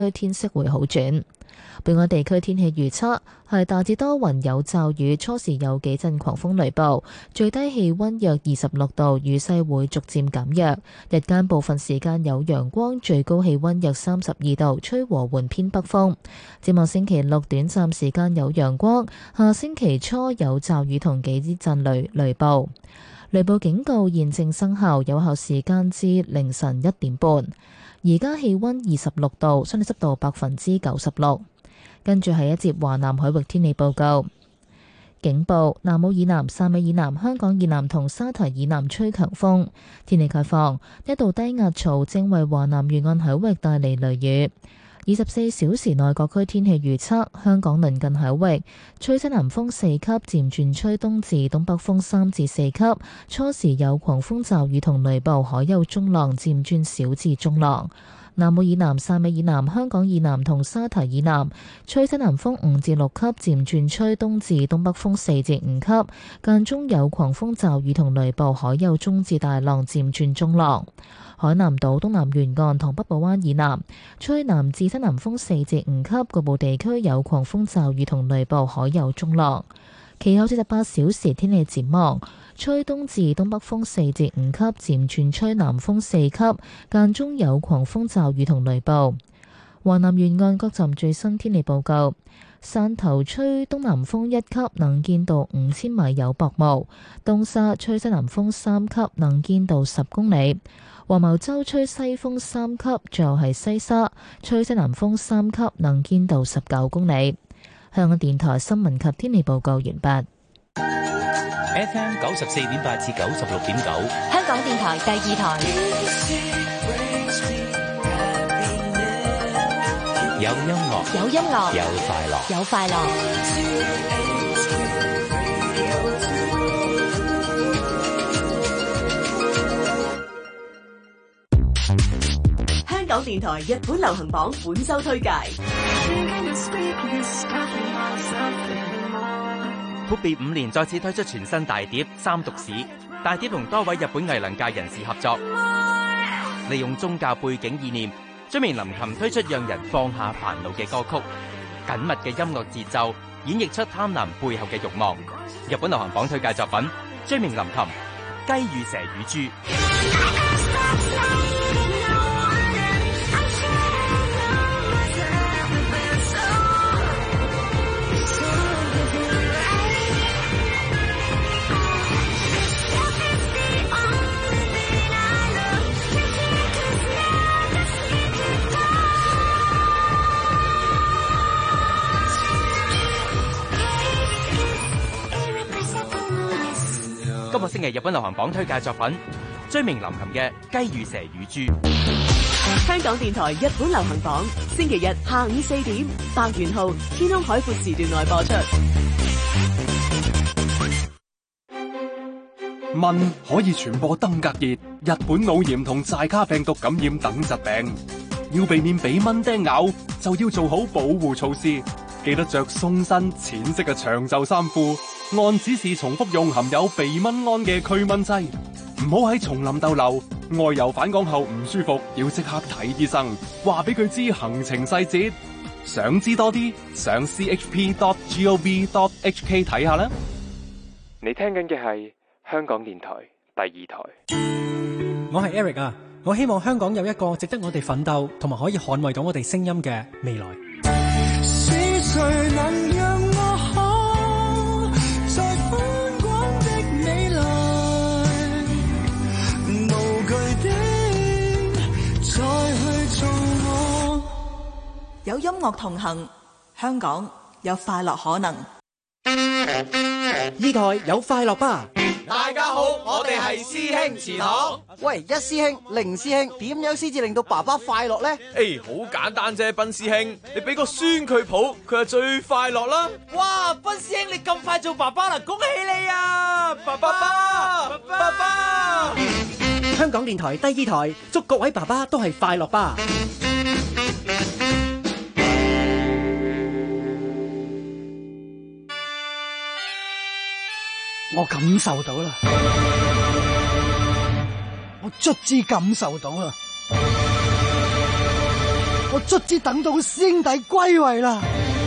天色會好轉。本港地區天氣預測係大致多雲有驟雨，初時有幾陣狂風雷暴，最低氣溫約26度，雨勢會逐漸減弱。日間部分時間有陽光，最高氣溫約32度，吹和緩偏北風。展望星期六短暫時間有陽光，下星期初有驟雨同幾陣雷暴。雷暴警告現正生效，有效時間至凌晨1點半。而家氣溫26度，相對濕度96%。跟住係一節華南海域天氣報告。警報：南澳以南、汕尾以南、香港以南同沙堤以南吹強風。天氣概況：一道低壓槽正為華南沿岸海域帶嚟雷雨。24小時內各區天氣預測：香港鄰近海域吹西南風4級，漸轉吹東至東北風3至4級，初時有狂風驟雨同雷暴，海有中浪，漸轉小至中浪。南澳以南、汕尾以南、香港以南同沙堤以南吹西南風5至6級，漸轉吹東至東北風4至5級，間中有狂風驟雨同雷暴，海有中至大浪，漸轉中浪。海南島東南沿岸同北部灣以南吹南至西南風4至5級，局部地區有狂風驟雨同雷暴，海有中浪。其後48小時天氣展望：吹東至東北風4至5級，漸轉吹南風4級，間中有狂風驟雨同雷暴。華南沿岸各站最新天氣報告：汕頭吹東南風1級，能見度5000米有薄霧；東沙吹西南風3級，能見度10公里；黃茅洲吹西風3級，最後係西沙吹西南風3級，能見度19公里。香港電台新聞及天氣報告完畢。 FM 94.8至96.9， 香港電台第2台。 有音樂， 有音樂， 有快樂， 有快樂。 香港電台日本流行榜本周推介。 闊別5年再次推出全新大碟《三毒士》，大碟同多位日本藝能界人士合作，利用宗教背景意念，追名林檎推出讓人放下煩惱嘅歌曲，緊密嘅音樂節奏演繹出貪婪背後嘅慾望。日本流行榜推介作品《追名林檎》，雞與蛇與豬。今個星期日本流行榜推介作品《追名林檎》嘅《雞與蛇與豬》。 香港電台日本流行榜，星期日下午4點，百元號天空海闊時段內播出。 蚊可以傳播登革熱、日本腦炎同寨卡病毒感染等疾病，要避免俾蚊叮咬，就要做好保護措施。記得着鬆身淺色嘅長袖衫褲，按指示重複用含有避蚊胺嘅驅蚊劑。唔好喺叢林逗留，外遊返港後唔舒服要即刻睇醫生，話俾佢知行程細節。想知多啲，上 chp.gov.hk 睇下啦。 你聽緊嘅係香港電台第2台。 我係 Eric 啊，我希望香港有一個值得我哋奮鬥同埋可以捍衛到我哋聲音嘅未來。 誰能讓我可在寬廣的未來無懼的再去做我。 有音樂同行，香港有快樂可能。 呢台有快樂吧。 大家好，我哋係師兄祠堂。 喂，一師兄、零師兄，點樣先至令到爸爸快樂呢？ 好簡單啫，斌師兄，你俾個孫佢抱，佢就最快樂啦。 哇，斌師兄你咁快做爸爸啦，恭喜你啊！爸爸。 香港電台第2台，祝各位爸爸都係快樂吧。 我感受到啦，我卒之感受到啦， 我卒之等到師兄弟歸位啦！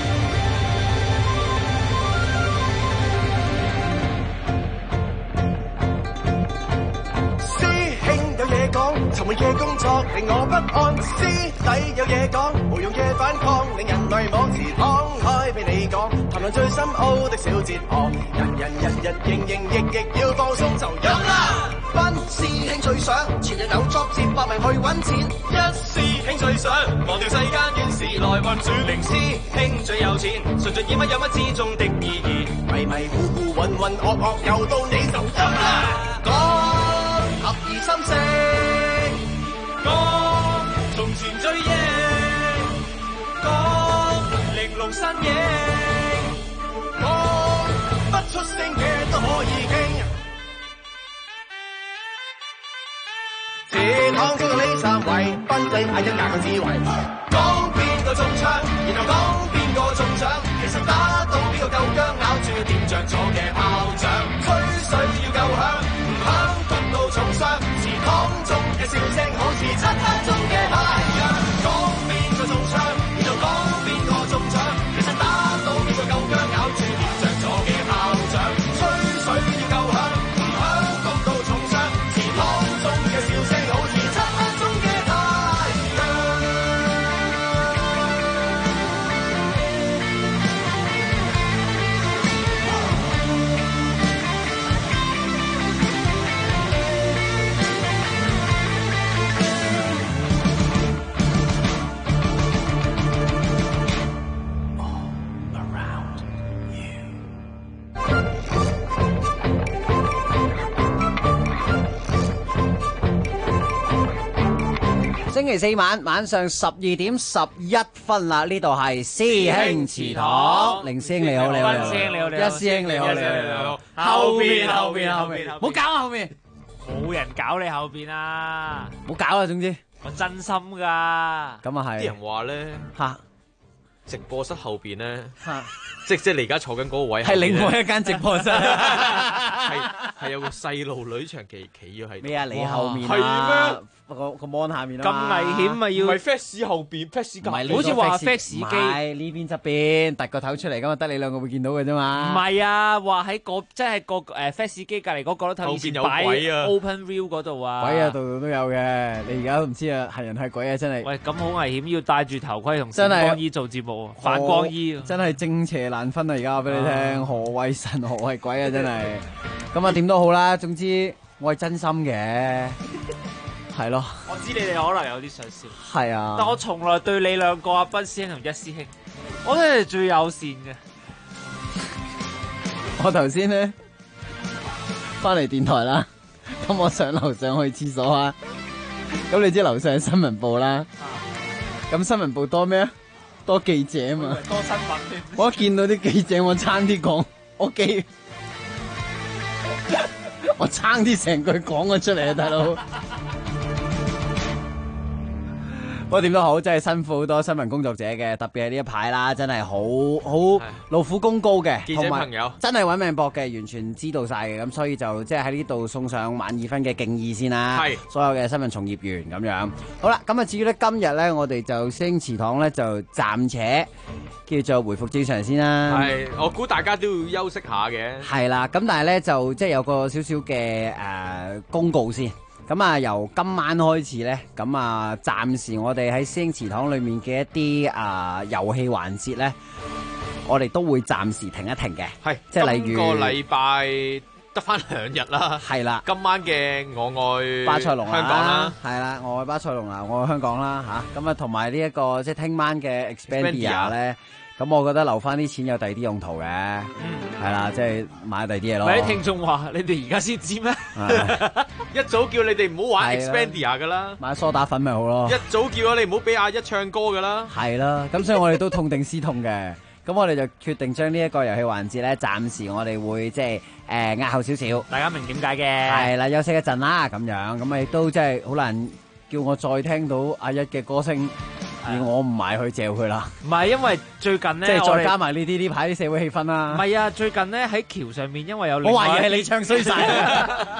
沉悶嘅工作令我不安，師弟有嘢講，無用嘅反抗令人類網詞敞開俾你講，談論最深奧的小哲學，人日營役要放鬆就飲啦！班師兄最想前日有 job 接百名去揾錢，一師兄最想忘掉世間怨事來運轉，零師兄最有錢，純盡以乜有乜之中的意義，迷糊渾噩又到你就飲啦！講合意心聲。講從前追憶，講玲瓏身影，講不出聲嘅都可以傾。前行知道呢三位，賓仔派一格嘅智慧，講邊個中槍，然後講邊個中獎，其實打到邊個夠薑，咬住掂着咗嘅炮仗，吹水要夠響，唔響焗到重傷，祠堂中嘅笑聲好似漆黑中嘅太陽，講邊個中槍，然後講邊個中獎，其實打到邊個夠薑，咬住掂着咗嘅炮仗，吹水要夠響，唔響焗到重傷，祠堂中嘅笑聲好似漆黑中嘅太陽。 星期四晚上12:11啦，呢度係師兄祠堂，凌師兄你好，你好， 師兄你好， 一師兄你好，你好， 後邊， 唔好搞啊後面， 冇人搞你後邊啊， 唔好搞啊，總之我真心㗎。 咁啊係， 啲人話咧嚇直播室後邊咧嚇。即你而家坐緊嗰個位， 係另外一間直播室， 係有個細路女長期企咗喺度。 咩啊？你後面係咩？ 個 mon 下面啊？ 咁危險咪要？ 唔係 fax 後邊 fax 隔離， 好似話 fax 機， 唔係呢邊側邊，突個頭出嚟咁啊，得你兩個會見到嘅啫嘛。 唔係啊，話喺個即係個fax 機隔離嗰個頭，以前擺 open view 嗰度啊。 鬼啊，度度都有嘅，你而家都唔知啊，係人係鬼啊，真係。 喂，咁好危險，要戴住頭盔同閃光衣做節目，反光衣， 真係正邪難分啊！而家話俾你聽，何謂神何謂鬼啊！真係，咁啊點都好啦，總之我係真心嘅，係咯。 我知你哋可能有啲想笑， 係啊， 但我從來對你兩個阿斌師兄同一師兄，我都係最友善嘅。 我頭先咧翻嚟電台啦，咁我上樓上去廁所啊，咁你知樓上係新聞部啦，咁新聞部多咩啊？多記者啊嘛， 多新聞添。 我一見到啲記者，我差啲講，我差啲成句講咗出嚟啊，大佬。不過點都好，真係辛苦好多新聞工作者嘅，特別係呢一排啦，真係好勞苦功高嘅， 記者朋友真係揾命搏嘅，完全知道晒嘅，咁所以就即係喺呢度送上12分嘅敬意先啦。係所有嘅新聞從業員咁樣。好啦，咁啊至於咧今日咧，我哋就師兄祠堂咧就暫且叫做回復正常先啦。 係，我估大家都要休息下嘅。 係啦，咁但係咧就即係有個少少嘅公告先。咁啊，由今晚開始咧，咁啊，暫時我哋喺師兄祠堂裏面嘅一啲遊戲環節咧，我哋都會暫時停一停嘅。係，即係例如今個禮拜得翻2日啦。係啦，今晚嘅我愛巴塞隆香港啦， 係啦，我愛巴塞隆拿，我愛香港啦嚇。咁啊，同埋呢一個即係聽晚嘅 Expandia 咧。咁我覺得留翻啲錢有第二啲用途嘅，係啦，即係買第二啲嘢咯。 咪啲聽眾話：你哋而家先知咩？ 一早叫你哋唔好玩 Expandia 噶啦， 買梳打粉咪好咯。 一早叫咗你唔好俾阿一唱歌噶啦。 係啦，咁所以我哋都痛定思痛嘅，咁我哋就決定將呢一個遊戲環節咧，暫時我哋會即係壓後少少。 大家明點解嘅？ 係啦，休息一陣啦，咁樣，咁亦都即係好難叫我再聽到阿一嘅歌聲。而我唔埋去嚼佢啦， 唔係因為最近咧， 即係再加埋呢排啲社會氣氛啦。 唔係啊，最近咧喺橋上面，因為有我懷疑係你唱衰晒，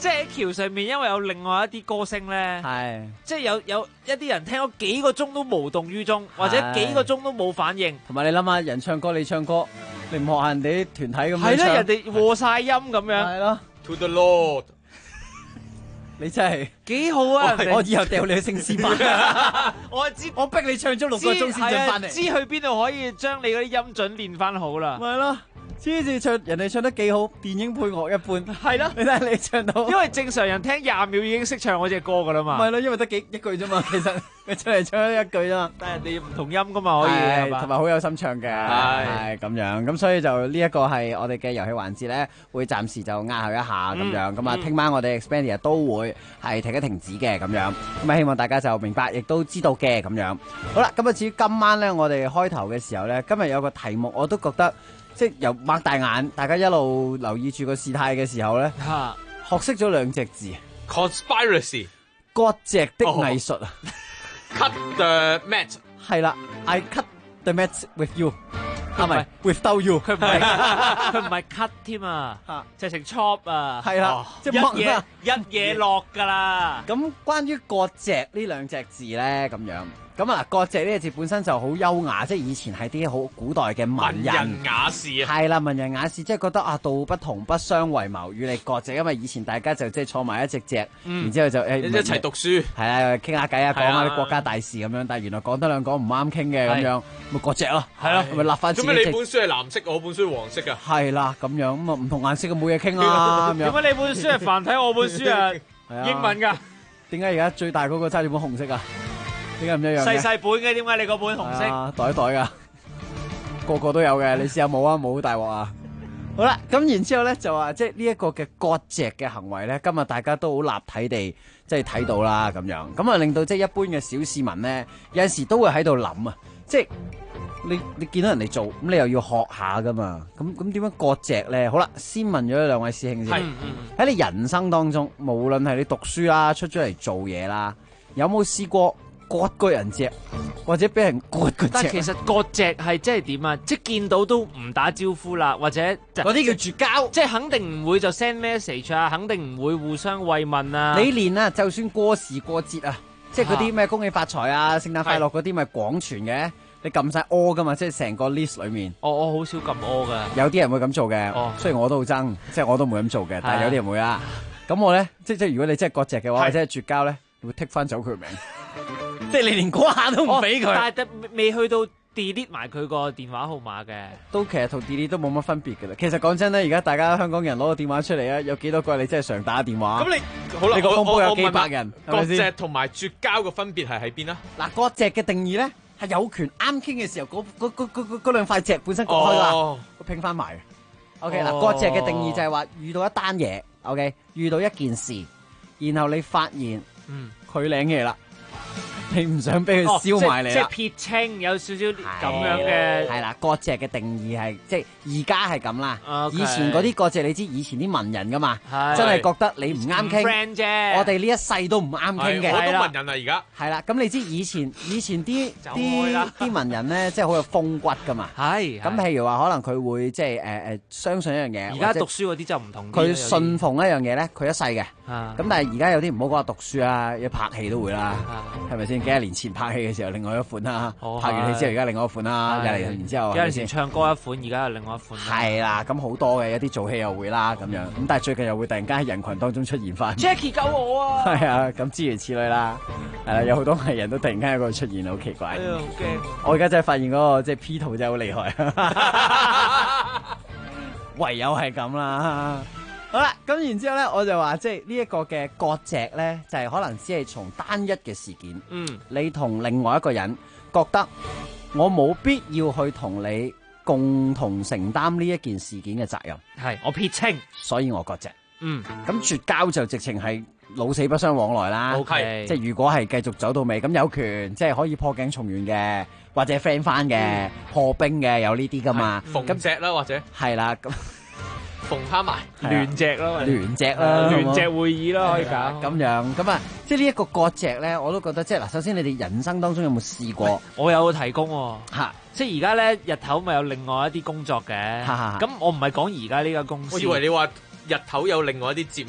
即係喺橋上面，因為有另外一啲歌星咧， 係即係有一啲人聽咗幾個鐘都無動於衷，或者幾個鐘都冇反應。 同埋你諗下，人唱歌你唱歌，你唔學下人哋啲團體咁樣係啦， 唱人哋和晒音咁樣。 係咯 ，To the Lord， 你真係幾好啊！ 我以後掉你去聖詩班，我逼你唱咗6個鐘先進翻嚟， 知去邊度可以將你嗰啲音準練翻好啦。 咪係咯。黐住唱，人哋唱得幾好，電影配樂一般， 係咯。 你睇下你唱到， 因為正常人聽20秒已經識唱嗰隻歌噶啦嘛。 咪係咯，因為得一句啫嘛，其實你出嚟唱咗一句啫嘛。 但係人哋唔同音噶嘛，可以同埋好有心唱嘅，係咁樣。咁所以就呢一個係我哋嘅遊戲環節咧，會暫時就押後一下咁樣。咁啊，聽晚我哋 Expandia 都會係停一停止嘅咁樣。咁啊，希望大家就明白，亦都知道嘅咁樣。好啦，咁啊，至於今晚咧，我哋開頭嘅時候咧，今日有個題目我都覺得。即係由擘大眼，大家一路留意住個事態嘅時候咧，學識咗2隻字 ，conspiracy， 割席的藝術啊 ，cut the mat， 係啦 ，I cut the mat with you， 係咪 without you？ 佢唔係 cut 添啊，直情 chop 啊， 係啦，即係一嘢落㗎啦。 咁關於割席呢2隻字咧，咁樣。咁啊，割席呢個字本身就好優雅，即係以前係啲好古代嘅文人雅士啊， 係啦，文人雅士，即係覺得啊，道不同不相為謀，與你割席，因為以前大家就即係坐埋一隻席，然之後就一齊讀書， 係啊，傾下偈啊，講下啲國家大事咁樣，但係原來講得兩講唔啱傾嘅咁樣，咪割席咯， 係咯， 咪立翻自己。 咁你本書係藍色，我本書黃色噶， 係啦，咁樣咁啊，唔同顏色嘅冇嘢傾啦，咁樣。 點解你本書係繁體，我本書係英文噶？ 點解而家最大嗰個揸住本紅色啊？點解唔一樣嘅？ 細本嘅，點解你嗰本紅色？ 袋噶，個個都有嘅。你試下冇啊，冇大鑊啊！好啦，咁然之後咧就話，即係呢一個嘅割席嘅行為咧，今日大家都好立體地即係睇到啦，咁樣咁啊，令到即係一般嘅小市民咧，有陣時都會喺度諗啊，即係你見到人哋做，咁你又要學下噶嘛？咁點樣割席咧？好啦，先問咗2位師兄先，喺你人生當中，無論係你讀書啦，出咗嚟做嘢啦，有冇試過割個人席，或者俾人割個席？ 但其實割席係即係點啊？即係見到都唔打招呼啦，或者嗰啲叫絕交， 即係肯定唔會就 send message 啊，肯定唔會互相慰問啊。 你連啊，就算過時過節啊，即係嗰啲咩恭喜發財啊、聖誕快樂嗰啲，咪廣傳嘅。你撳晒 all 噶嘛，即係成個 list 裏面。 我好少撳 all 噶。 有啲人會咁做嘅，雖然我都好憎，即係我都唔會咁做嘅，但係有啲人會啦。咁我咧，即係如果你真係割席嘅話，或者係絕交咧，你會剔翻走佢名。即係你連嗰下都唔俾佢。 但係未去到 delete 埋佢個電話號碼嘅。 都其實同 delete 都冇乜分別嘅啦。其實講真咧，而家大家香港人攞個電話出嚟啊，有幾多個你真係常打電話？ 咁你好啦， 你個風波有幾百人。 割席同埋絕交嘅分別係喺邊啊？ 嗱，割席嘅定義咧。係有權啱傾嘅時候，嗰兩塊席本身割開啦，佢拼翻埋。OK 嗱，割席嘅定義就係話遇到一單嘢 ，OK， 遇到一件事，然後你發現佢領嘢啦，你唔想俾佢燒埋你啦， 即係撇清有少少咁樣嘅。 係啦，割席嘅定義係即係而家係咁啦。以前嗰啲割席你知，以前啲文人噶嘛，真係覺得你唔啱傾，我哋呢一世都唔啱傾嘅。 我都文人啦，而家係啦。咁你知以前啲文人咧，即係好有風骨噶嘛。係。咁譬如話，可能佢會即係相信一樣嘢。 而家讀書嗰啲就唔同。 佢信奉一樣嘢咧，佢一世嘅。咁但係而家有啲唔好講話讀書啦，一拍戲都會啦，係咪先？幾多年前拍戲嘅時候，另外一款啦，拍完戲之後而家另外一款啦，廿零年之後， 幾多年前唱歌一款，而家又另外一款。 係啦，咁好多嘅，有啲做戲又會啦咁樣，咁但係最近又會突然間喺人群當中出現翻。 Jackie 救我啊！ 係啊，咁諸如此類啦，係啦，有好多藝人都突然間喺嗰度出現，好奇怪。 哎呀，好驚！ 我而家真係發現嗰個即係 P 圖真係好厲害，唯有係咁啦。好啦，咁然之後咧，我就話即係呢一個嘅割席咧，就係可能只係從單一嘅事件，你同另外一個人覺得我冇必要去同你共同承擔呢一件事件嘅責任， 係我撇清， 所以我割席。咁絕交就直情係老死不相往來啦。 OK， 即係如果係繼續走到尾，咁有權即係可以破鏡重圓嘅，或者 friend 翻嘅，破冰嘅，有呢啲噶嘛。 縫席啦，或者係啦咁。 縫翻埋聯席咯， 聯席啦， 聯席會議咯，可以搞咁樣咁啊！即係呢一個割席咧，我都覺得即係嗱，首先你哋人生當中有冇試過？ 我有提供喎，即係而家咧日頭咪有另外一啲工作嘅，咁我唔係講而家呢間公司， 我以為你話日頭有另外一啲節目，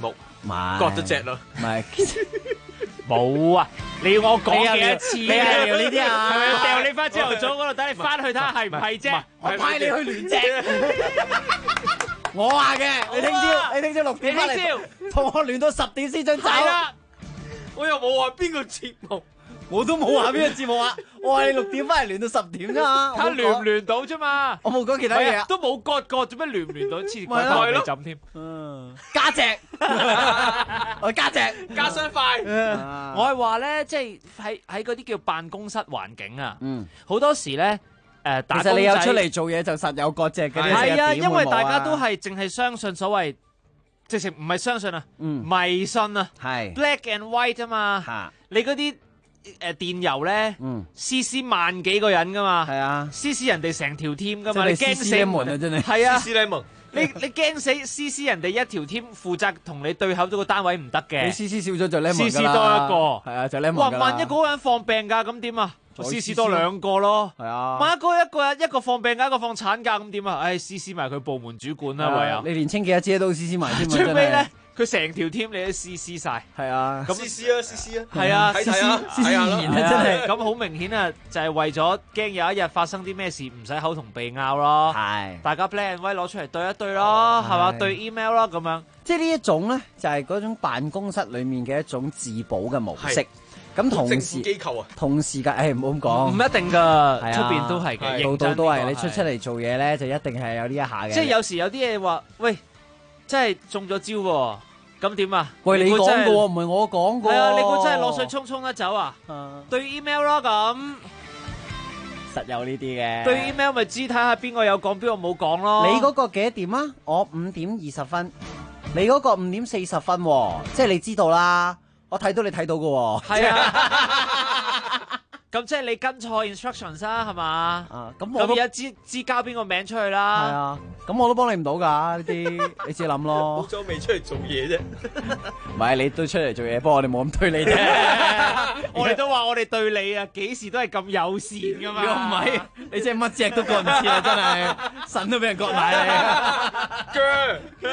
割咗隻咯。 唔係。 冇啊！你要我講幾多次？ 你係聊呢啲啊？ 係咪掉你翻朝頭早嗰度，等你翻去睇下係唔係啫？ 我派你去聯隻。我話嘅，你聽朝6點翻嚟，同我聯到10點先准走。 係啦，我又冇話邊個節目， 我都冇話邊個節目啊！我話你6點翻嚟聯到10點啫嘛。 睇下聯唔聯到啫嘛。 我冇講其他嘢啊， 都冇割過，做咩聯唔聯到？黐鬼係咯， 浸添。 加隻，我加隻， 加雙塊。 我係話咧，即係喺嗰啲叫辦公室環境啊。好多時咧。其實你有出嚟做嘢就實有割隻嘅， 係啊，因為大家都係淨係相信所謂，直情唔係相信啊，迷信啊， 係 black and white 啫嘛。你嗰啲電郵咧，CC 萬幾個人噶嘛， 係啊 ，CC 人哋成條 team 噶嘛， 你驚死你門啊真係， 係啊， CC 你門， 你驚死 CC 人哋一條 team 負責同你對口咗個單位唔得嘅， 你 CC 少咗就 lemon ，CC 多一個， 係啊就 lemon 哇，萬一嗰個人放病假咁點啊？CC 多2個咯， 係啊！ 萬一個放病假，一個放產假咁點啊？唉，CC 埋佢部門主管啦，唯有你連清潔阿姐都 CC 埋添。 最尾咧，佢成條 team 你都 CC 晒， 係啊， 咁 CC 啊， 係啊 ，CC 言啊，真係咁好明顯啊，就係為咗驚有一日發生啲咩事，唔使口同鼻拗咯， 係大家 plan 威攞出嚟對一對咯，係嘛，對 email 咯，咁樣， 即係呢一種咧，就係嗰種辦公室裡面嘅一種自保嘅模式。咁同時機構啊， 同時間唔好咁講， 唔一定噶，出邊都係嘅， 度度都係。你出嚟做嘢咧，就一定係有呢一下嘅。 即係有時有啲嘢話，喂，真係中咗招喎，咁點啊？ 喂，你講嘅喎，唔係我講嘅。 係啊，你估真係攞水沖得走啊？對 email 咯，咁實有呢啲嘅。 對 email 咪知睇下邊個有講，邊個冇講咯。 你嗰個幾多點啊？我5點20分，你嗰個5點40分喎，即係你知道啦。我睇到你睇到嘅喎， 係啊，咁即係你跟錯 instructions 啦，係嘛？咁而家知交邊個名出去啦。 係啊，咁我都幫你唔到㗎呢啲，你自己諗咯。 好彩未出嚟做嘢啫。 唔係你都出嚟做嘢，不過我哋冇咁對你啫。 我哋都話我哋對你啊，幾時都係咁友善㗎嘛。 如果唔係，你真係乜隻都割唔切啊！真係腎都俾人割埋你。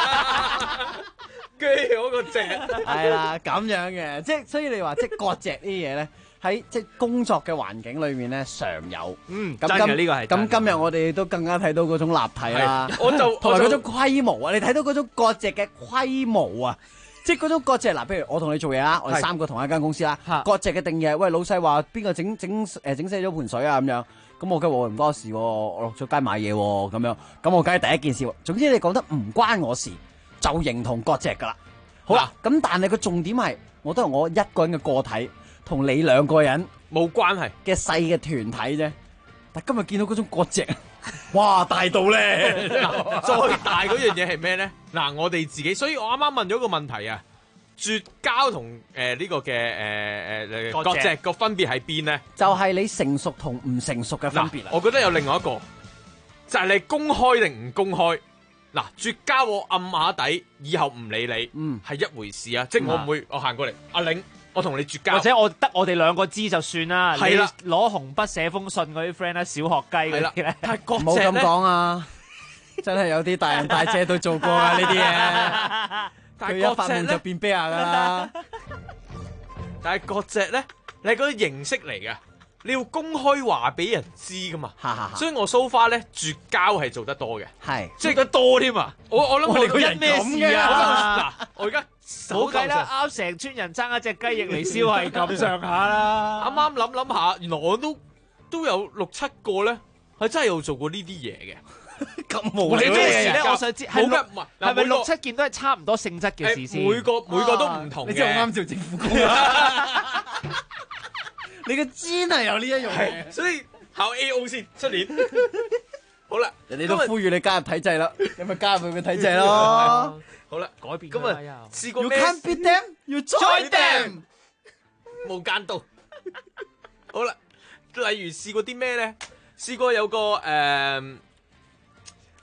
鋸嗰個隻係啦，咁樣嘅，即係所以你話即係割席呢啲嘢咧，喺即係工作嘅環境裏面咧常有。 真嘅呢個係。 咁今日我哋都更加睇到嗰種立體啦， 我就同埋嗰種規模啊！你睇到嗰種割席嘅規模啊，即係嗰種割席嗱，譬如我同你做嘢啦，我哋3個同一間公司啦，割席嘅定義係，喂老細話邊個整死咗盆水啊咁樣，咁我梗係話唔關事喎，我落咗街買嘢喎咁樣，咁我梗係第一件事，總之你講得唔關我事。就認同割席噶啦，好啦，咁但係個重點係，我都係我一個人嘅個體，同你2個人冇關係嘅細嘅團體啫。但今日見到嗰種割席，哇大到咧！ 再大嗰樣嘢係咩咧？嗱，我哋自己，所以我啱啱問咗個問題啊，絕交同呢個嘅割席個分別喺邊咧？ 就係你成熟同唔成熟嘅分別啦。 我覺得有另外一個，就係你公開定唔公開。嗱，絕交我暗下底，以後唔理你，係一回事啊！即係我唔會，我行過嚟，阿玲，我同你絕交， 或者我哋2個知就算啦。 係啦， 你攞紅筆寫封信嗰啲 friend 咧，小學雞嗰啲咧， 但係割席冇咁講啊！真係有啲大人大姐都做過啊呢啲嘢，佢一發夢就變啤牙噶啦。 但係割席咧，你係嗰啲形式嚟嘅。你要公開話俾人知噶嘛，所以我 so far 咧絕交係做得多嘅， 係即係得多添啊！我諗我哋因咩事啊？ 嗱，我而家冇計啦，啱成村人爭一隻雞翼嚟燒係咁上下啦。 啱啱諗下，原來我都有6-7個咧，係真係有做過呢啲嘢嘅。 咁無聊嘅事咧，我想知係咪6-7件都係差唔多性質嘅事先？ 每個都唔同嘅。 你真係啱做政府工啊！你個堅係有呢一樣嘢， 所以考 AO 先出年。好啦， 人哋都呼籲你加入體制啦，咁咪加入佢個體制咯。 好啦， 改變咁啊，試過 You 咩 can't beat them, you join them。 無間道。好啦，例如試過啲咩咧？試過有個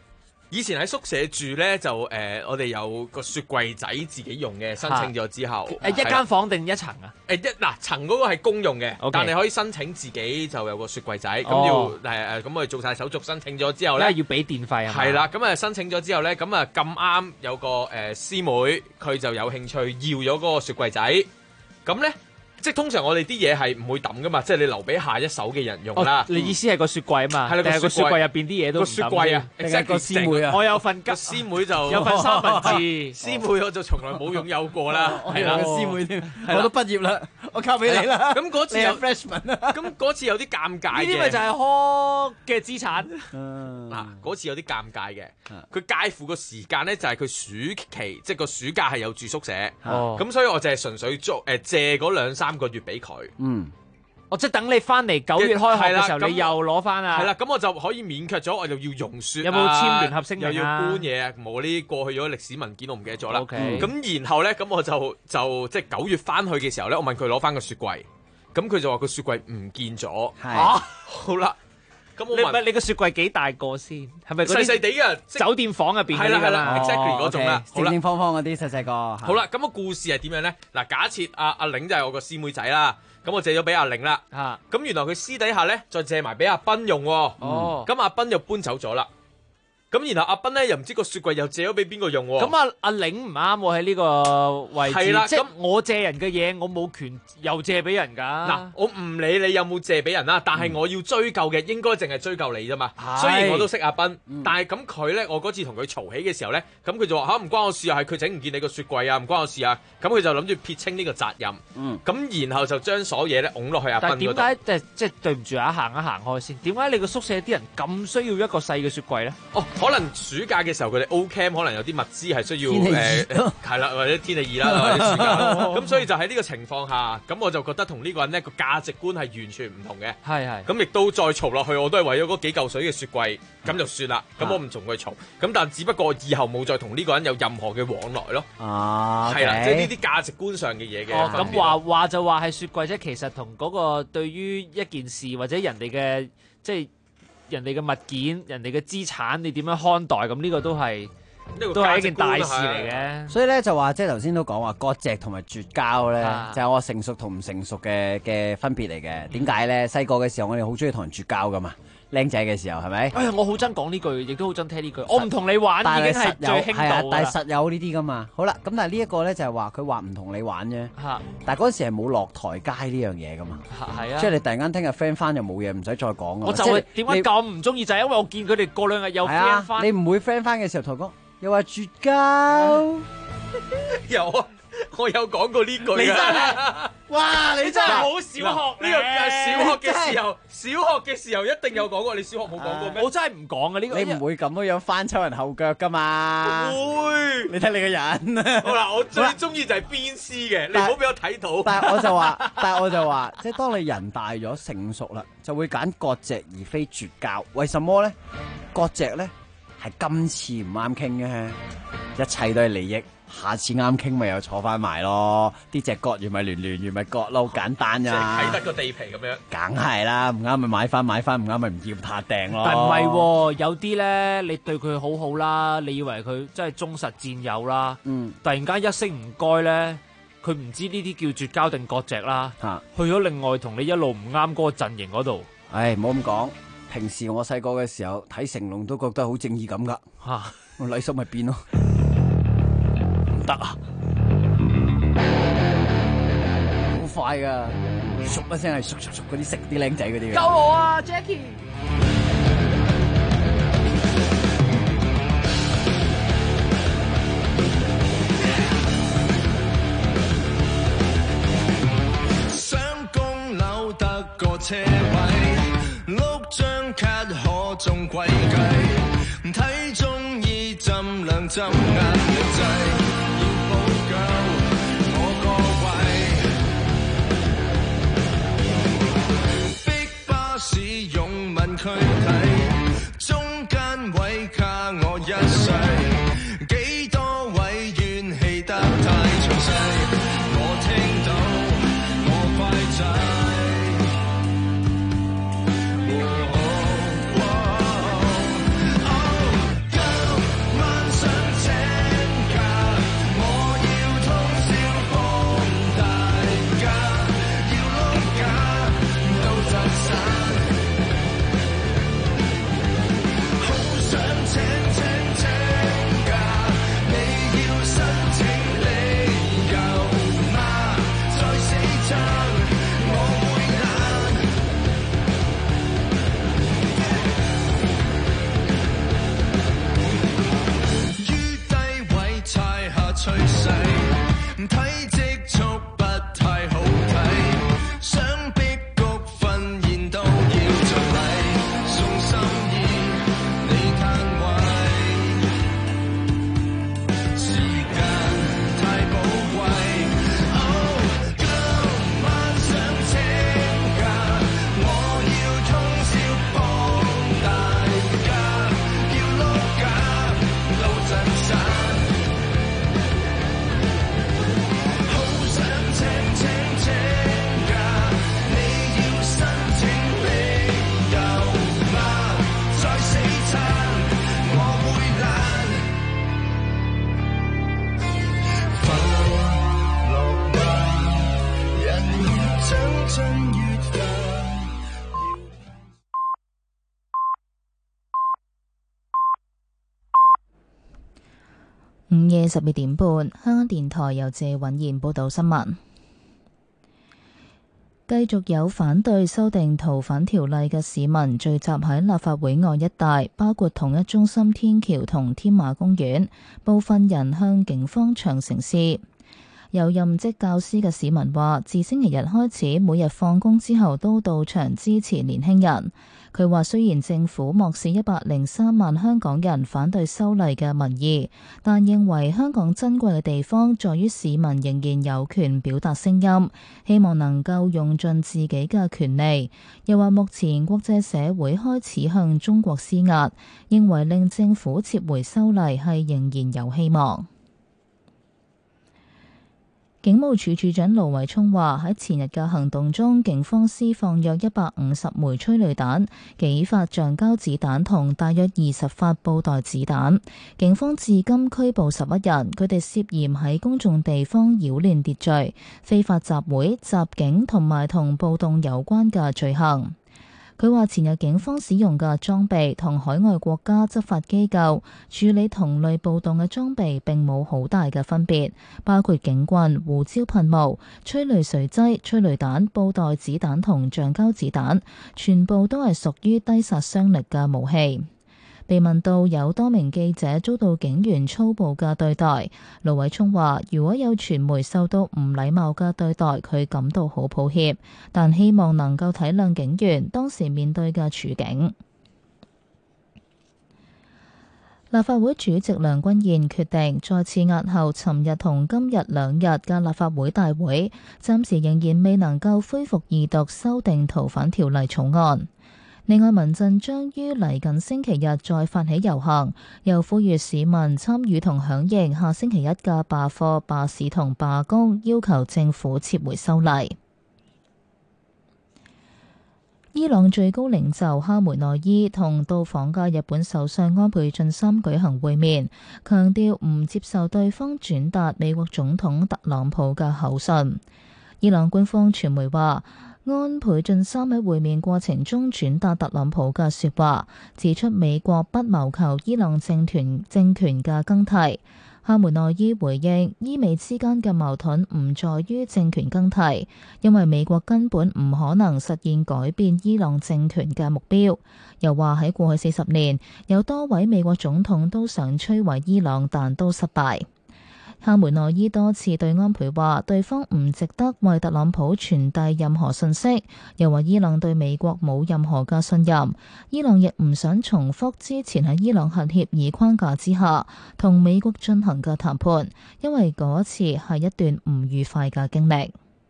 以前喺宿舍住咧，就我哋有個雪櫃仔自己用嘅，申請咗之後， 一間房定一層啊？ 層嗰個係公用嘅， Okay. 但你可以申請自己就有個雪櫃仔，咁要咁我哋做晒手續申請咗之後咧， 要俾電費啊？ 係啦，咁申請咗之後咧，咁咁啱有個師妹佢就有興趣要咗嗰個雪櫃仔，咁咧。即係通常我哋啲嘢係唔會抌噶嘛，即係你留俾下一手嘅人用啦。 你意思係個雪櫃啊嘛？ 係啦， 個雪櫃入邊啲嘢都唔抌。個雪櫃啊， 定係個師妹啊？ 我有份吉， 師妹就有份三文治。 師妹我就從來冇擁有過啦。 係啦，師妹添，我都畢業啦，我交俾你啦。 咁嗰次有 freshman 啊。 咁嗰次有啲尷尬嘅。 呢啲咪就係科嘅資產。 嗱，嗰次有啲尷尬嘅，佢介乎個時間咧就係佢暑期，即係個暑假係有住宿舍。咁所以我就係純粹借嗰2-3個月俾佢。 即係等你翻嚟9月開學嘅時候，你又攞翻啊？ 係啦，咁我就可以免卻咗，我就要用雪。 有冇簽聯合聲明啊？ 又要搬嘢啊？冇呢啲過去咗歷史文件，我唔記得咗啦。 OK。 咁然後咧，咁我就即係9月翻去嘅時候咧，我問佢攞翻個雪櫃，咁佢就話個雪櫃唔見咗。好啦，咁我問你個雪櫃幾大個先？係咪細細地嘅酒店房入邊？ 係啦，exactly 嗰種啦， 正正方方嗰啲細細個。 好啦，咁個故事係點樣咧？嗱，假設阿玲就係我個師妹仔啦。咁我借咗俾阿玲啦，咁原來佢私底下咧再借埋俾阿斌用喎，咁阿斌又搬走咗啦，咁然後阿斌咧又唔知個雪櫃又借咗俾邊個用喎， 咁阿玲唔啱喎喺呢個位置， 係啦， 即係我借人嘅嘢，我冇權又借俾人㗎。 嗱，我唔理你有冇借俾人啦，但係我要追究嘅應該淨係追究你啫嘛。雖然我都識阿斌，但係咁佢咧，我嗰次同佢嘈起嘅時候咧，咁佢就話唔關我事啊，係佢整唔見你個雪櫃啊，唔關我事啊，咁佢就諗住撇清呢個責任。咁然後就將所有嘢咧拱落去阿斌嗰度。 但係點解即係對唔住啊？行一行開先。點解你個宿舍啲人咁需要一個細嘅雪櫃咧？ 可能暑假嘅時候佢哋 O Camp 可能有啲物資係需要係啦，或者天氣熱啦，或者暑假咁所以就喺呢個情況下，咁我就覺得同呢個人呢個價值觀係完全唔同嘅。 係咁亦都再嘈落去，我都係為咗嗰幾嚿水嘅雪櫃，咁就算啦。咁我唔同佢嘈，咁但只不過以後冇再同呢個人有任何嘅往來咯。係啦，即係呢啲價值觀上嘅嘢嘅。 咁話就話係雪櫃啫，其實同嗰個對於一件事或者人哋嘅即係。人哋嘅物件、人哋嘅資產，你點樣看待？咁呢個都係一件大事嚟嘅。 所以咧就話，即係頭先都講話割蓆同埋絕交咧，就係我成熟同唔成熟嘅分別嚟嘅。點解咧？細個嘅時候，我哋好中意同人絕交噶嘛。僆仔嘅時候係咪？ 哎呀，我好憎講呢句，亦都好憎聽呢句。我唔同你玩已經係最輕度啦。 但係實有呢啲噶嘛。好啦，咁但係呢一個咧就係話佢話唔同你玩啫。但係嗰陣時係冇落台階呢樣嘢噶嘛。 係啊。 即係你突然間聽日 friend 翻又冇嘢，唔使再講。 我就係點解咁唔中意，就係因為我見佢哋過2日又 friend 翻。 你唔會 friend 翻嘅時候同佢講，又話絕交。 有啊。我有講過呢句㗎。 你真係，哇！你真係好小學。 呢個係小學嘅時候，小學嘅時候一定有講過。你小學冇講過咩？ 我真係唔講嘅呢個。 你唔會咁樣翻抽人後腳㗎嘛？ 會。 你睇你個人。 好啦，我最中意就係鞭屍嘅，你唔好俾我睇到。 但係我就話，即係當你人大咗成熟啦，就會揀割蓆而非絕交。為什麼咧？割蓆咧係今次唔啱傾嘅，一切都係利益。下次啱傾咪又坐翻埋咯，啲隻割完咪亂完咪割咯，好簡單咋。 即係啟德個地皮咁樣。 梗係啦，唔啱咪買翻，唔啱咪唔要撻訂咯。 但唔係喎，有啲咧你對佢好好啦，你以為佢真係忠實戰友啦，突然間一聲唔該咧，佢唔知呢啲叫絕交定割蓆啦，去咗另外同你一路唔啱嗰個陣營嗰度。 唉，唔好咁講，平時我細個嘅時候睇成龍都覺得好正義咁噶，我禮叔咪變咯。得啊，好快噶，熟一聲係熟嗰啲食啲僆仔嗰啲嘅。 救我啊 ，Jackie！ 想供樓得個車位，碌張卡可中詭計，睇中意浸兩浸壓力劑。使用問區睇，中間位卡我一世，幾多位怨氣得太詳細，我聽到我快仔。Girl 午夜12點半，香港電台由謝允賢報道新聞。繼續有反對修訂逃犯條例嘅市民聚集喺立法會外一帶，包括統一中心天橋同天馬公園，部分人向警方長程施。有任職教師嘅市民話，自星期日開始，每日放工之後都到場支持年輕人。佢話雖然政府漠視103萬香港人反對修例嘅民意，但認為香港珍貴嘅地方在於市民仍然有權表達聲音，希望能夠用盡自己嘅權利。又話目前國際社會開始向中國施壓，認為令政府撤回修例係仍然有希望。警務處處長盧偉聰話：喺前日嘅行動中，警方施放約150枚催淚彈、幾發橡膠子彈同大約20發布袋子彈。警方至今拘捕11人，佢哋涉嫌喺公眾地方擾亂秩序、非法集會、襲警同埋同暴動有關嘅罪行。佢話前日警方使用嘅裝備同海外國家執法機構處理同類暴動嘅裝備並冇好大嘅分別，包括警棍、胡椒噴霧、催淚水劑、催淚彈、布袋子彈同橡膠子彈，全部都係屬於低殺傷力嘅武器。被問到有多名記者遭到警員粗暴嘅對待，盧偉聰話：如果有傳媒受到唔禮貌嘅對待，佢感到好抱歉，但希望能夠體諒警員當時面對嘅處境。立法會主席梁君彥決定再次押後尋日同今日2日嘅立法會大會，暫時仍然未能夠恢復二讀修訂逃犯條例草案。另外，民陣將於嚟緊星期日再發起遊行，又呼籲市民參與同響應下星期一嘅罷課、罷市同罷工，要求政府撤回修例。伊朗最高領袖哈梅內伊同到訪嘅日本首相安倍晉三舉行會面，強調唔接受對方轉達美國總統特朗普嘅口信。伊朗官方傳媒話，安倍晉三喺會面過程中轉達特朗普嘅說話，指出美國不謀求伊朗政權嘅更替。哈梅內伊回應，伊美之間嘅矛盾唔在於政權更替，因為美國根本唔可能實現改變伊朗政權嘅目標。又話喺過去40年，有多位美國總統都想摧毀伊朗，但都失敗。哈梅內伊多次對安倍話，對方唔值得為特朗普傳遞任何信息，又話伊朗對美國冇任何嘅信任，伊朗亦唔想重複之前喺伊朗核協議框架之下同美國進行嘅談判，因為嗰次係一段唔愉快嘅經歷。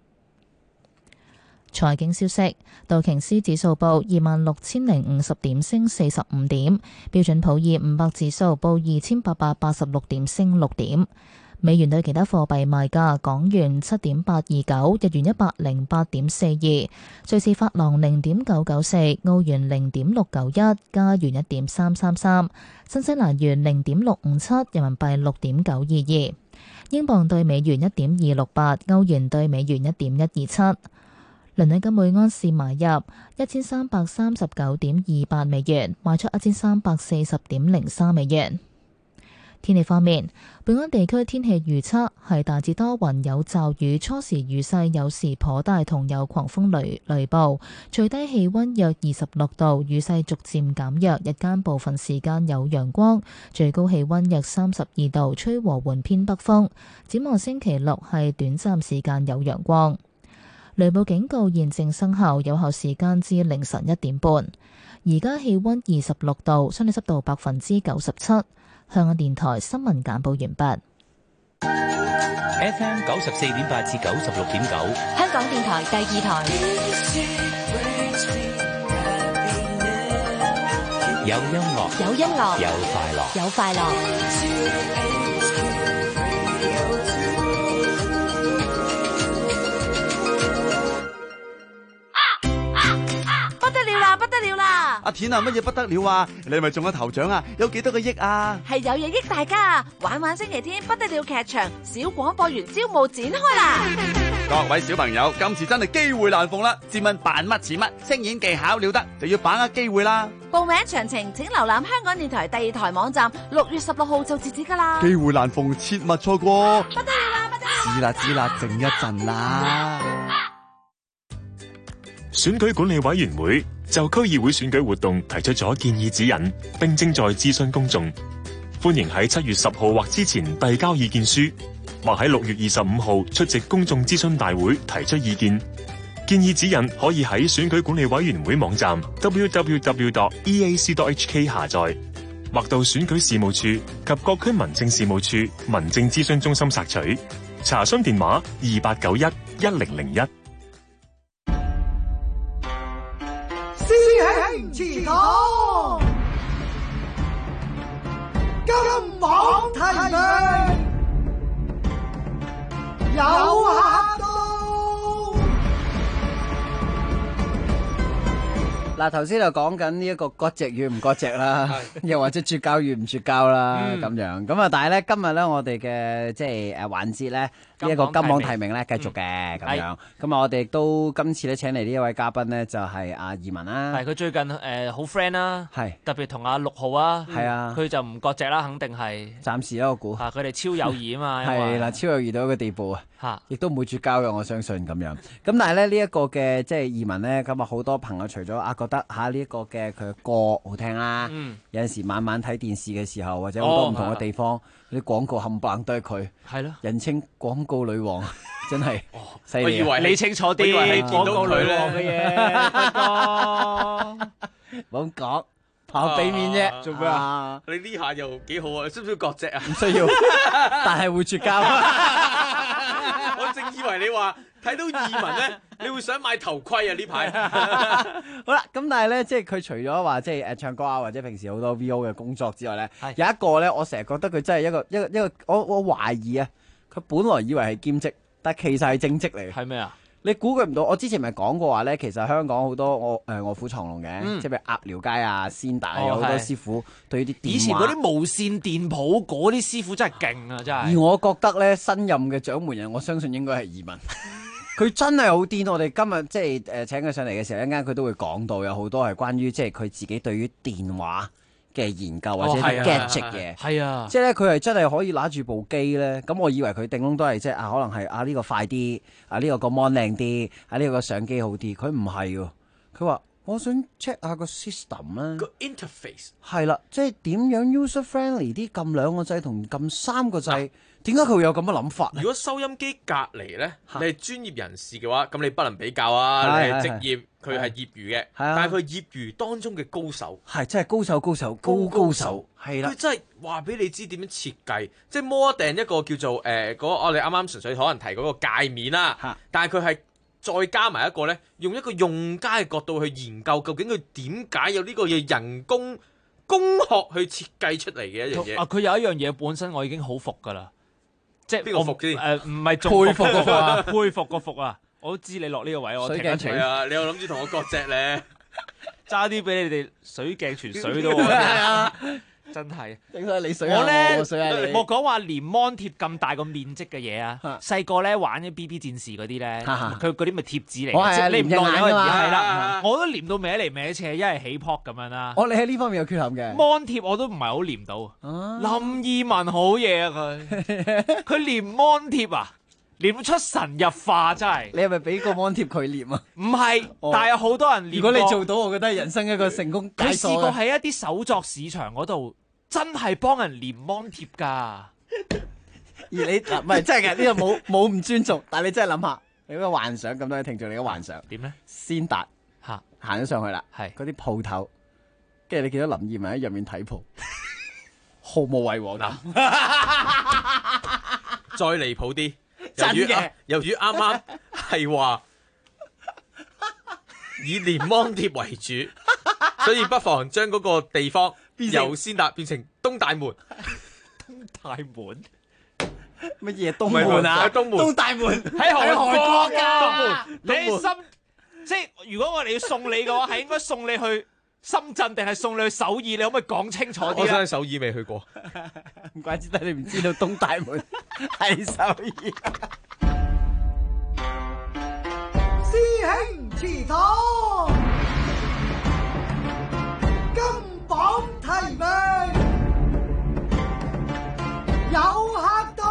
財經消息，道瓊斯指數報26,050點，升45點；標準普爾500指數報2,886點，升6點。美元對其他貨幣賣價：港元7.829，日元108.42，瑞士法郎0.994，澳元0.691，加元1.333，新西蘭元0.657，人民幣6.922，英鎊對美元1.268，歐元對美元1.127。倫敦金每安士買入1339.28美元，賣出1340.03美元。天氣方面，本港地區天氣預測係大致多雲有驟雨，初時雨勢有時頗大，同有狂風雷暴，最低氣溫約26度，雨勢逐漸減弱，日間部分時間有陽光，最高氣溫約32度，吹和緩偏北風。展望星期六係短暫時間有陽光。雷暴警告現正生效，有效時間至凌晨1點半。而家氣溫26度，相對濕度97%。香港電台新聞簡報完畢。 FM 94.8至96.9， 香港電台第2台。 有音樂， 有音樂， 有快樂， 有快樂。 不得了啦！阿田啊，乜嘢不得了啊？你係咪中咗頭獎啊？有幾多個億啊？ 係有嘢益大家，玩玩星期天不得了劇場小廣播員招募展開啦！ 各位小朋友，今次真係機會難逢啦！自問扮乜似乜，聲演技巧了得，就要把握機會啦！ 報名詳情請瀏覽香港電台第二台網站，6月16號就截止㗎啦！ 機會難逢，切勿錯過！ 不得了啦，不得了！ 知啦，靜一陣啦。 選舉管理委員會就區議會選舉活動提出咗建議指引，並正在諮詢公眾。歡迎喺7月10號或之前遞交意見書，或喺6月25號出席公眾諮詢大會提出意見。建議指引可以喺選舉管理委員會網站 www.eac.hk 下載，或到選舉事務處及各區民政事務處民政諮詢中心索取。查詢電話28911001。 師兄祠堂，金榜題名，有客到。 嗱，頭先就講緊呢一個割席與唔割席啦，又或者絕交與唔絕交啦，咁樣。咁啊，但係咧今日咧我哋嘅即係環節咧。呢一個金榜題名咧，繼續嘅咁樣。咁啊，我哋都今次咧請嚟呢一位嘉賓咧，就係阿移民啦。 係佢最近好 friend 啦，係特別同阿6號啊，係啊，佢就唔割席啦，肯定係。 暫時啦，我估。 佢哋超友誼啊嘛。 係啦，超友誼到一個地步啊，亦都唔會絕交嘅，我相信咁樣。咁但係咧呢一個嘅即係移民咧，咁啊好多朋友除咗覺得呢一個嘅佢嘅歌好聽啦，有陣時晚晚睇電視嘅時候，或者好多唔同嘅地方。啲廣告冚唪唥都係佢，係咯，人稱廣告女王，真係犀利。 我以為你清楚啲， 我以為你見到佢女王嘅嘢，冇講，怕俾面啫，做咩啊？ 你呢下又幾好啊？需唔需要割席啊？ 唔需要，但係會絕交。 我正以為你話睇到移民咧，你會想買頭盔啊呢排。 好啦，咁但係咧，即係佢除咗話即係唱歌啊，或者平時好多 VO 嘅工作之外咧，有一個咧，我成日覺得佢真係一個，我懷疑啊，佢本來以為係兼職，但係其實係正職嚟。 係咩啊？ 你估佢唔到，我之前咪講過話咧，其實香港好多臥虎藏龍嘅，即係譬如鴨寮街啊、先達有好多師傅對啲電話。 以前嗰啲無線電鋪嗰啲師傅真係勁啊，真係。 而我覺得咧，新任嘅掌門人，我相信應該係移民。佢真係好癲，我哋今日即係請佢上嚟嘅時候，一陣間佢都會講到有好多係關於即係佢自己對於電話嘅研究或者啲 gadget 嘅，係啊，即係咧佢係真係可以拿住部機咧。咁我以為佢頂籠都係即係可能係呢個快啲，呢個個 mon 靚啲，呢個相機好啲。佢唔係喎，佢話我想 check 下個 system 啦， 個 interface 係啦，即係點樣 user friendly 啲，撳2個掣同撳3個掣。點解佢會有咁嘅諗法？ 如果收音機隔離咧，你係專業人士嘅話，咁你不能比較啊！你係職業，佢係業餘嘅，但係佢業餘當中嘅高手， 係真係高手，係啦。 佢真係話俾你知點樣設計，即係摸定一個叫做我哋啱啱純粹可能提嗰個界面啦，但係佢係再加埋一個咧，用一個用家嘅角度去研究，究竟佢點解有呢個嘢人工學去設計出嚟嘅一樣嘢。 佢有一樣嘢本身我已經好服㗎啦。即係邊個服先？ 唔係佩服個服啊！佩服個服啊！我都知你落呢個位，我停一停啊！你又諗住同我割席咧？ 揸啲俾你哋水鏡泉水都喎！真係， 整晒你水我咧， 我水下你。 莫講話連 mon 貼咁大個面積嘅嘢啊！細個咧玩啲 BB 戰士嗰啲咧，佢嗰啲咪貼紙嚟嘅，你唔落眼㗎嘛？係啦，我都黏到歪嚟歪斜，一係起泡咁樣啦。 你喺呢方面有缺陷嘅。 mon 貼我都唔係好黏到。林二汶好嘢啊佢黏 mon 貼啊！黏出神入化真係。 你係咪俾個 mon 貼佢黏啊？ 唔係，但係有好多人黏。 如果你做到，我覺得係人生一個成功解鎖。 佢試過喺一啲手作市場嗰度，真係幫人黏 mon 貼㗎。 而你唔係真係嘅，呢個冇唔尊重，但係你真係諗下，你嗰個幻想咁多聽眾，你嘅幻想點咧？ 先達行咗上去啦，係嗰啲鋪頭，跟住你見到林二汶喺入面睇鋪，毫無違和感。 再離譜啲。由於啱啱係話以連 mon 貼為主，所以不妨將嗰個地方由先達變成東大門。 東大門乜嘢東門啊？東大門喺韓國㗎。 你心即係如果我哋要送你嘅話，係應該送你去深圳定係送你去首爾？你可唔可以講清楚啲？ 我想去首爾未去過， 唔怪之得你唔知道東大門係首爾。 兄祠堂，金榜題名有客到。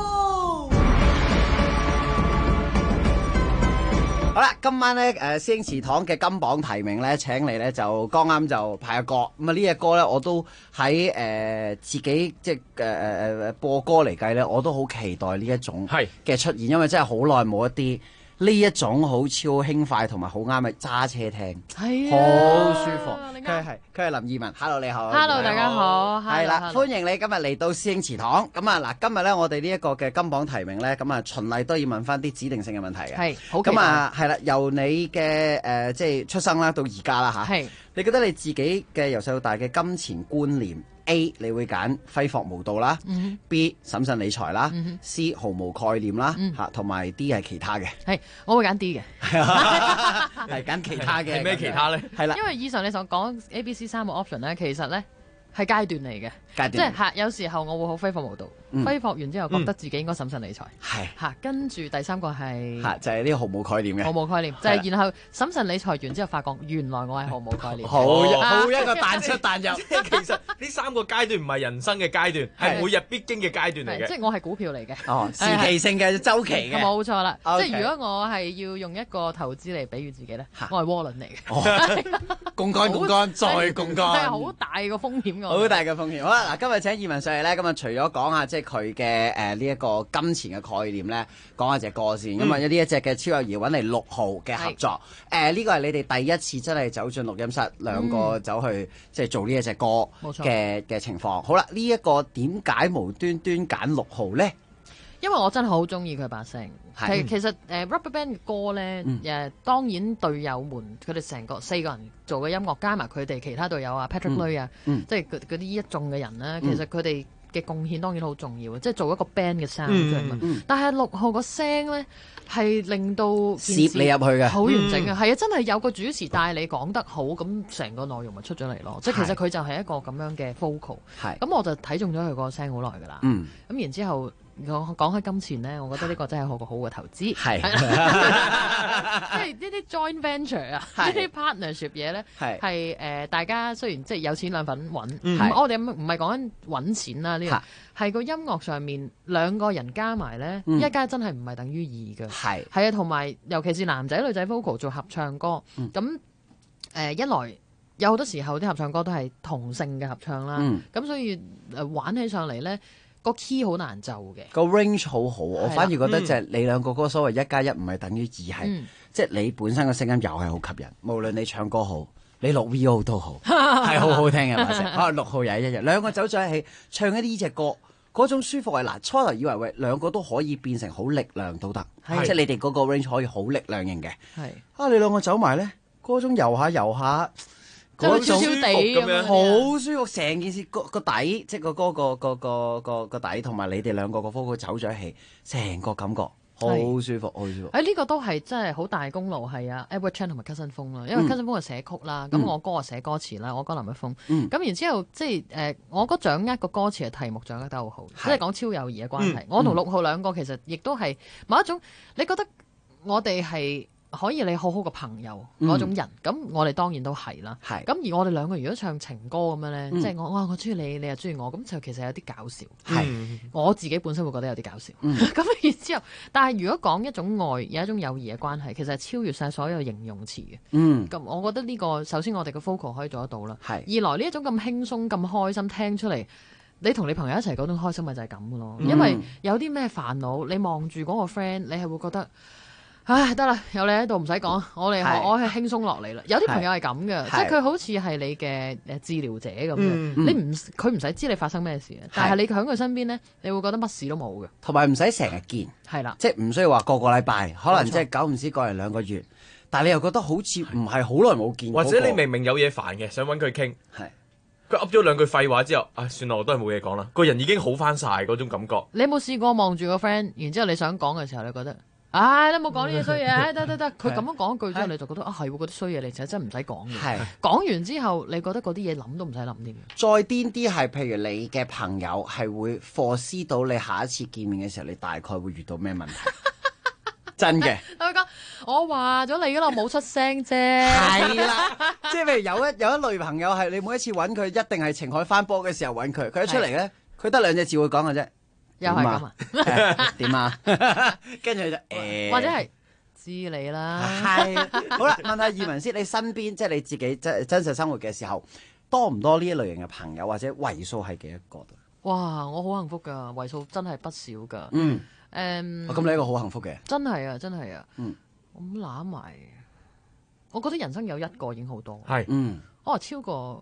好啦，今晚咧師兄祠堂嘅金榜題名咧，請嚟咧就剛啱就派個歌，咁啊呢隻歌咧我都喺自己即係播歌嚟計咧，我都好期待呢一種嘅出現，因為真係好耐冇一啲呢一種好超輕快同埋好啱嘅揸車聽， 係好舒服。佢係林二汶 ，Hello 你好 ，Hello 大家好， 係啦，歡迎你今日嚟到師兄祠堂。咁啊嗱，今日咧我哋呢一個嘅金榜題名咧，咁啊循例都要問翻啲指定性嘅問題嘅， 係好期待。 咁啊係啦，由你嘅即係出生啦到而家啦嚇，係你覺得你自己嘅由細到大嘅金錢觀念 A 你會揀揮霍無度啦，B 審慎理財啦，C 毫無概念啦嚇，同埋 D 係其他嘅。 係，我會揀 D 嘅， 係揀其他嘅。 係咩其他咧？ 係啦， 因為以上你所講 A、B、C 三個 option 咧，其實咧係階段嚟嘅，即係嚇有時候我會好揮霍無度，揮霍完之後覺得自己應該審慎理財， 係嚇跟住第三個係嚇就係呢個毫無概念嘅， 毫無概念就係然後審慎理財完之後發覺原來我係毫無概念， 好一個彈出彈入。 其實呢三個階段唔係人生嘅階段，係每日必經嘅階段嚟嘅。 即係我係股票嚟嘅， 哦，時期性嘅周期嘅， 冇錯啦。即 Okay 係如果我係要用一個投資嚟比喻自己咧，我係窩輪嚟嘅， 槓桿再槓桿， 係好大個風險㗎， 好大嘅風險。好啦，嗱，今日請二汶上嚟咧，咁啊，除咗講下即係佢嘅呢一個金錢嘅概念咧，講下隻歌先。咁啊，呢一隻嘅超友誼揾嚟6號嘅合作，呢個係你哋第一次真係走進錄音室，兩個走去即係做呢一隻歌嘅情況。好啦，呢一個點解無端端揀6號咧？ 因為我真係好中意佢把聲。係其實RubberBand 嘅歌咧，當然隊友們佢哋成個4個人做嘅音樂，加埋佢哋其他隊友啊 Patrick Lui 啊，即係嗰啲一眾嘅人咧，其實佢哋嘅貢獻當然好重要，即係做一個 band 嘅 sound 出嚟嘛。但係6號個聲咧係令到攝你入去嘅， 好完整啊！係啊，真係有個主持帶你講得好，咁成個內容咪出咗嚟咯。即係其實佢就係一個咁樣嘅 vocal。係咁我就睇中咗佢個聲好耐㗎啦。咁然之後。講開金錢咧，我覺得呢個真係好嘅投資，係即係呢啲 joint venture 啊，呢啲 partnership 嘢咧，係大家雖然即係有錢兩份揾，我哋唔係講緊揾錢啦，呢樣係個音樂上面兩個人加埋咧，一加真係唔係等於2嘅，係啊，同埋尤其是男仔女仔 vocal 做合唱歌，咁一來有好多時候啲合唱歌都係同性嘅合唱啦，咁所以玩起上嚟咧。個 key 好難就嘅， 個 range 好好，我反而覺得就係你兩個嗰個所謂1+1唔係等於2，係即係你本身個聲音又係好吸引，無論你唱歌好，你錄 VO 都好，係好好聽嘅把聲。可能6號又係一樣，兩個走在一起唱一啲呢隻歌，嗰種舒服係嗱，初頭以為兩個都可以變成好力量都得，即係你哋嗰個 range 可以好力量型嘅。係你兩個走埋咧，嗰種遊下遊下。嗰種舒服咁樣，好舒服，成件事個底，即係個歌個底，同埋你哋兩個個 vocal 走咗一起，成個感覺好舒服，好舒服。 呢個都係真係好大功勞，係啊 Edward Chan 同埋 Cousin 風啦，因為 Cousin 風係寫曲啦，咁我歌係寫歌詞啦，我歌林一峰，咁然之後即係我覺得掌握個歌詞嘅題目掌握得好好，即係講超友誼嘅關係。我同6號兩個其實亦都係某一種，你覺得我哋係。可以你好好嘅朋友嗰種人，咁我哋當然都係啦。咁而我哋兩個如果唱情歌咁樣咧，即係我中意你，你又中意我，咁就其實有啲搞笑。我自己本身會覺得有啲搞笑。咁然之後，但係如果講一種愛，有一種友誼嘅關係，其實係超越晒所有形容詞嘅。咁我覺得呢個首先我哋嘅 vocal 可以做得到啦。二來呢一種咁輕鬆、咁開心聽出嚟，你同你朋友一齊嗰種開心咪就係咁嘅咯。因為有啲咩煩惱，你望住嗰個 friend，你係會覺得。唉，得啦，有你喺度唔使講，我係輕鬆落嚟啦。有啲朋友係咁嘅，即係佢好似係你嘅治療者咁嘅。佢唔使知你發生咩事嘅，但係你喺佢身邊咧，你會覺得乜事都冇嘅。 同埋唔使成日見，係啦，即係唔需要話個禮拜，可能即係久唔知過嚟2個月，但係你又覺得好似唔係好耐冇見。 或者你明明有嘢煩嘅，想揾佢傾，佢噏咗2句廢話之後，算啦，我都係冇嘢講啦。個人已經好翻晒嗰種感覺。 你有冇試過望住個 friend，然之後你想講嘅時候，你覺得？唉，你冇講呢啲衰嘢，得，佢咁樣講一句之後，你就覺得係喎，嗰啲衰嘢你就真係唔使講嘅。講完之後，你覺得嗰啲嘢諗都唔使諗添。 再癲啲係，譬如你嘅朋友係會 foresee 到你下一次見面嘅時候，你大概會遇到咩問題？ 真嘅。 佢講我話咗你嗰度冇出聲啫。 係啦，即係譬如有一類朋友係你每一次揾佢，一定係晴海翻波嘅時候揾佢，佢一出嚟咧，佢得2隻字會講嘅啫。 又係咁啊？ 點啊？跟住就或者係知你啦。 係好啦，問下移民師，你身邊即係你自己真實生活嘅時候，多唔多呢一類型嘅朋友，或者為數係幾多個？ 哇！我好幸福㗎，為數真係不少㗎。 咁你一個好幸福嘅， 真係啊，真係啊。我攬埋，我覺得人生有一個已經好多。 係， 我超過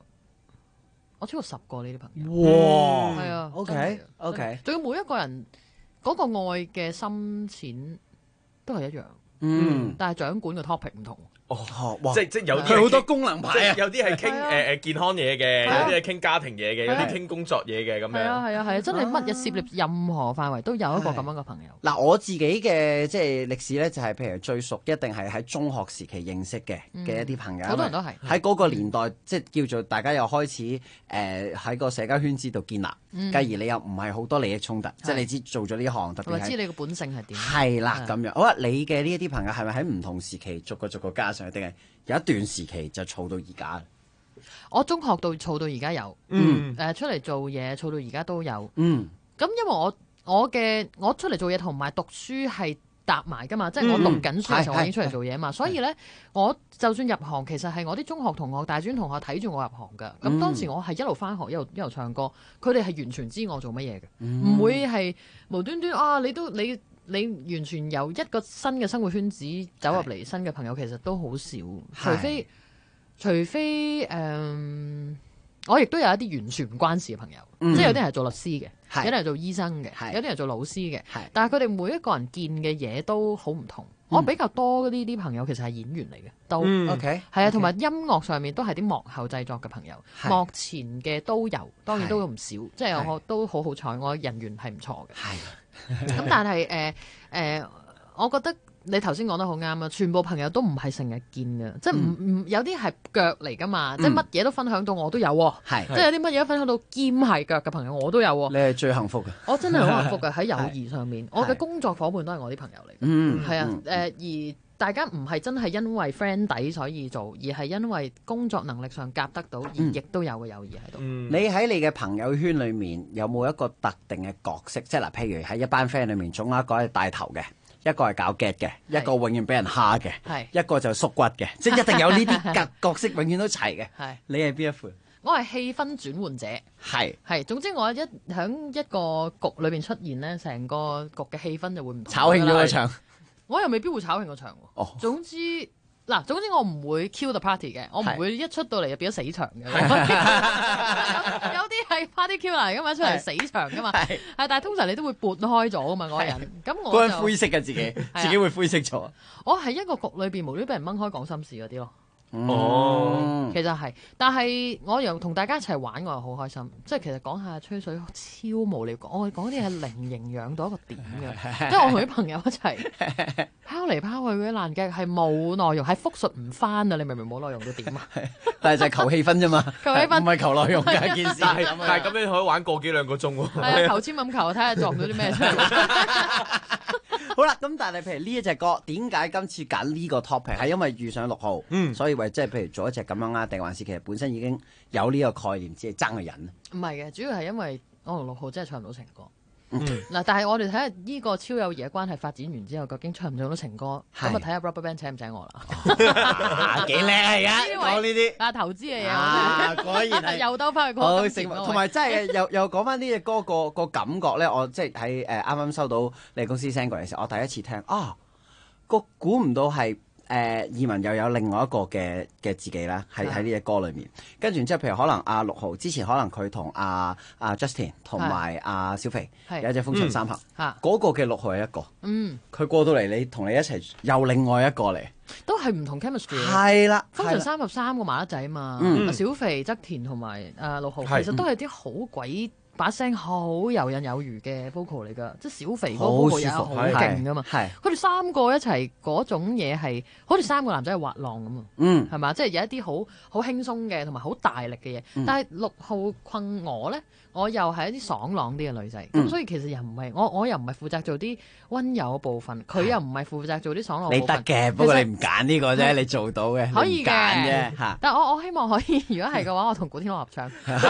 10個呢啲朋友。 哇！ 係啊 OK， 仲要每一個人嗰個愛嘅深淺都係一樣。但係掌管嘅 topic 唔同。 即有啲佢好多功能牌啊！ 有啲係傾健康嘢嘅，有啲係傾家庭嘢嘅，有啲傾工作嘢嘅咁樣。 係啊，真係乜嘢涉獵任何範圍都有一個咁樣嘅朋友。 嗱，我自己嘅即係歷史咧，就係譬如最熟一定係喺中學時期認識嘅一啲朋友。 好多人都係喺嗰個年代，即係叫做大家又開始喺個社交圈子度建立，繼而你又唔係好多利益衝突，即係你知做咗呢行，特別係知你個本性係點。 係啦，咁樣。好啦，你嘅呢一啲朋友係咪喺唔同時期逐個加上，定係有一段時期就儲到而家？ 我中學到儲到而家有，出嚟做嘢儲到而家都有。咁因為我出嚟做嘢同埋讀書係搭埋噶嘛，即係我讀緊書嘅時候我已經出嚟做嘢嘛，所以咧我就算入行，其實係我啲中學同學、大專同學睇住我入行噶。咁當時我係一路翻學一路唱歌，佢哋係完全知我做乜嘢嘅，唔會係無端端啊你完全由一個新嘅生活圈子走入嚟，新嘅朋友其實都好少，除非我亦都有一啲完全唔關事嘅朋友，即係有啲人係做律師嘅，有啲人係做醫生嘅，有啲人係做老師嘅，但係佢哋每一個人見嘅嘢都好唔同。我比較多呢啲朋友其實係演員嚟嘅，都 OK 係啊，同埋音樂上面都係啲幕後製作嘅朋友，幕前嘅都有，當然都唔少，即係我都好彩，我人緣係唔錯嘅。咁但係我覺得你頭先講得好啱啊！全部朋友都唔係成日見嘅，即係唔有啲係腳嚟噶嘛，即係乜嘢都分享到我都有喎，即係有啲乜嘢都分享到兼係腳嘅朋友我都有喎。 你係最幸福嘅， 我真係好幸福嘅喺友誼上面，我嘅工作伙伴都係我啲朋友嚟，係啊，而大家唔係真係因為 friend 底所以做，而係因為工作能力上夾得到，而亦都有個友誼喺度。 你喺你嘅朋友圈裏面有冇一個特定嘅角色？即係嗱，譬如喺一班 friend 裏面，總有一個係帶頭嘅。一個係搞 get 嘅，一個永遠俾人蝦嘅，一個就縮骨嘅，即係一定有呢啲角色，永遠都齊嘅。你係邊一款？ 我係氣氛轉換者。係，總之我喺一個局裏邊出現咧，成個局嘅氣氛就會唔同。 炒興咗個場， 我又未必會炒興個場喎。總之我唔會 kill the party 嘅，我唔會一出到嚟就變咗死場嘅。有啲係 party killer 嚟噶嘛，出嚟死場噶嘛。但係通常你都會撥開咗噶嘛，嗰個人。咁我嗰陣灰色嘅自己會灰色咗。 我係一個局裏邊無端俾人掹開講心事嗰啲咯。其實係，但係我又同大家一齊玩，我又好開心。即係其實講下吹水超無聊，我講啲係零營養到一個點嘅。即係我同啲朋友一齊拋嚟拋去嗰啲爛劇係冇內容，係複述唔翻啊！你明唔明冇內容到點啊？ 但係就係求氣氛啫嘛， 求氣氛唔係求內容嘅一件事。 但係咁樣可以玩個幾兩個鐘喎。 係啊，求簽咁求，睇下撞到啲咩出嚟。 好啦，咁但係譬如呢一隻歌，點解今次揀呢個 topic？係因為遇上6號，所以為即係譬如做一隻咁樣啦，定還是其實本身已經有呢個概念，只係爭個人咧？ 唔係嘅，主要係因為我同6號真係唱唔到情歌。嗱，但係我哋睇下呢個超友誼嘅關係發展完之後，究竟唱唔唱到情歌？咁啊睇下 RubberBand 請唔請我啦？ 幾叻係啊！講呢啲投資嘅嘢，果然係又兜翻去歌金錢。 同埋真係又講翻呢隻歌個感覺咧，我即係喺啱啱收到你公司 send 過嚟嘅時候，我第一次聽估唔到係。移民又有另外一個嘅自己啦，喺呢隻歌裏面。跟住之後，譬如可能阿6號之前，可能佢同阿 Justin 同埋阿小肥有一隻風塵三俠，嗰個嘅6號係一個。佢過到嚟，同你一齊又另外一個嚟， 都係唔同 chemistry。 係啦， 風塵三俠3個麻甩仔嘛，小肥、側田同埋6號，其實都係啲好鬼把聲好游刃有餘嘅 vocal 嚟㗎，即係小肥嗰個 vocal 又好勁㗎嘛。佢哋三個一齊嗰種嘢係好似三個男仔係滑浪咁啊，係嘛？即係有一啲好輕鬆嘅同埋好大力嘅嘢。但係6號困我咧，我又係一啲爽朗啲嘅女仔，咁所以其實又唔係我又唔係負責做啲温柔嘅部分，佢又唔係負責做啲爽朗嘅部分。 你得嘅，不過你唔揀呢個啫，你做到嘅， 可以嘅啫嚇。 但係我希望可以，如果係嘅話，我同古天樂合唱。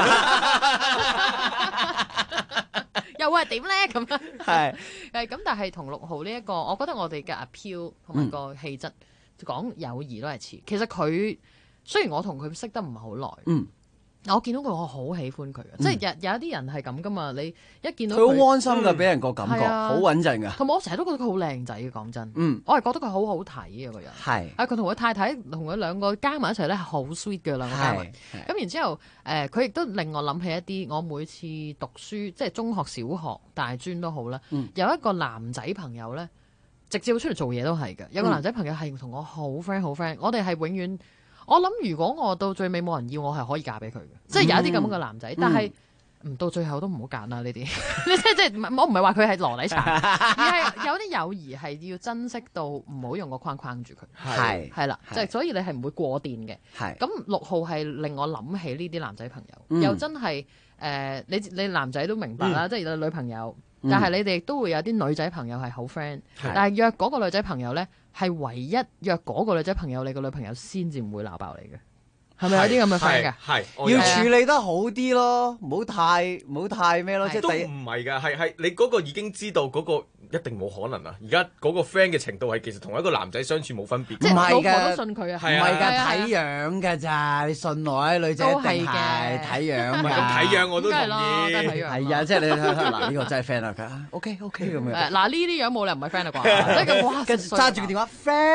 又會係點咧？咁樣係咁，但係同6號呢一個，我覺得我哋嘅 appeal 同埋個氣質講友誼都係似。其實佢雖然我同佢識得唔係好耐，我見到佢我好喜歡佢嘅，即係有一啲人係咁噶嘛。你一見到佢好安心㗎，俾人個感覺好穩陣㗎。 同埋我成日都覺得佢好靚仔嘅，講真。我係覺得佢好好睇嘅個人。係佢同佢太太同佢兩個加埋一齊咧，係好 sweet 嘅兩個加埋。咁然之後，佢亦都令我諗起一啲我每次讀書，即係中學、小學、大專都好啦。有一個男仔朋友咧，直接出嚟做嘢都係嘅。有個男仔朋友係同我好 friend，好 friend。我哋係永遠。我諗如果我到最尾冇人要我，係可以嫁俾佢嘅，即係有一啲咁嘅男仔。但係唔到最後都唔好揀啦呢啲。即係我唔係話佢係羅禮茶，而係有啲友誼係要珍惜到唔好用個框框住佢。係啦，即係所以你係唔會過電嘅。咁6號係令我諗起呢啲男仔朋友，又真係你男仔都明白啦，即係有女朋友，但係你哋都會有啲女仔朋友係好 friend，但係約嗰個女仔朋友咧。係唯一約嗰個女仔朋友，你個女朋友先至唔會鬧爆你嘅，係咪有啲咁嘅 friend 㗎？ 係要處理得好啲咯，唔好太咩咯，即係都唔係㗎，係你嗰個已經知道嗰個一定冇可能啊！而家嗰個 friend 嘅程度係其實同一個男仔相處冇分別， 即係老婆都信佢啊， 唔係㗎，睇樣㗎咋，你信我啲女仔一定係睇樣㗎。 咁睇樣我都同意， 係啊，即係你嗱呢個真係 friend 啊，佢 OK 咁樣。 嗱呢啲樣冇理由唔係 friend 啊啩，即係哇揸住個電話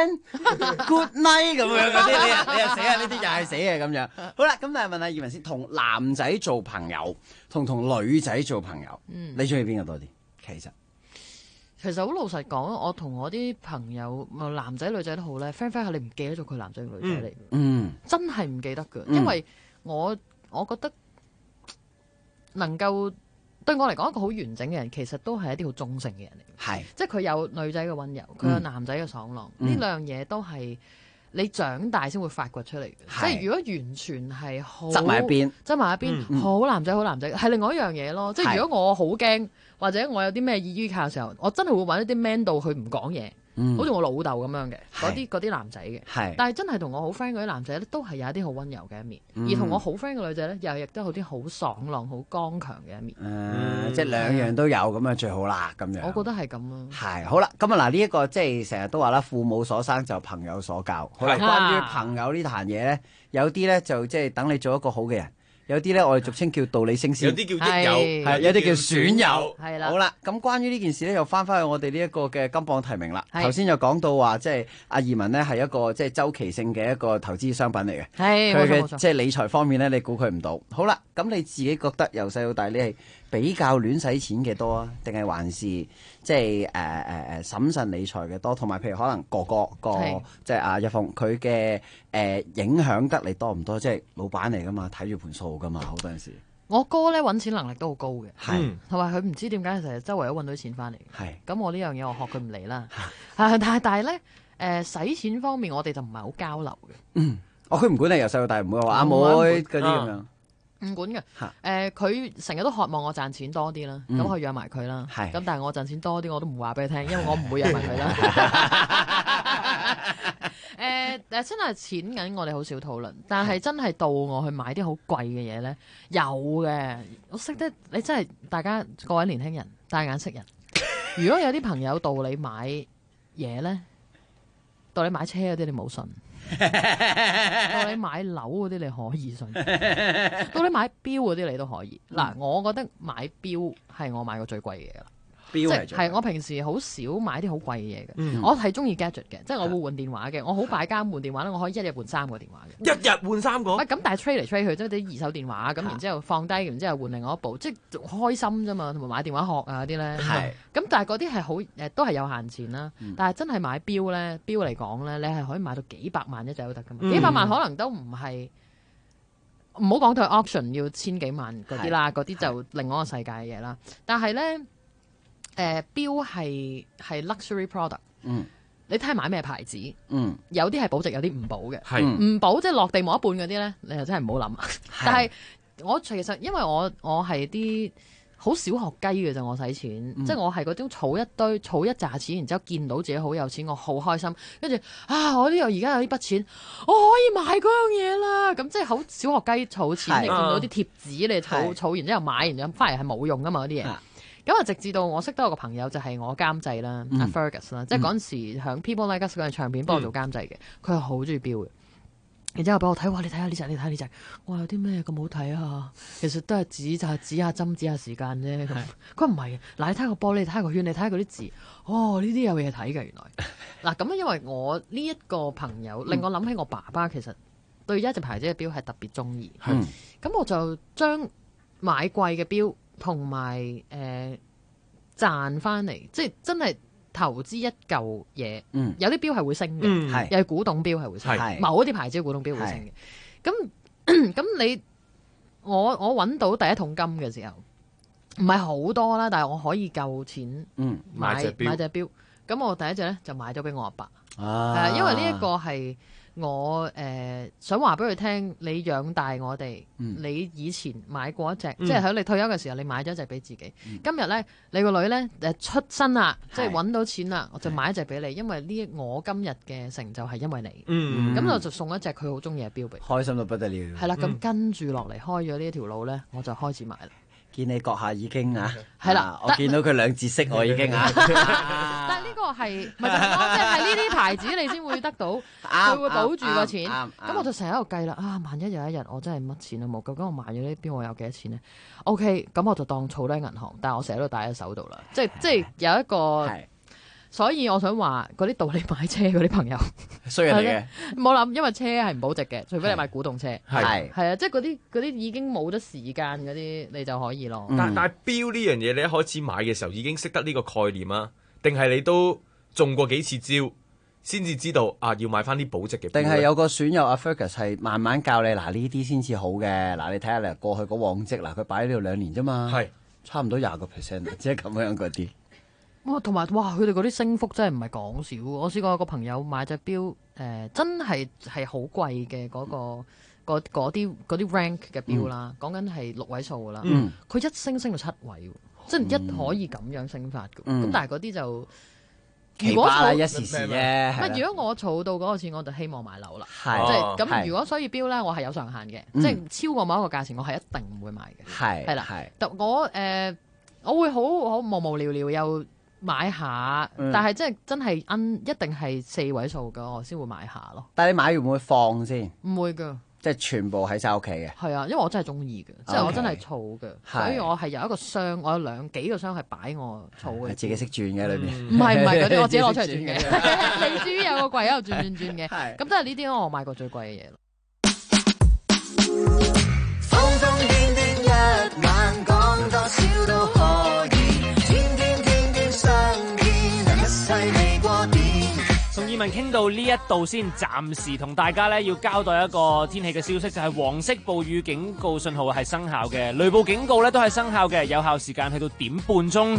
friend good night 咁樣嗰啲，你又死啊！呢啲又係死啊咁樣。好啦，咁但係問下葉文先，同男仔做朋友同女仔做朋友，你中意邊個多啲？其實好老實講，我同我啲朋友，男仔女仔都好咧 friend 下，你唔記得咗佢男仔女仔嚟，真係唔記得㗎，因為我覺得能夠對我嚟講一個好完整嘅人，其實都係一啲好中性嘅人嚟，即係佢有女仔嘅溫柔，佢有男仔嘅爽朗，呢兩樣嘢都係你長大先會發掘出嚟嘅。即係如果完全係好側埋一邊， 好男仔係另外一樣嘢咯。即係如果我好驚或者我有啲咩依靠嘅時候，我真係會揾一啲 man 到佢唔講嘢，好似我老豆咁樣嘅嗰啲男仔嘅。但係真係同我好 friend 嗰啲男仔咧，都係有一啲好溫柔嘅一面，而同我好 friend 嘅女仔咧，又亦都有啲好爽朗、好剛強嘅一面。 即係兩樣都有咁啊，最好啦咁樣。 我覺得係咁咯。 係好啦，咁啊嗱，呢一個即係成日都話啦，父母所生就朋友所教。好啦，關於朋友呢壇嘢咧，有啲咧就即係等你做一個好嘅人。有啲咧，我哋俗稱叫道理升仙， 有啲叫益友， 係有啲叫損友， 係啦。 好啦，咁關於呢件事咧，又翻去我哋呢一個嘅金榜題名啦。頭先就講到話，即係阿移民咧係一個即係周期性嘅一個投資商品嚟嘅，佢嘅即係理財方面咧，你估佢唔到。好啦，咁你自己覺得由細到大，你係比較亂使錢嘅多啊，定係還是即係審慎理財嘅多？同埋譬如可能個即係阿一鳳佢嘅影響得你多唔多？即係老闆嚟噶嘛，睇住盤數噶嘛，好多陣時。 我哥咧揾錢能力都好高嘅，同埋佢唔知點解成日周圍都揾到錢翻嚟。咁我呢樣嘢我學佢唔嚟啦。但係咧使錢方面我哋就唔係好交流嘅。 佢唔管你由細到大，唔會話阿妹嗰啲咁樣。 唔管嘅，佢成日都渴望我賺錢多啲啦，咁我養埋佢啦。咁但係我賺錢多啲，我都唔話俾佢聽，因為我唔會養埋佢啦。真係錢銀我哋好少討論，但係真係到我去買啲好貴嘅嘢咧，有嘅。我識得你真係大家各位年輕人戴眼識人。如果有啲朋友到你買嘢咧，到你買車嗰啲你冇信。到你買樓嗰啲你可以信，到你買錶嗰啲你都可以。嗱，我覺得買錶係我買過最貴嘅嘢啦。錶係我平時好少買啲好貴嘅嘢嘅。我係中意 gadget 嘅，即係我會換電話嘅。我好敗家換電話咧，我可以一日換3個電話嘅。 一日換3個？ 咁但係 trade 嚟 trade 去，即係啲二手電話咁，然之後放低，然之後換另外一部，即係開心啫嘛。同埋買電話殼啊啲咧，咁但係嗰啲係好都係有限錢啦。但係真係買錶咧，錶嚟講咧，你係可以買到幾百萬一隻都得噶嘛。幾百萬可能都唔係。 唔好講到 auction 要千幾萬嗰啲啦，嗰啲就另外一個世界嘅嘢啦。但係咧，錶係 luxury product。你睇下買咩牌子，有啲係保值，有啲唔保嘅。唔保即係落地冇一半嗰啲咧，你就真係唔好諗。但係我其實因為我係啲好小學雞嘅啫，我使錢，即係我係嗰種儲一堆、儲一紮錢，然之後見到自己好有錢，我好開心。跟住我呢度而家有呢筆錢，我可以買嗰樣嘢啦。咁即係好小學雞儲錢，你見到啲貼紙，你儲完之後買，然之後翻嚟係冇用噶嘛嗰啲嘢。咁啊，直至到我識得我個朋友就係我監製啦，阿 Fergus 啦，即係嗰陣時響 People Like Us 嗰陣唱片幫我做監製嘅，佢係好中意錶嘅。然之後俾我睇，哇！你睇下呢隻，你睇下呢隻，哇！有啲咩咁好睇啊？其實都係指下針，指下時間啫。佢話唔係，嗱你睇下個玻璃，你睇下個圈，你睇下嗰啲字，哦呢啲有嘢睇嘅原來。嗱咁因為我呢一個朋友令我諗起我爸爸，其實對一隻牌子嘅錶係特別中意。咁我就將買貴嘅錶同埋賺翻嚟，即係真係投資一嚿嘢。有啲錶係會升嘅，有啲古董錶係會升嘅，某一啲牌子嘅古董錶會升嘅。咁我揾到第一桶金嘅時候，唔係好多啦，但係我可以夠錢買隻錶。咁我第一隻咧就買咗俾我阿爸，因為呢一個係我想話俾佢聽，你養大我哋，你以前買過一隻，即係喺你退休嘅時候，你買咗一隻俾自己。今日咧，你個女咧出身啦，即係揾到錢啦，我就買一隻俾你，因為我今日嘅成就係因為你。咁我就送一隻佢好中意嘅錶俾佢， 開心到不得了。 係啦，咁跟住落嚟開咗呢一條路咧，我就開始買啦。 見你閣下已經係啦， 我見到佢兩字色我已經但係呢個係咪就係咯？即係呢啲牌子你先會得到，佢會保住個錢。咁我就成日喺度計啦，萬一有一日我真係乜錢都冇，究竟我買咗呢邊我有幾多錢咧 ？OK， 咁我就當儲喺銀行，但係我成日都帶喺手度啦。即係有一個。所以我想話嗰啲道理買車嗰啲朋友衰人嚟嘅， 唔好諗，因為車係唔保值嘅，除非你買古董車。係啊，即係嗰啲已經冇咗時間嗰啲，你就可以咯。 但係錶呢樣嘢，你一開始買嘅時候已經識得呢個概念啊？定係你都中過幾次招先至知道要買翻啲保值嘅錶？ 定係有個損友阿 Fergus 係慢慢教你呢啲先至好嘅。你睇下過去個往績佢擺喺呢度2年啫嘛，差唔多20%，即係咁樣嗰啲。 同埋佢哋嗰啲升幅真係唔係講少。我試過有個朋友買隻錶，真係好貴嘅嗰啲 rank 嘅錶啦，講緊係6位數噶啦。佢一升到7位，即係一可以咁樣升法嘅。咁但係嗰啲就如果一時時啫。 如果我儲到嗰個錢，我就希望買樓啦。即係咁。如果所以錶咧，我係有上限嘅，即係超過某一個價錢，我係一定唔會買嘅。係啦，但我會好無聊又買下，但係真係一定係4位數嘅，我先會買下咯。 但係你買完會唔會放先？ 唔會㗎， 即係全部喺晒屋企嘅。 係啊，因為我真係中意嘅，即係我真係儲嘅，所以我係有一個箱，我有幾個箱係擺我儲嘅。 自己識轉嘅裏面？ 唔係嗰啲，我自己攞出嚟轉嘅。你至於有個櫃喺度轉嘅，咁都係呢啲我買過最貴嘅嘢咯。瘋瘋癲癲一晚，講多少都可以。 同葉文傾到呢一度先，暫時同大家咧要交代一個天氣嘅消息，就係黃色暴雨警告信號係生效嘅，雷暴警告咧都係生效嘅，有效時間去到點半鐘。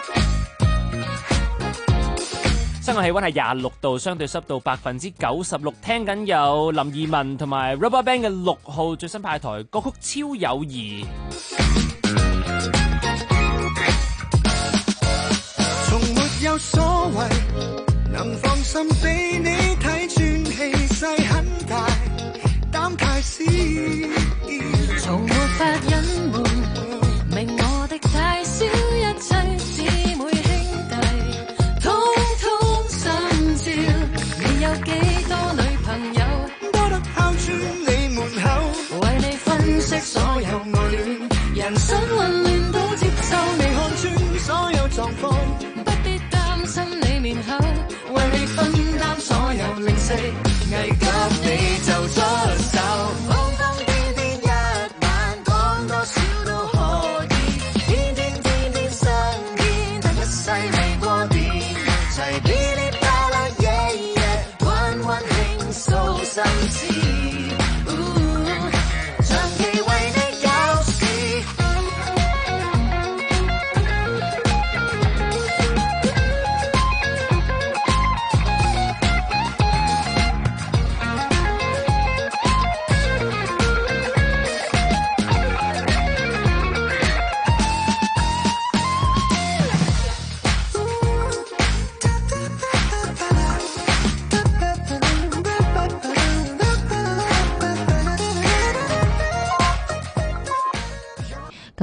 室外氣溫係26度，相對濕度96%。聽緊有林二汶同埋 RubberBand 嘅6號最新派台歌曲《超友誼》。 從沒有所謂，能放心俾你睇穿，氣勢很大，膽太小， 從沒法隱瞞，明我的大小一切姊妹兄弟，通通心照。你有幾多女朋友， 多得敲穿你門口， 為你分析所有愛戀，人生混亂都接受， 你看穿所有狀況， 不必擔心你面口，為你分擔所有零食，危急你就出手，瘋瘋癲癲一晚，講多少都可以，天天天天相見，但一世未過電，齊噼里啪啦夜夜，溫溫傾訴心事，將機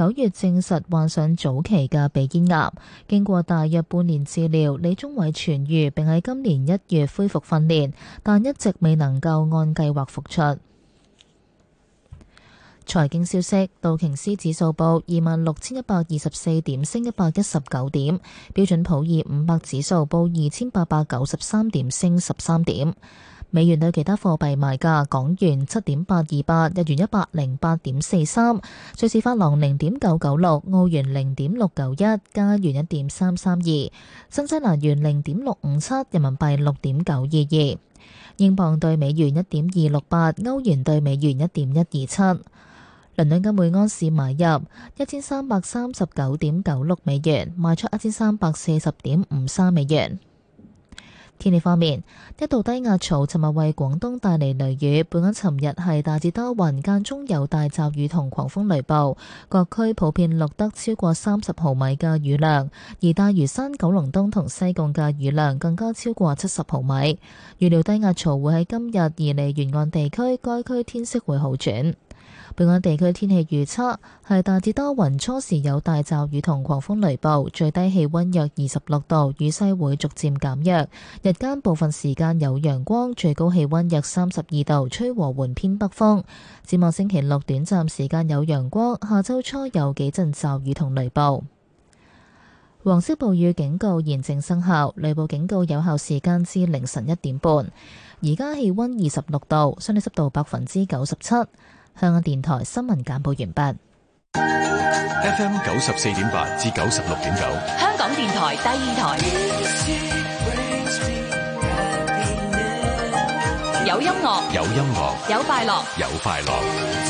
9月證實患上早期嘅鼻咽癌，經過大約半年治療，李宗偉痊愈並喺今年1月恢復訓練，但一直未能夠按計劃復出。財經消息，道瓊斯指數報26,124點，升119點；標準普爾500指數報2,893點，升13點。美元對其他貨幣賣價：港元7.828，日元108.43，瑞士法郎0.996，澳元0.691，加元1.332，新西蘭元0.657，人民幣6.922，英鎊對美元1.268，歐元對美元1.127。倫敦金每安士買入1339.96美元，賣出1340.53美元。天氣方面，一道低壓槽尋日為廣東帶嚟雷雨，本港尋日係大致多雲，間中有大驟雨同狂風雷暴，各區普遍錄得超過30毫米嘅雨量，而大嶼山、九龍東同西貢嘅雨量更加超過70毫米。預料低壓槽會喺今日移離沿岸地區，該區天色會好轉。本港地區天氣預測係大致多雲，初時有大驟雨同狂風雷暴，最低氣溫約26度，雨勢會逐漸減弱。日間部分時間有陽光，最高氣溫約32度，吹和緩偏北風。展望星期六短暫時間有陽光，下周初有幾陣驟雨同雷暴。黃色暴雨警告現正生效，雷暴警告有效時間至凌晨1點半。而家氣溫26度，相對濕度97%。香港電台新聞簡報完畢。 FM 94.8至96.9， 香港電台第二台，有音樂， 有音樂， 有快樂， 有快樂。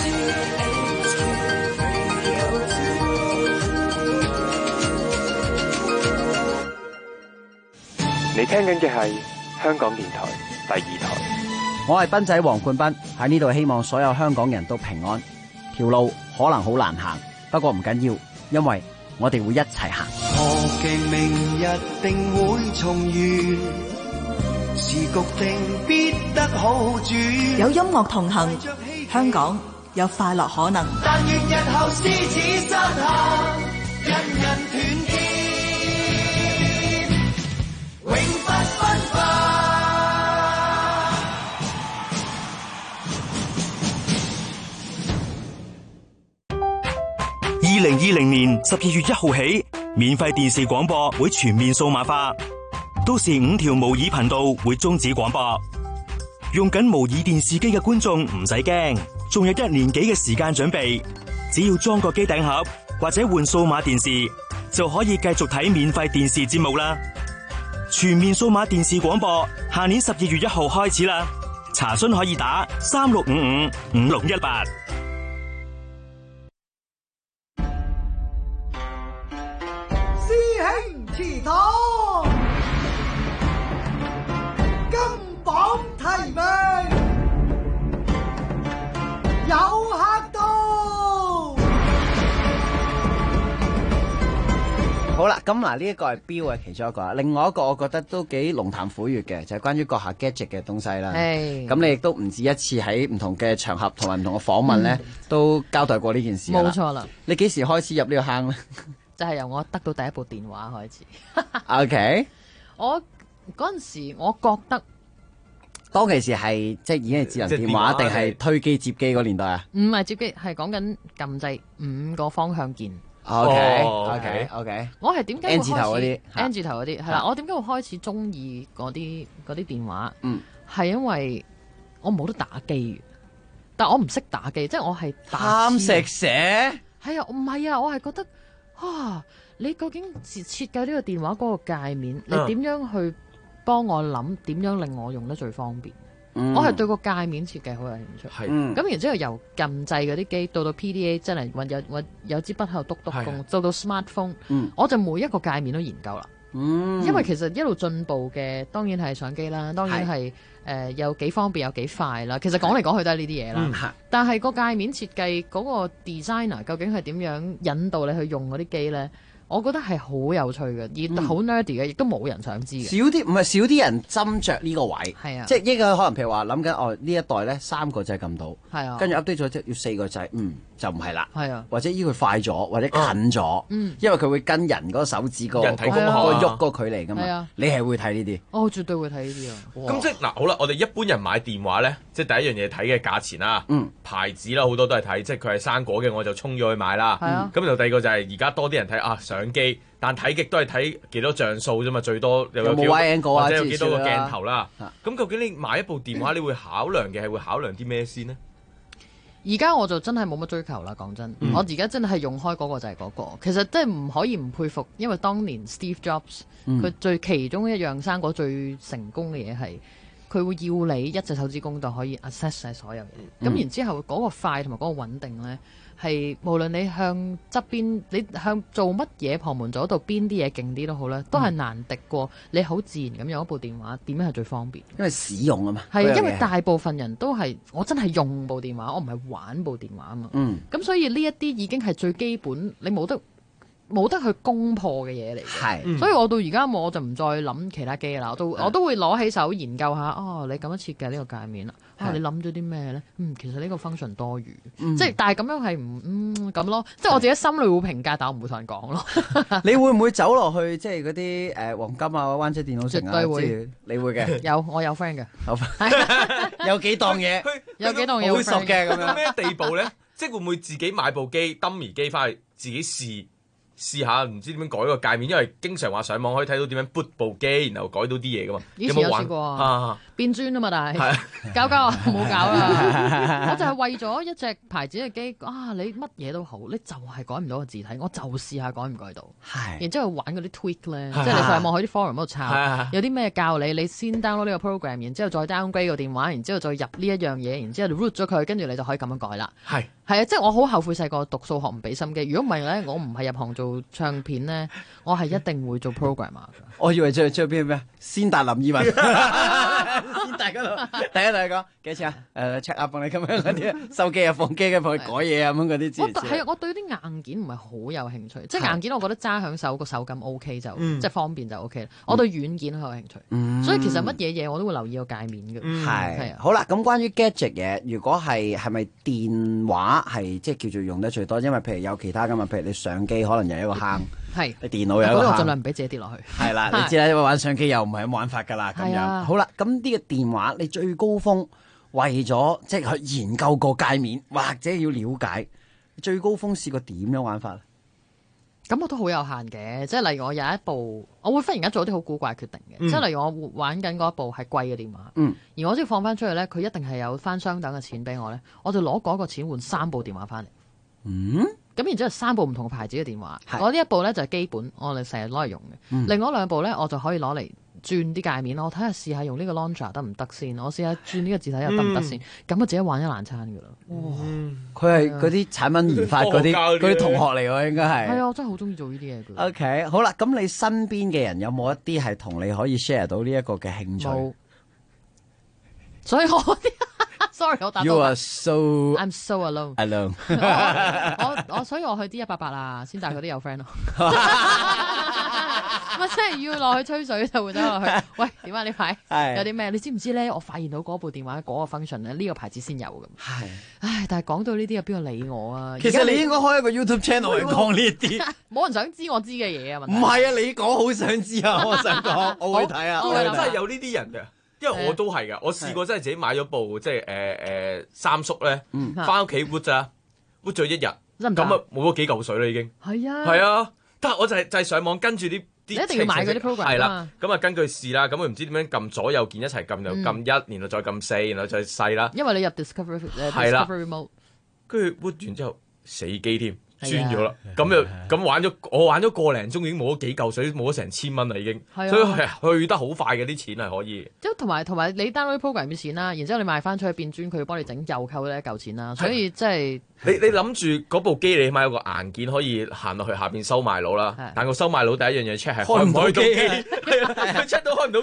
你聽緊嘅係香港電台第二台。 我係斌仔黃冠斌，喺呢度希望所有香港人都平安。條路可能好難行，不過唔緊要，因為我哋會一齊行。 何其明日定會重遇，時局定必得好轉。 有音樂同行，香港有快樂可能。 但願日後獅子山下，人人團結，永不分化。 2020年12月1號起，免費電視廣播會全面數碼化，到時5條模擬頻道會終止廣播。用緊模擬電視機嘅觀眾唔使驚，仲有1年幾嘅時間準備，只要裝個機頂盒或者換數碼電視，就可以繼續睇免費電視節目啦。全面數碼電視廣播，下年12月1號開始啦。查詢可以打36555618。 師兄祠堂，金榜題名，有客到。 好啦，咁嗱呢一個係標嘅其中一個啦，另外一個我覺得都幾龍潭虎穴嘅，就係關於閣下 gadget 嘅東西啦。咁你亦都唔止一次喺唔同嘅場合同埋唔同嘅訪問咧，都交代過呢件事啦。 冇錯啦。 你幾時開始入呢個坑咧？ 就係由我得到第一部電話開始。 OK。 我嗰陣時，我覺得當其時係即係已經係智能電話定係推機接機嗰年代啊？ 唔係接機，係講緊撳掣5個方向鍵。 OK。 我係點解會 N 字頭嗰啲 N 字頭嗰啲係啦？我點解會開始中意嗰啲電話？係因為我冇得打機，但我唔識打機，即係我係貪食蛇。 係啊，唔係啊，我係覺得你究竟設計呢個電話嗰個界面，你點樣去幫我諗點樣令我用得最方便？我係對個界面設計好有興趣。咁然之後由撳掣嗰啲機到到 PDA 真係有支筆喺度篤工，到到 smartphone，我就每一個界面都研究啦。因為其實一路進步嘅當然係相機啦，當然係有幾方便有幾快啦。其實講嚟講去都係呢啲嘢啦。但係個界面設計嗰個 designer 究竟係點樣引導你去用嗰啲機呢？我覺得係好有趣嘅，而好 nerdy 嘅，亦都冇人想知嘅。少啲人斟酌呢個位， 係啊， 即係應該可能譬如話諗緊呢一代咧3個掣撳到， 係啊， 跟住 update 咗即係要4個掣， 就唔係啦， 係啊， 或者依佢快咗，或者近咗，因為佢會跟人嗰個手指個人體工學個喐嗰個距離噶嘛係啊， 你係會睇呢啲？ 我絕對會睇呢啲啊！ 咁即係嗱，好啦，我哋一般人買電話咧，即係第一樣嘢睇嘅價錢啦，牌子啦，好多都係睇，即係佢係生果嘅，我就衝咗去買啦。咁就第二個就係而家多啲人睇啊相機，但睇極都係睇幾多像素啫嘛，最多有冇 wide angle 啊， 或者有幾多個鏡頭啦。 啊咁究竟你買一部電話，你會考量嘅係會考量啲咩先呢？ 而家我就真係冇乜追求啦，講真，我而家真係用開嗰個就係嗰個。其實真係唔可以唔佩服，因為當年 Steve Jobs 佢最其中一樣生果最成功嘅嘢係，佢會要你一隻手指公就可以 access 晒所有嘢。咁然之後嗰個快同埋嗰個穩定呢，係無論你向側邊，你向做乜嘢旁門左道邊啲嘢勁啲都好啦，都係難敵過你好自然咁用一部電話點樣係最方便。 因為使用啊嘛， 係因為大部分人都係我真係用部電話，我唔係玩部電話啊嘛。咁所以呢一啲已經係最基本，你冇得去攻破嘅嘢嚟嘅。所以我到而家我就唔再諗其他機啦，我都會攞起手研究下，你咁樣設計呢個界面啦，你諗咗啲咩咧？其實呢個 function 多餘，即係但係咁樣係唔咁咯，即係我自己心裏會評價，但我唔會同人講咯。 你會唔會走落去即係嗰啲黃金啊、灣仔電腦城啊？ 絕對會， 你會嘅。 我有 friend 嘅， 有幾檔嘢， 有幾檔嘢好熟嘅咁樣。 咩地步咧？即係會唔會自己買部機 dummy 機翻去自己試下唔知點樣改個界面，因為經常話上網可以睇到點樣 boot 部機，然後改到啲嘢噶嘛。 以前有試過啊，變磚啊嘛，但係搞啊，冇搞啦。我就係為咗一隻牌子嘅機你乜嘢都好，你就係改唔到個字體，我就試下改唔改到。然之後玩嗰啲 tweak 咧，即係你上網去啲 forum 嗰度抄，有啲咩教你先 download 呢個 program，然之後再 downgrade 個電話，然之後再入呢一樣嘢，然之後 root 咗佢，跟住你就可以咁樣改啦。係啊，即係我好後悔細個讀數學唔俾心機。如果唔係咧，我唔係入行做唱片咧，我係一定會做 programmer 㗎。 我以為最邊咩？先達林二汶，先達嗰度，第一講幾錢啊？check up 幫你咁樣嗰啲收機啊、放機嘅，幫佢改嘢啊咁嗰啲資料。 係啊，我對啲硬件唔係好有興趣，即係硬件我覺得揸響手個手感 OK 就即係方便就 OK 啦。我對軟件好有興趣，所以其實乜嘢嘢我都會留意個界面嘅。 係好啦，咁關於 gadget 嘢，如果係咪電話係即係叫做用得最多？因為譬如有其他㗎嘛，譬如你相機可能有一個坑。你電腦有一個坑， 我盡量唔俾自己跌落去。 係啦，你知啦，因為玩相機又唔係咁玩法㗎啦，咁樣。好啦，咁呢個電話你最高峰為咗即係去研究個界面，或者要了解最高峰試過點樣玩法？ 咁我都好有限嘅，即係例如我有一部，我會忽然間做啲好古怪決定嘅，即係例如我玩緊嗰一部係貴嘅電話，而我只要放翻出去咧，佢一定係有翻相等嘅錢俾我咧，我就攞嗰個錢換3部電話翻嚟。咁然之後3部唔同牌子嘅電話，我呢一部咧就係基本，我哋成日攞嚟用嘅。另外2部咧，我就可以攞嚟轉啲界面咯。我睇下試下用呢個 launcher 得唔得先，我試下轉呢個字體又得唔得先。咁我自己玩一爛餐噶啦。 佢係嗰啲產品研發嗰啲同學嚟喎，應該係。 係啊，我真係好中意做呢啲嘢嘅。 OK， 好啦，咁你身邊嘅人有冇一啲係同你可以 share 到呢一個嘅興趣？冇。 所以我Sorry， 我答到。 You are so I'm so alone。所以我去啲188啦，先帶佢啲有 friend 咯。咪真係要落去吹水就會走落去。喂，點啊？呢排有啲咩？你知唔知咧？我發現到嗰部電話嗰個 function 咧，呢個牌子先有咁。係。唉，但係講到呢啲，有邊個理我啊？ 其實你應該開一個 YouTube channel 嚟講呢啲。 冇人想知我知嘅嘢啊！ 唔係啊，你講好想知啊！我想講，我會睇啊。 真係有呢啲人嘅。因為我都係㗎，我試過真係自己買咗部即係三叔咧，翻屋企 wood 咋，wood 咗1日，咁啊冇咗幾嚿水啦已經。係啊，但係我就係上網跟住啲你一定要買嗰啲 program 係啦，咁啊跟佢試啦，咁佢唔知點樣撳左右鍵一齊撳，又撳1，然後再撳4，然後再細啦。 因為你入 Discovery Mode， 跟住 wood 完之後死機添。轉咗啦，咁玩咗，我玩咗個零鐘已經冇咗幾嚿水，冇咗成1000蚊啦已經，所以係去得好快嘅啲錢係可以。 即係同埋你 download program 嘅錢啦，然之後你賣翻出去變磚，佢要幫你整又扣呢一嚿錢啦，所以即係你諗住嗰部機你起碼有個硬件可以行落去下邊收賣佬啦，但個收賣佬第一樣嘢 check 係開唔開到機，佢 check 到開唔到機啊！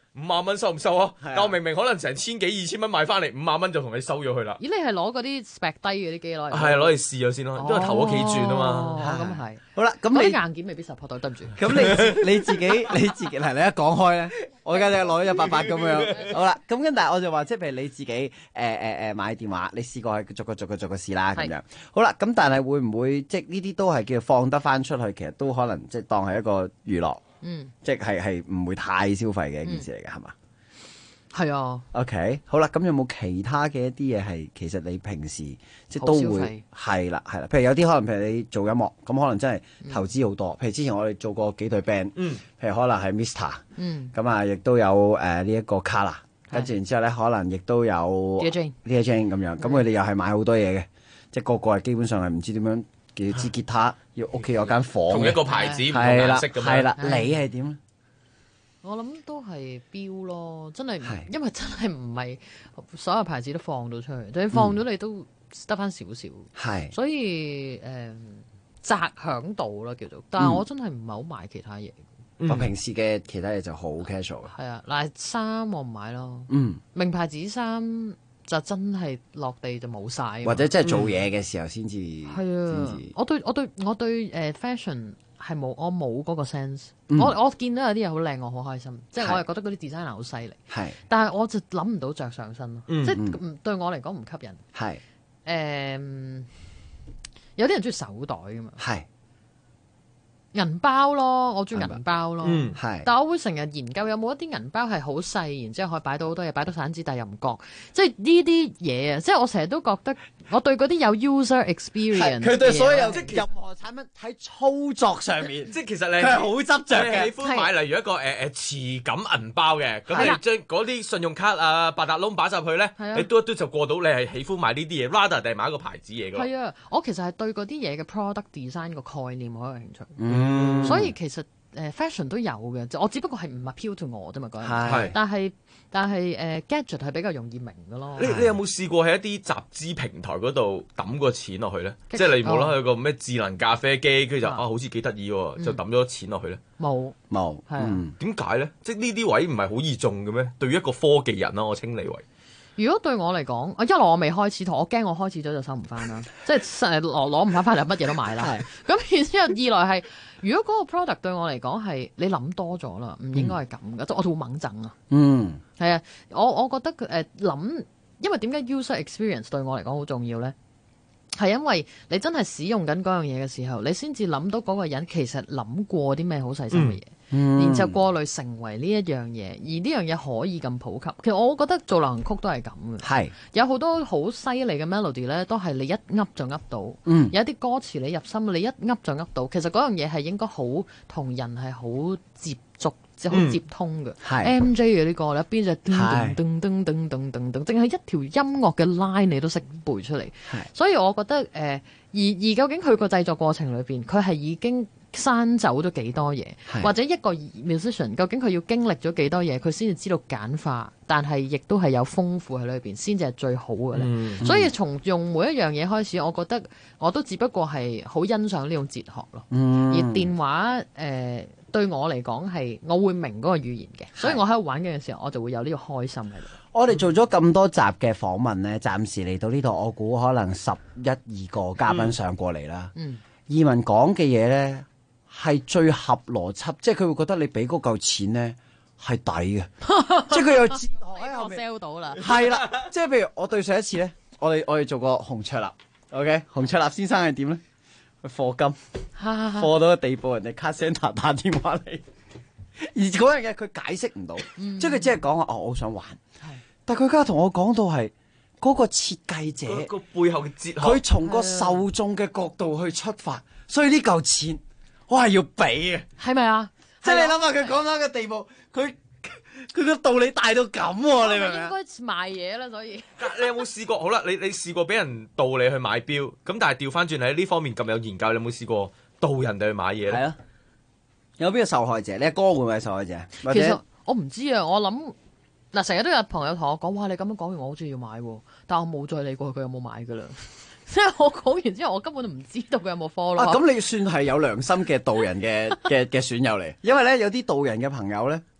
5萬蚊收唔收啊？但我明明可能成千幾2000蚊買翻嚟，5萬蚊就同你收咗佢啦。 咦？你係攞嗰啲 spec 低嗰啲機攞嚟？ 係攞嚟試咗先咯，因為頭嗰幾轉啊嘛。 咁係。 好啦，咁嗰啲你硬件未必 support 到，對唔住。 咁你自己嗱，你一講開咧，我而家就攞咗188咁樣。好啦，咁但係我就話，即係譬如你自己買電話，你試過去逐個試啦咁樣。好啦，咁但係會唔會即係呢啲都係叫放得翻出去？其實都可能即係當係一個娛樂。即係唔會太消費嘅一件事嚟嘅，係嘛？ 係啊。 OK，好啦，咁有冇其他嘅一啲嘢係其實你平時即係都會係啦，譬如有啲可能，譬如你做音樂，咁可能真係投資好多。譬如之前我哋做過幾隊 band，譬如可能係 Mr， 咁啊，亦都有呢一個 Color，跟住然之後咧，可能亦都有 Dear Jane 咁樣。咁佢哋又係買好多嘢嘅，即係個個係基本上係唔知點樣。要支吉他，要屋企有間房， 同一個牌子唔同顏色咁樣。 係啦，你係點咧？ 我諗都係標咯，真係，因為真係唔係所有牌子都放到出去，就算放咗你都得翻少少。係，所以窄響度啦叫做，但係我真係唔係好買其他嘢。 我平時嘅其他嘢就好 casual。 係啊，嗱，衫我唔買咯。名牌子衫。就真係落地就冇晒， 或者真係做嘢嘅時候先至。 係啊，我對fashion 係我冇嗰個 sense。我見到有啲嘢好靚，我好開心，即係我係覺得嗰啲 designer 好犀利。係，但係我就諗唔到着上身咯，即係對我嚟講唔吸引。係，有啲人中意手袋噶嘛。係。銀包咯，我中意銀包咯，但係我會成日研究有冇一啲銀包係好細，然之後可以擺到好多嘢，擺到散紙，但係又唔覺，即係呢啲嘢啊！即係我成日都覺得，我對嗰啲有 user experience， 佢對所有即係任何產品喺操作上面， 即係其實你係好執着嘅， 喜歡買例如一個磁感銀包嘅，咁你將嗰啲信用卡啊、八達窿擺入去咧，你嘟一嘟就過到，你係喜歡買呢啲嘢 rather 定係買一個牌子嘢㗎？ 係啊，我其實係對嗰啲嘢嘅 product design 個概念好有興趣。所以其實fashion 都有嘅，我只不過係唔係 appeal to 我啫嘛嗰陣。但係gadget 係比較容易明嘅咯。 你有冇試過喺一啲集資平台嗰度抌個錢落去咧？即係你冇啦，有個咩智能咖啡機，跟住就好似幾得意喎，就抌咗錢落去咧？ 冇， 係點解咧？即係呢啲位唔係好易中嘅咩？對於一個科技人啦，我稱你為。 如果對我嚟講，一來我未開始，我驚我開始咗就收唔翻啦，即係攞唔翻嚟，乜嘢都買啦。咁然之後，二來係如果嗰個 product 對我嚟講係你諗多咗啦，唔應該係咁嘅，我就會猛整啊。係啊，我覺得諗，因為點解 user experience 對我嚟講好重要咧？係因為你真係使用緊嗰樣嘢嘅時候，你先至諗到嗰個人其實諗過啲咩好細心嘅嘢。然之後過濾成為呢一樣嘢，而呢樣嘢可以咁普及。其實我覺得做流行曲都係咁嘅，係有好多好犀利嘅 melody 咧，都係你一噏就噏到。有一啲歌詞你入心，你一噏就噏到。其實嗰樣嘢係應該好同人係好接觸，即係好接通嘅。MJ 嘅呢個咧，邊隻噔噔噔噔噔噔噔，淨係一條音樂嘅 line 你都識背出嚟。所以我覺得而究竟佢個製作過程裏邊，佢係已經刪走咗幾多嘢，或者一個 musician 究竟佢要經歷咗幾多嘢，佢先至知道簡化，但係亦都係有豐富喺裏邊，先至係最好嘅咧。所以從用每一樣嘢開始，我覺得我都只不過係好欣賞呢種哲學咯。而電話對我嚟講係，我會明嗰個語言嘅，所以我喺度玩嘅時候，我就會有呢個開心喺度。 我哋做咗咁多集嘅訪問咧，暫時嚟到呢度，我估可能11、12個嘉賓上過嚟啦。移民講嘅嘢咧，係最合邏輯，即係佢會覺得你俾嗰嚿錢咧係抵嘅，即係佢有哲學喺後面 sell 到啦。 係啦，即係譬如我對上一次咧，我哋做過洪卓立 ，OK， 洪卓立先生係點咧？佢課金，課到個地步，人哋 call centre 打電話嚟，而嗰樣嘢佢解釋唔到，即係佢只係講話我好想玩，但係佢而家同我講到係嗰個設計者個背後嘅哲學， 佢從個受眾嘅角度去出發，所以呢嚿錢。我係要俾嘅， 係咪啊？ 即係你諗下，佢講到一個地步，佢個道理大到咁喎，你明唔明？ 應該賣嘢啦，所以。 你有冇試過？好啦，你試過俾人導你去買錶，咁但係調翻轉喺呢方面咁有研究，你有冇試過導人哋去買嘢咧？係啊， 有邊個受害者？你阿哥會唔會係受害者？ 其實我唔知啊，我諗嗱，成日都有朋友同我講，哇！你咁樣講完，我好中意要買喎，但我冇再理過佢有冇買噶啦。即係我講完之後，我根本都唔知道佢有冇 follow。咁你算係有良心嘅導人嘅選友嚟，因為咧有啲導人嘅朋友咧，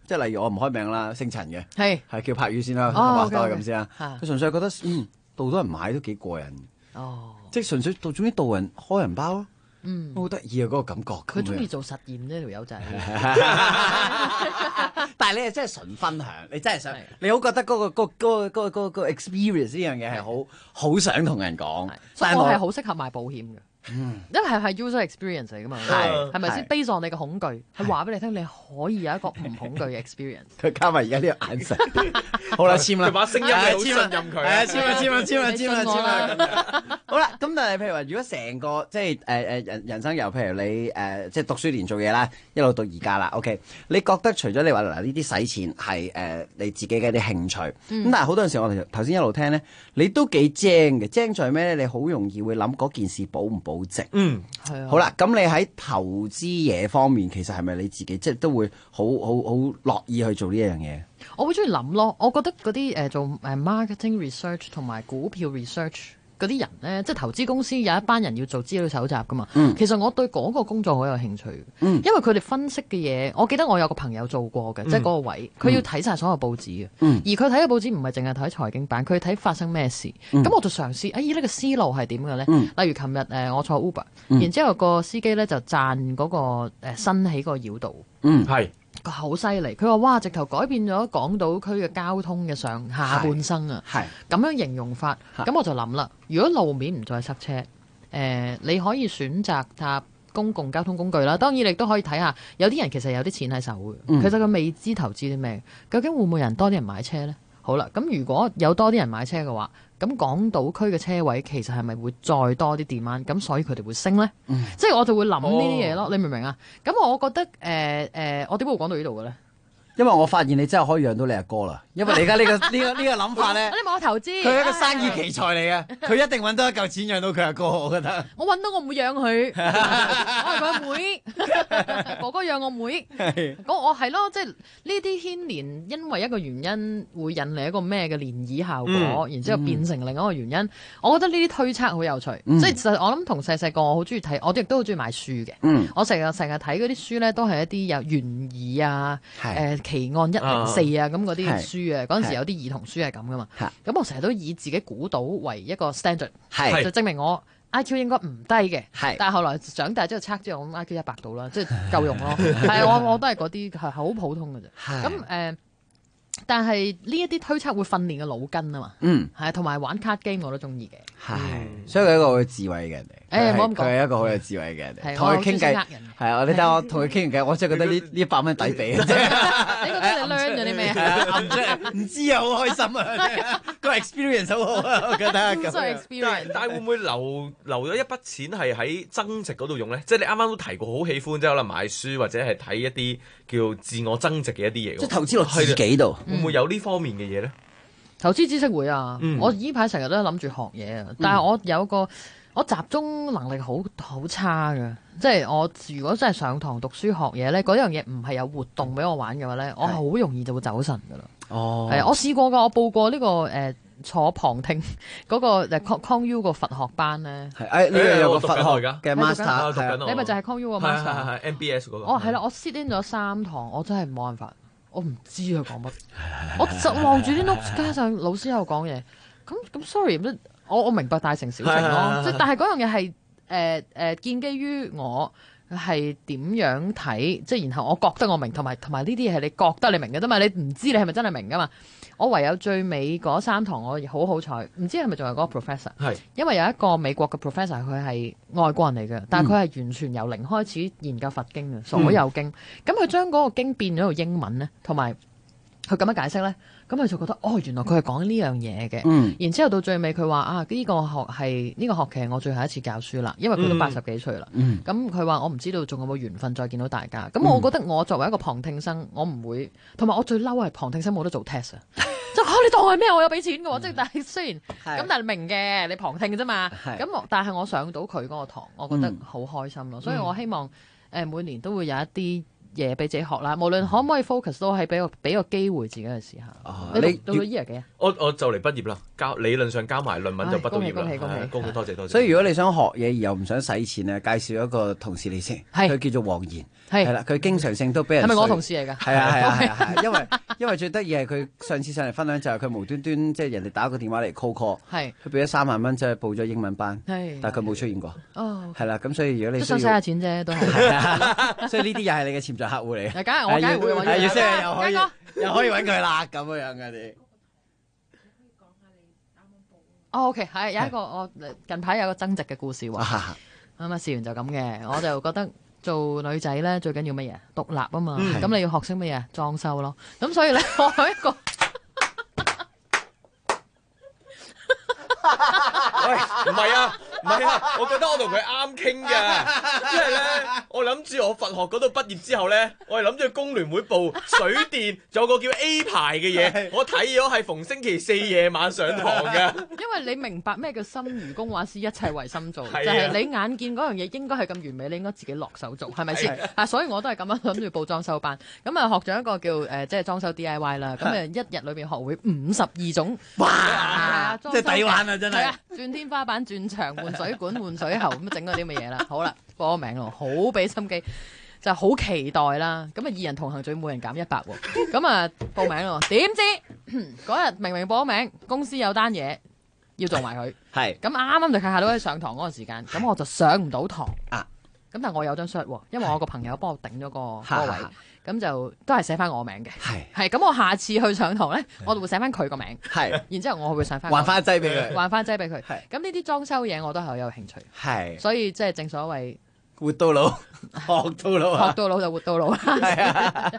即係例如我唔開名啦，姓陳嘅， 係叫柏宇先啦， 哦都係 OK，OK 咁先啦。 嚇佢純粹覺得到多人買都幾過癮， 哦， 即係純粹總之到人開人包咯。 嗯， 好得意啊！嗰個感覺。 佢中意做實驗呢條友仔。 但係你係真係純分享，你真係想，你好覺得嗰個 experience 呢樣嘢係好想同人講。 所以我係好適合賣保險嘅。因為係 user experience 嚟噶嘛，係咪先？base on你嘅恐懼，係話俾你聽，你可以有一個唔恐懼嘅 experience。 佢加埋而家呢個眼神，好啦，簽啦。 佢把聲音你好信任佢。 係啊，簽啦。好啦，咁但係譬如話，如果成個即係人生由譬如你即係讀書年做嘢啦，一路到而家啦，OK， 你覺得除咗你話嗱呢啲使錢係你自己嘅一啲興趣，咁但係好多陣時我哋頭先一路聽咧，你都幾精嘅，精在咩咧？你好容易會諗嗰件事保唔保值？ 係啊。 好啦，咁你喺投資嘢方面，其實係咪你自己即係都會好樂意去做呢一樣嘢？ 我會中意諗咯，我覺得嗰啲做marketing research 同埋股票 research 嗰啲人咧，即係投資公司有一班人要做資料搜集噶嘛。其實我對嗰個工作好有興趣，因為佢哋分析嘅嘢，我記得我有個朋友做過嘅，即係嗰個位，佢要睇晒所有報紙嘅，而佢睇嘅報紙唔係淨係睇財經版，佢睇發生咩事。咁我就嘗試，呢個思路係點嘅咧？例如琴日我坐 Uber，然之後個司機咧就讚嗰個新起個繞道， 係。 佢好犀利，佢話哇，直頭改變咗港島區嘅交通嘅下半生啊！咁樣形容法，咁我就諗啦，如果路面唔再塞車，你可以選擇搭公共交通工具啦。當然你都可以睇下，有啲人其實有啲錢喺手嘅，其實佢未知投資啲咩，究竟會唔會有多啲人買車呢？好啦，咁如果有多啲人買車嘅話，咁港島區嘅車位其實係咪會再多啲 demand？咁所以佢哋會升呢？即係我就會諗呢啲嘢咯。你明唔明啊？咁我覺得我點解會講到呢度嘅咧？ 因為我發現你真係可以養到你阿哥啦，因為你而家呢個諗法咧， 你問我投資， 佢係一個生意奇才嚟嘅，佢一定揾到一嚿錢養到佢阿哥，我覺得。 我揾到我唔會養佢，我係佢阿妹，哥哥養我妹。我係咯，即係呢啲牽連，因為一個原因會引嚟一個咩嘅漣漪效果，然之後變成另一個原因。我覺得呢啲推測好有趣，即係其實我諗同細個我好中意睇，我亦都好中意買書嘅。我成日睇嗰啲書咧，都係一啲有懸疑啊，奇案104啊咁嗰啲書啊，嗰陣時有啲兒童書係咁噶嘛。咁我成日都以自己估到為一個 standard，就證明我 IQ 應該唔低嘅。但係後來長大之後測之後，我 IQ 100到啦，即係夠用咯。係我都係嗰啲係好普通嘅啫。咁但係呢一啲推測會訓練個腦筋啊嘛。係同埋玩卡 game 我都中意嘅。 所以佢係一個好有智慧嘅人嚟。 唔好咁講， 佢係一個好有智慧嘅人嚟。同佢傾偈係啊！你睇我同佢傾完偈，我真係覺得呢100蚊抵俾。你覺得你 learn 咗啲咩？ 唔知啊，好開心啊！個 experience 好好啊，我覺得。 但係會唔會留咗一筆錢係喺增值嗰度用咧？即係你啱啱都提過，好喜歡即係可能買書或者係睇一啲叫自我增值嘅一啲嘢。 即係投資落自己度， 會唔會有呢方面嘅嘢咧？ 投資知識會啊！我依排成日都諗住學嘢啊，但係我集中能力好差㗎，即係我如果真係上堂讀書學嘢咧，嗰樣嘢唔係有活動俾我玩嘅話咧，我好容易就會走神㗎啦。係我試過㗎，我報過呢個坐旁聽嗰個Kong U 個佛學班咧。 呢個有個佛學嘅 master 讀緊， 你咪就係 Kong U 個 master。 係 MBS 嗰個。 係啦，我 sit in 咗3堂，我真係冇辦法。我唔知佢講乜，我就望住啲 notes，加上老師喺度講嘢，咁 sorry， 我明白大成小情咯，即係但係嗰樣嘢係建基於我係點樣睇，即係然後我覺得我明，同埋呢啲嘢係你覺得你明嘅啫嘛，你唔知你係咪真係明噶嘛？我唯有最尾嗰3堂我好彩，唔知係咪仲係嗰個 professor， 因為有一個美國嘅 professor 佢係外國人嚟嘅，但係佢係完全由零開始研究佛經嘅，所有經，咁佢將嗰個經變咗做英文咧，同埋佢咁樣解釋咧，咁佢就覺得原來佢係講呢樣嘢嘅。然之後到最尾佢話呢個學期我最後一次教書啦，因為佢都80幾歲啦。咁佢話我唔知道仲有冇緣分再見到大家。咁我覺得我作為一個旁聽生，我唔會，同埋我最嬲係旁聽生冇得做 test 啊！即係你當係咩？我有俾錢嘅喎，即係但係雖然咁，但係明嘅，你旁聽嘅啫嘛。咁但係我上到佢嗰個堂，我覺得好開心咯。所以我希望每年都會有一啲嘢俾自己學啦。無論可唔可以 focus 都係俾個機會自己去試下。你讀到 year 幾啊？ 我就嚟畢業啦，理論上交埋論文就畢到業啦。恭喜多謝。 所以如果你想學嘢而又唔想使錢咧，介紹一個同事你識，佢叫做黃妍，係啦，佢經常性都俾人。 係咪我同事嚟㗎？ 係啊，因為最得意係佢上次上嚟分享就係佢無端端即係人哋打個電話嚟 call call，佢俾咗3萬蚊即係報咗英文班，但係佢冇出現過。哦，係啦，咁所以如果你都想使下錢啫，都係。 所以呢啲又係你嘅潛在客戶嚟。 梗係我梗係會揾要識又可以揾佢啦，咁樣嘅你。 OK， 係有一個我近排有個增值嘅故事喎。咁啊，試完就咁嘅，我就覺得做女仔咧最緊要乜嘢？獨立啊嘛。咁你要學識乜嘢？裝修咯。咁所以咧，我有一個。 喂，唔係啊，我覺得我同佢啱傾㗎，因為咧，我諗住我佛學嗰度畢業之後咧，我係諗住去工聯會部水電，仲有個叫 A 牌嘅嘢，我睇咗係逢星期4夜晚上堂㗎。 因為你明白咩叫心如工畫師，一切為心做，就係你眼見嗰樣嘢應該係咁完美，你應該自己落手做，係咪先？所以我都係咁樣諗住報裝修班，咁啊學咗一個叫即係裝修 DIY 啦，咁一日裏邊學會52種， 哇！即係抵玩啊，真係。 轉天花板、轉牆、換水管、換水喉咁整嗰啲咁嘅嘢啦。好啦，報名咯，好俾心機，就好期待啦。咁啊，2人同行仲要每人減100喎。咁啊，報名咯。點知嗰日明明報名，公司有單嘢要做埋佢。係。咁啱啱就下到喺上堂嗰個時間，咁我就上唔到堂。啊。咁但係我有張 shot 喎，因為我個朋友幫我頂咗個位。咁就都係寫翻我名嘅，係咁我下次去上堂咧，我就會寫翻佢個名，係，然之後我會上翻， 還翻劑俾佢， 還翻劑俾佢，係。咁呢啲裝修嘢我都係好有興趣，係，所以即係正所謂活到老，學到老， 學到老就活到老啦。係啊。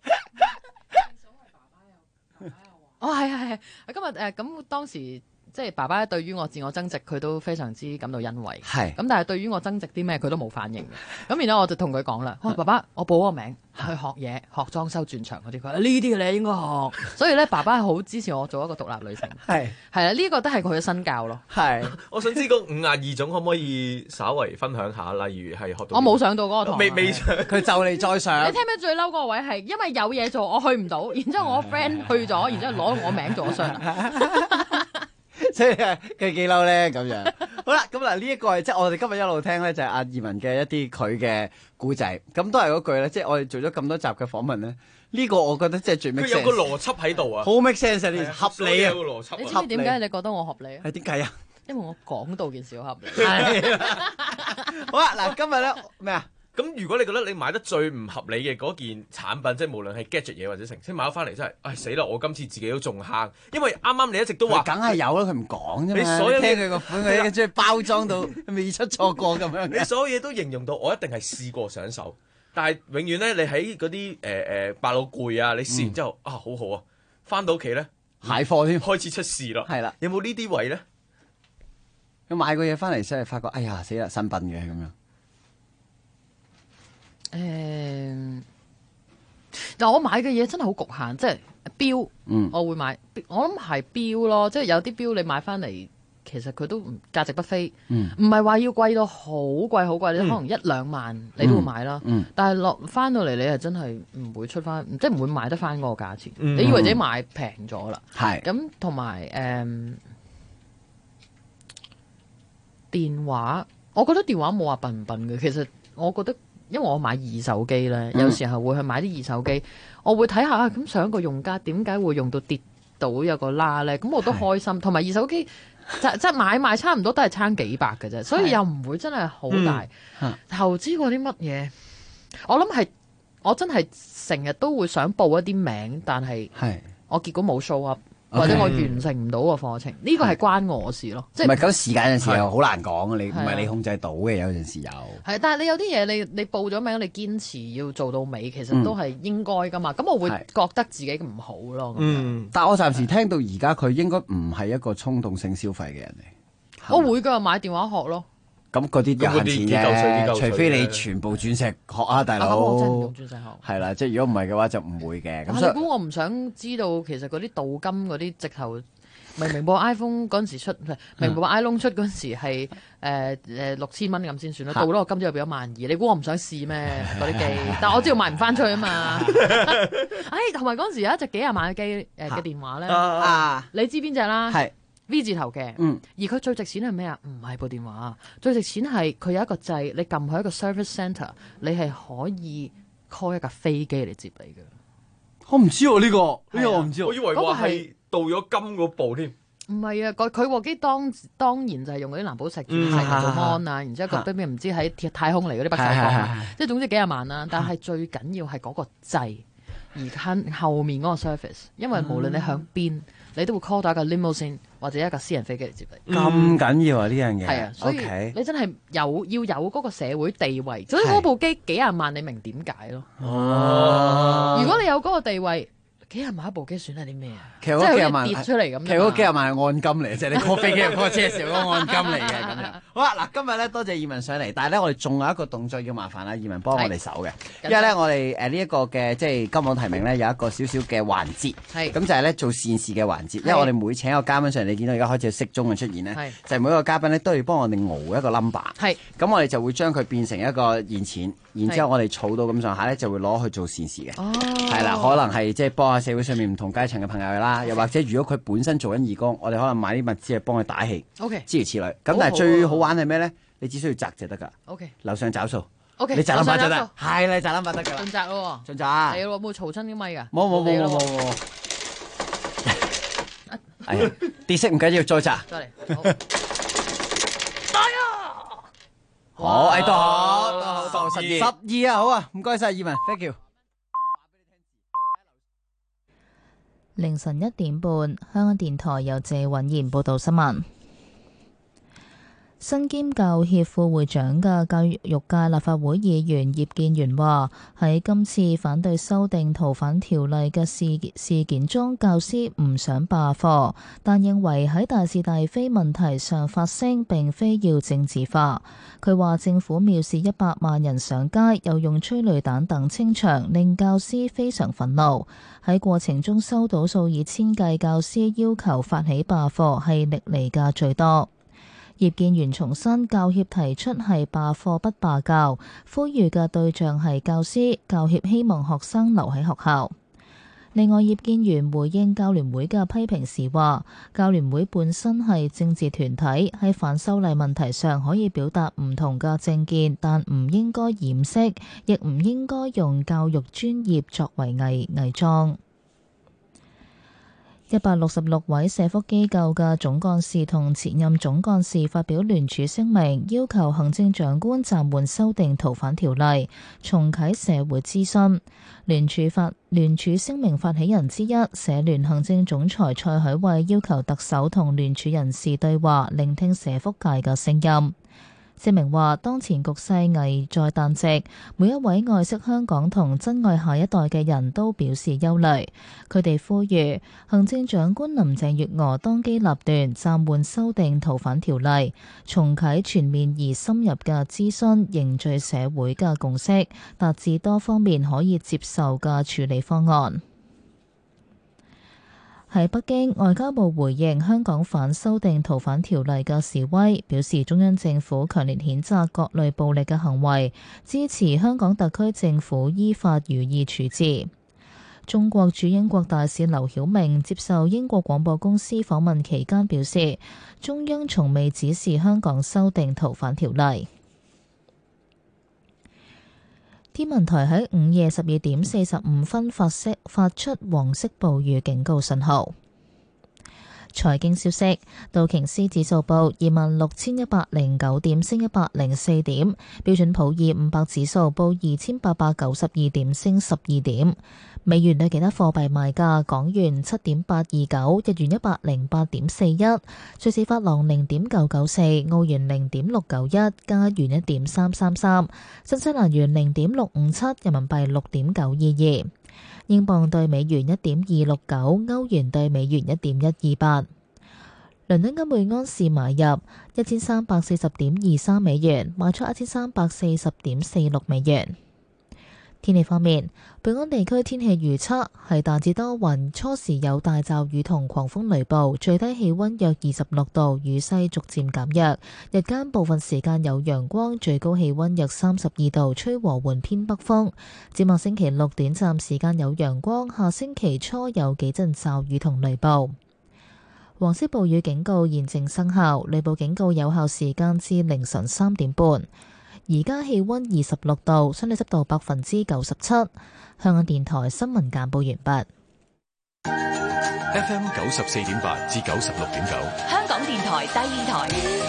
哦，係，今日咁當時。即係爸爸對於我自我增值，佢都非常之感到欣慰。係咁，但係對於我增值啲咩，佢都冇反應嘅。咁然後我就同佢講啦：，爸爸，我報個名去學嘢，學裝修轉牆嗰啲。佢話呢啲你應該學。所以咧，爸爸係好支持我做一個獨立女性。係啊，呢個都係佢嘅身教咯。係。我想知嗰52種可唔可以稍為分享下？例如係學到我冇上到嗰個堂，未上，佢就嚟再上。你聽唔聽最嬲嗰個位係因為有嘢做，我去唔到，然之後我 friend 去咗，然之後攞我名做咗商。 所以佢幾嬲咧咁樣。好啦，咁嗱呢一個係即係我哋今日一路聽咧，就係阿移民嘅一啲佢嘅故仔。咁都係嗰句咧，即係我哋做咗咁多集嘅訪問咧，呢個我覺得即係最 make sense。佢有個邏輯喺度啊，好 make sense 呢，合理啊。你知唔知點解你覺得我合理啊？係點解啊？因為我講到件事好合理。係。好啦，嗱今日咧咩啊？咁如果你覺得你買得最唔合理嘅嗰件產品，即係無論係 gadget 嘢或者成，即係買咗翻嚟真係，唉死啦！我今次自己都仲慳，因為啱啱你一直都話，梗係有啦，佢唔講啫嘛。你所有聽佢個款，佢將包裝到未出錯過咁樣。你所有嘢都形容到我一定係試過上手，但係永遠咧，你喺嗰啲百老匯啊，你試完之後啊，好好啊，翻到屋企咧蟹貨添，開始出事咯。係啦，有冇呢啲位咧？佢買個嘢翻嚟真係發覺，哎呀死啦，新品嘅咁樣。但我買嘅嘢真係好局限，即係錶，我會買，我諗係錶咯，即係有啲錶你買翻嚟，其實佢都價值不菲，唔係話要貴到好貴好貴，你可能1-2萬你都會買啦，但係落翻到嚟你係真係唔會出翻，即係唔會買得翻嗰個價錢，你以為自己買平咗啦，係咁同埋電話，我覺得電話冇話笨唔笨嘅，其實我覺得。因為我買二手機咧，有時候會去買啲二手機，我會睇下咁上一個用家點解會用到跌到有個啦咧，咁我都開心。同埋二手機即係買賣差唔多都係差幾百嘅啫，所以又唔會真係好大。投資過啲乜嘢？我諗係我真係成日都會想報一啲名，但係我結果冇 show up。或者我完成唔到個課程，呢個係關我事咯。即係唔係咁時間有陣時又好難講，你唔係你控制到嘅，有陣時有。係，但係你有啲嘢你報咗名，你堅持要做到尾，其實都係應該噶嘛。咁我會覺得自己唔好咯。但係我暫時聽到而家佢應該唔係一個衝動性消費嘅人嚟。我會㗎，買電話學咯。咁嗰啲有限錢嘅，除非你全部鑽石學啊，大佬。我真係唔用鑽石學。係啦，即係如果唔係嘅話就唔會嘅。咁所以我唔想知道其實嗰啲鍍金嗰啲直頭明報 iPhone 嗰陣時出，明報 iPhone 出嗰陣時係6000蚊咁先算啦。到咗我今朝又變咗12000，你估我唔想試咩嗰啲機？但我知道賣唔翻出去啊嘛。同埋嗰陣時有一隻幾廿萬嘅機嘅電話咧，你知邊隻啦？係 V 字頭嘅，而佢最值錢係咩啊？唔係部電話，最值錢係佢有一個掣，你撳去一個 service centre， 你係可以 call 一架飛機嚟接你嘅。 我唔知喎呢個我唔知， 我以為話係到咗金嗰部添。 唔係啊，佢部機當然就係用嗰啲藍寶石鑽石嚟做 mon 啊，然之後個邊唔知喺太空嚟嗰啲北斗港，即係總之幾廿萬啦。但係最緊要係嗰個掣，而後面嗰個 service， 因為無論你響邊，你都會 call 到一個 limousine 或者一架私人飛機嚟接你。 咁緊要啊呢樣嘢？係啊， 所以你真係要有嗰個社會地位，所以嗰部機幾廿萬，你明點解咯？如果你有嗰個地位，幾廿萬一部機算係啲咩啊？ 其實嗰幾廿萬跌出嚟咁。 其實嗰幾廿萬係按金嚟，即係你 call 飛機、call 車時候嗰個按金嚟嘅咁樣。好啦，嗱，今日咧多謝義文上嚟，但係咧我哋仲有一個動作要麻煩啦，義文幫我哋手嘅，因為咧我哋呢一個嘅即係金榜題名咧有一個少少嘅環節，咁就係咧做善事嘅環節，因為我哋每請一個嘉賓上嚟，你見到而家開始有適中嘅出現咧，就係每一個嘉賓咧都要幫我哋熬一個 number，咁我哋就會將佢變成一個現錢，然之後我哋儲到咁上下咧就會攞去做善事嘅，係啦，可能係即係幫下社會上面唔同階層嘅朋友啦，又或者如果佢本身做緊義工，我哋可能買啲物資去幫佢打氣，諸如此類。咁但係最好玩係咩咧？你只需要擲就得㗎。樓上找數。你擲 number 就得。係啦，擲 number 得㗎啦。盡擲咯。 盡擲。 你有冇嘈親啲咪㗎？ 冇。係啊，跌色唔緊要，再擲。 再嚟。 好，都好，12啊，好啊，唔該晒，義文 ，thank you。 凌晨1點半，香港電台由謝允賢報道新聞。身兼教協副會長嘅教育界立法會議員葉建源話：喺今次反對修訂逃犯條例嘅事件中，教師唔想罷課，但認為喺大是大非問題上發聲並非要政治化。佢話政府藐視100萬人上街，又用催淚彈等清場，令教師非常憤怒。喺過程中收到數以千計教師要求發起罷課，係歷嚟嘅最多。葉建源重申，教協提出係罷課不罷教，呼籲嘅對象係教師，教協希望學生留喺學校。另外，葉建源回應教聯會嘅批評時話，教聯會本身係政治團體，喺反修例問題上可以表達唔同嘅政見，但唔應該掩飾，亦唔應該用教育專業作為偽裝。166位社福機構嘅總幹事同前任總幹事發表聯署聲明，要求行政長官暫緩修訂逃犯條例，重啟社會諮詢。聯署聲明發起人之一，社聯行政總裁蔡海慧要求特首同聯署人士對話，聆聽社福界嘅聲音。聲明話，當前局勢危在旦夕，每一位愛惜香港同珍愛下一代嘅人都表示憂慮。佢哋呼籲行政長官林鄭月娥當機立斷，暫緩修訂逃犯條例，重啟全面而深入嘅諮詢，凝聚社會嘅共識，達至多方面可以接受嘅處理方案。喺北京，外交部回應香港反修訂逃犯條例嘅示威，表示中央政府強烈譴責各類暴力嘅行為，支持香港特區政府依法予以處置。中國駐英國大使劉曉明接受英國廣播公司訪問期間表示，中央從未指示香港修訂逃犯條例。天文台喺午夜12點45分發出黃色暴雨警告信號。財經消息，道瓊斯指數報26,109點，升104點；標準普爾500指數報2,892點，升12點。美元對其他貨幣賣價：港元7.829，日元108.41，瑞士法郎0.994，澳元0.691，加元1.333，新西蘭元0.657，人民幣6.922。英鎊對美元1.269，歐元對美元1.128。倫敦金每盎司買入1340.23美元，賣出1340.46美元。 天氣方面，本港地區天氣預測係大致多雲，初時有大驟雨同狂風雷暴，最低氣溫約26度，雨勢逐漸減弱。日間部分時間有陽光，最高氣溫約32度，吹和緩偏北風。展望星期六短暫時間有陽光，下星期初有幾陣驟雨同雷暴。黃色暴雨警告現正生效，雷暴警告有效時間至凌晨3點半。而家氣溫26度，相對濕度97%。香港電台新聞簡報完畢。 FM 94.8至96.9， 香港電台第二台，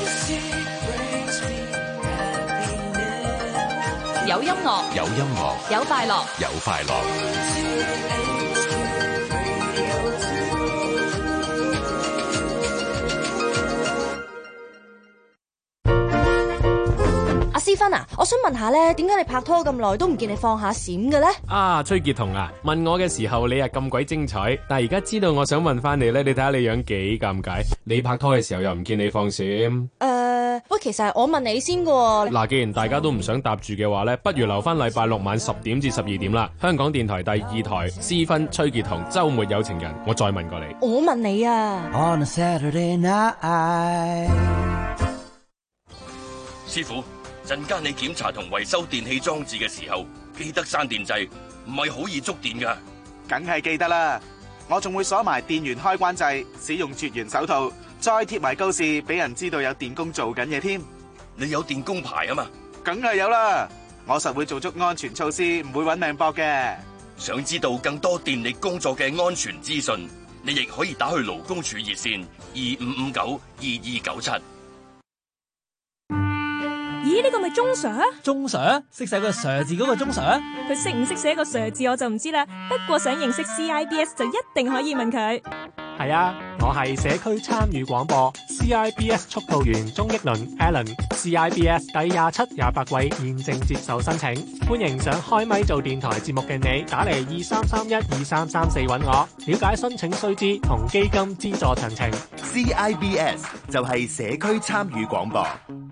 有音樂， 有音樂， 有快樂， 有快樂。 思芬啊，我想問下咧，點解你拍拖咁耐都唔見你放下閃嘅咧？ 啊，崔潔彤啊，問我嘅時候你係咁鬼精彩，但係而家知道我想問翻你咧，你睇下你樣幾尷尬。你拍拖嘅時候又唔見你放閃。 喂，其實係我問你先嘅。 嗱，既然大家都唔想搭住嘅話咧，不如留翻禮拜六晚10點至12點啦。香港電台第二台，思芬、崔潔彤，週末有情人，我再問過你。 我問你啊。 On a Saturday night， 師傅。陣間你檢查同維修電器裝置嘅時候，記得閂電掣，唔係好易觸電㗎。 梗係記得啦，我仲會鎖埋電源開關掣，使用絕緣手套，再貼埋告示，俾人知道有電工做緊嘢添。 你有電工牌啊嘛？ 梗係有啦，我實會做足安全措施，唔會搵命搏嘅。 想知道更多電力工作嘅安全資訊，你亦可以打去勞工處熱線25592297。 咦，呢個咪鐘 Sir？ 鐘 Sir？ 識寫個 Sir 字嗰個鐘 Sir？ 佢識唔識寫個 Sir 字我就唔知啦，不過想認識 CIBS 就一定可以問佢。 係啊，我係社區參與廣播 CIBS 速度員鍾益倫 Alan。CIBS 第27、28季現正接受申請，歡迎想開咪做電台節目嘅你，打嚟23312334揾我，了解申請須知同基金資助詳情。 CIBS 就係社區參與廣播。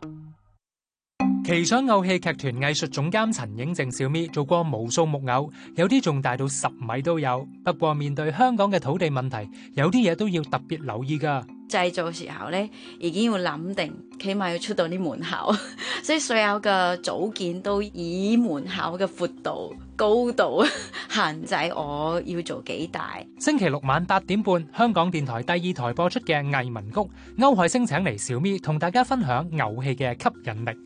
奇想偶戲劇團藝術總監陳映靜小咪做過無數木偶，有啲仲大到10米都有。不過面對香港嘅土地問題，有啲嘢都要特別留意㗎。 製造時候咧，已經要諗定，起碼要出到啲門口，所以所有嘅組件都以門口嘅闊度、高度限制我要做幾大。 星期六晚8點半，香港電台第二台播出嘅藝文谷，歐海星請嚟小咪同大家分享偶戲嘅吸引力。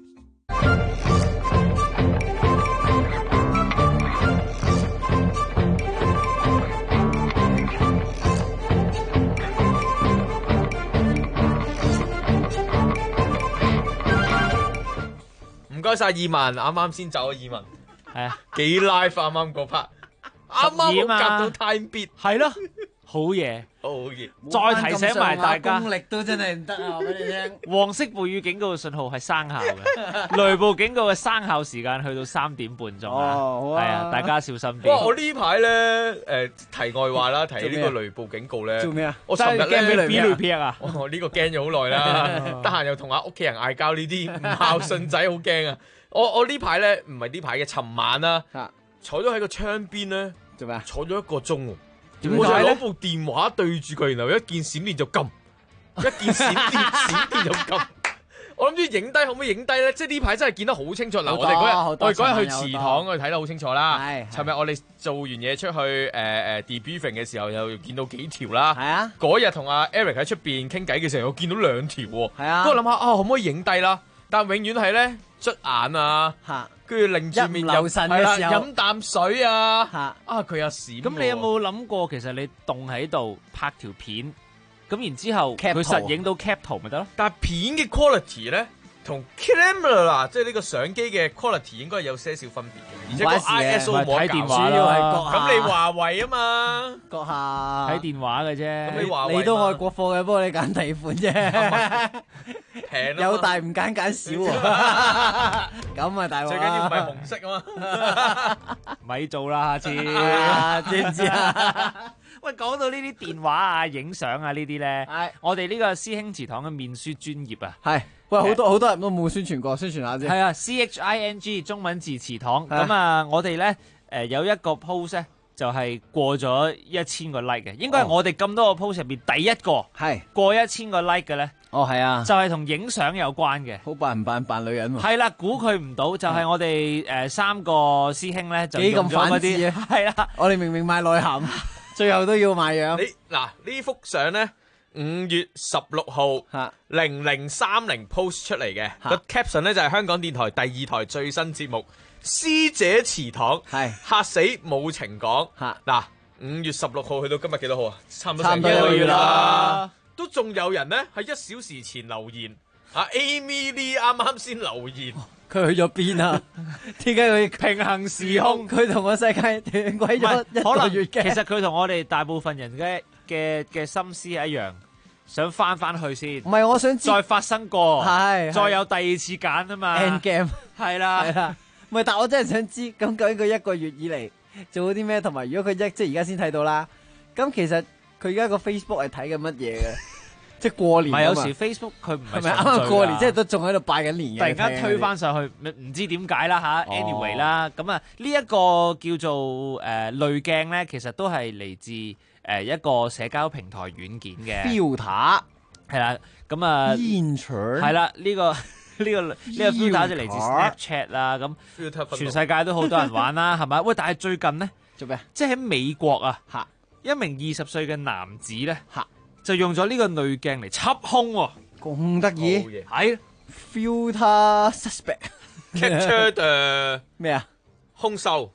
唔該晒義文，啱啱先走啊義文，係啊，幾 live 啱啱嗰 part，啱啱夾到 time beat， 係咯，好嘢， 好嘢， 再提醒埋大家， 功力都真係唔得啊！我俾你聽， 黃色暴雨警告嘅信號係生效嘅，雷暴警告嘅生效時間去到3點半鐘啊！係啊，大家小心啲。 哇！我呢排咧題外話啦，提呢個雷暴警告咧， 做咩啊？ 我尋日咧俾雷劈啊！ 我呢個驚咗好耐啦，得閒又同屋企人嗌交，呢啲唔孝順仔好驚啊！我呢排咧唔係呢排嘅，尋晚啦，坐咗喺個窗邊咧， 做咩啊？ 坐咗1個鐘。我就攞部電話對住佢，然後一見閃電就撳，一見閃電就撳。我諗住影低，可唔可以影低咧？即係呢排真係見得好清楚。嗱，我哋嗰日去祠堂，我哋睇得好清楚啦。尋日我哋做完嘢出去debriefing 嘅時候，又見到幾條啦。係啊。嗰日同阿 Eric 喺出邊傾偈嘅時候，我見到2條喎。係啊。不過諗下可唔可以影低啦？但永遠係咧捽眼啊。跟住擰住面流神嘅時候飲啖水啊！佢有閃。 咁你有冇諗過，其實你凍喺度拍條片，咁然之後佢實影到 cap 圖咪得咯？ 但係片嘅 quality 咧，同 camera 即係呢個相機嘅 quality 應該係有些少分別嘅，而且個 ISO 冇得搞。 主要係閣下。 咁你華為啊嘛， 閣下睇電話嘅啫。 咁你華為你都愛國貨嘅，不過你揀第二款啫。 平有大唔揀小喎。咁啊大鑊！ 最緊要唔係紅色啊嘛。咪做啦，下次知唔知啊？ 喂，講到呢啲電話啊、影相啊呢啲咧，我哋呢個師兄祠堂嘅面書專頁啊， 係喂好多人都冇宣傳過，宣傳下先。 係啊，CHING 中文字祠堂咁啊，我哋咧有一個 post 咧就係過咗1000個 like 嘅，應該係我哋咁多個 post 入邊第一個係過1000個 like 嘅咧。 哦，係啊， 就係同影相有關嘅。 好扮唔扮女人喎？ 係啦，估佢唔到，就係我哋3個師兄咧就幾咁用咗嗰反智啲啊！ 係啦， 我哋明明賣內涵，最後都要賣樣。 嗱呢幅相咧，5月16號0030 post 出嚟嘅個 caption 咧就係香港電台第2台最新節目《師姐祠堂》，嚇死冇情講。嗱5月16號去到今日幾多號啊？差唔多成1個月啦。都仲有人咧喺1小時前留言，Amy Lee 啱啱先留言， 佢去咗邊啊？點解佢平行時空？ 佢同個世界斷軌咗一個月嘅。 其實佢同我哋大部分人嘅心思一樣，想翻去先。 唔係，我想知再發生過， 係再有第二次揀啊嘛。 End game 係啦， 唔係，但我真係想知，咁究竟佢1個月以嚟做咗啲咩？同埋如果佢即係而家先睇到啦，咁其實佢而家個 Facebook 係睇緊乜嘢嘅？即係過年。唔係有時 Facebook 佢唔係咪啱啱過年，即係都仲喺度拜緊年嘅。 突然間推返上去，唔知點解啦嚇。Anyway 啦，咁啊呢一個叫做濾鏡咧，其實都係嚟自一個社交平台軟件嘅 filter。係啦，咁啊係啦，呢個 filter 就嚟自 Snapchat 啦，咁全世界都好多人玩啦，係咪？喂，但係最近咧做咩？ 即係喺美國啊，一名20歲嘅男子咧，就用咗呢個濾鏡嚟緝兇喎， 咁得意？ 係 filter suspect capture the 咩啊？ 兇手，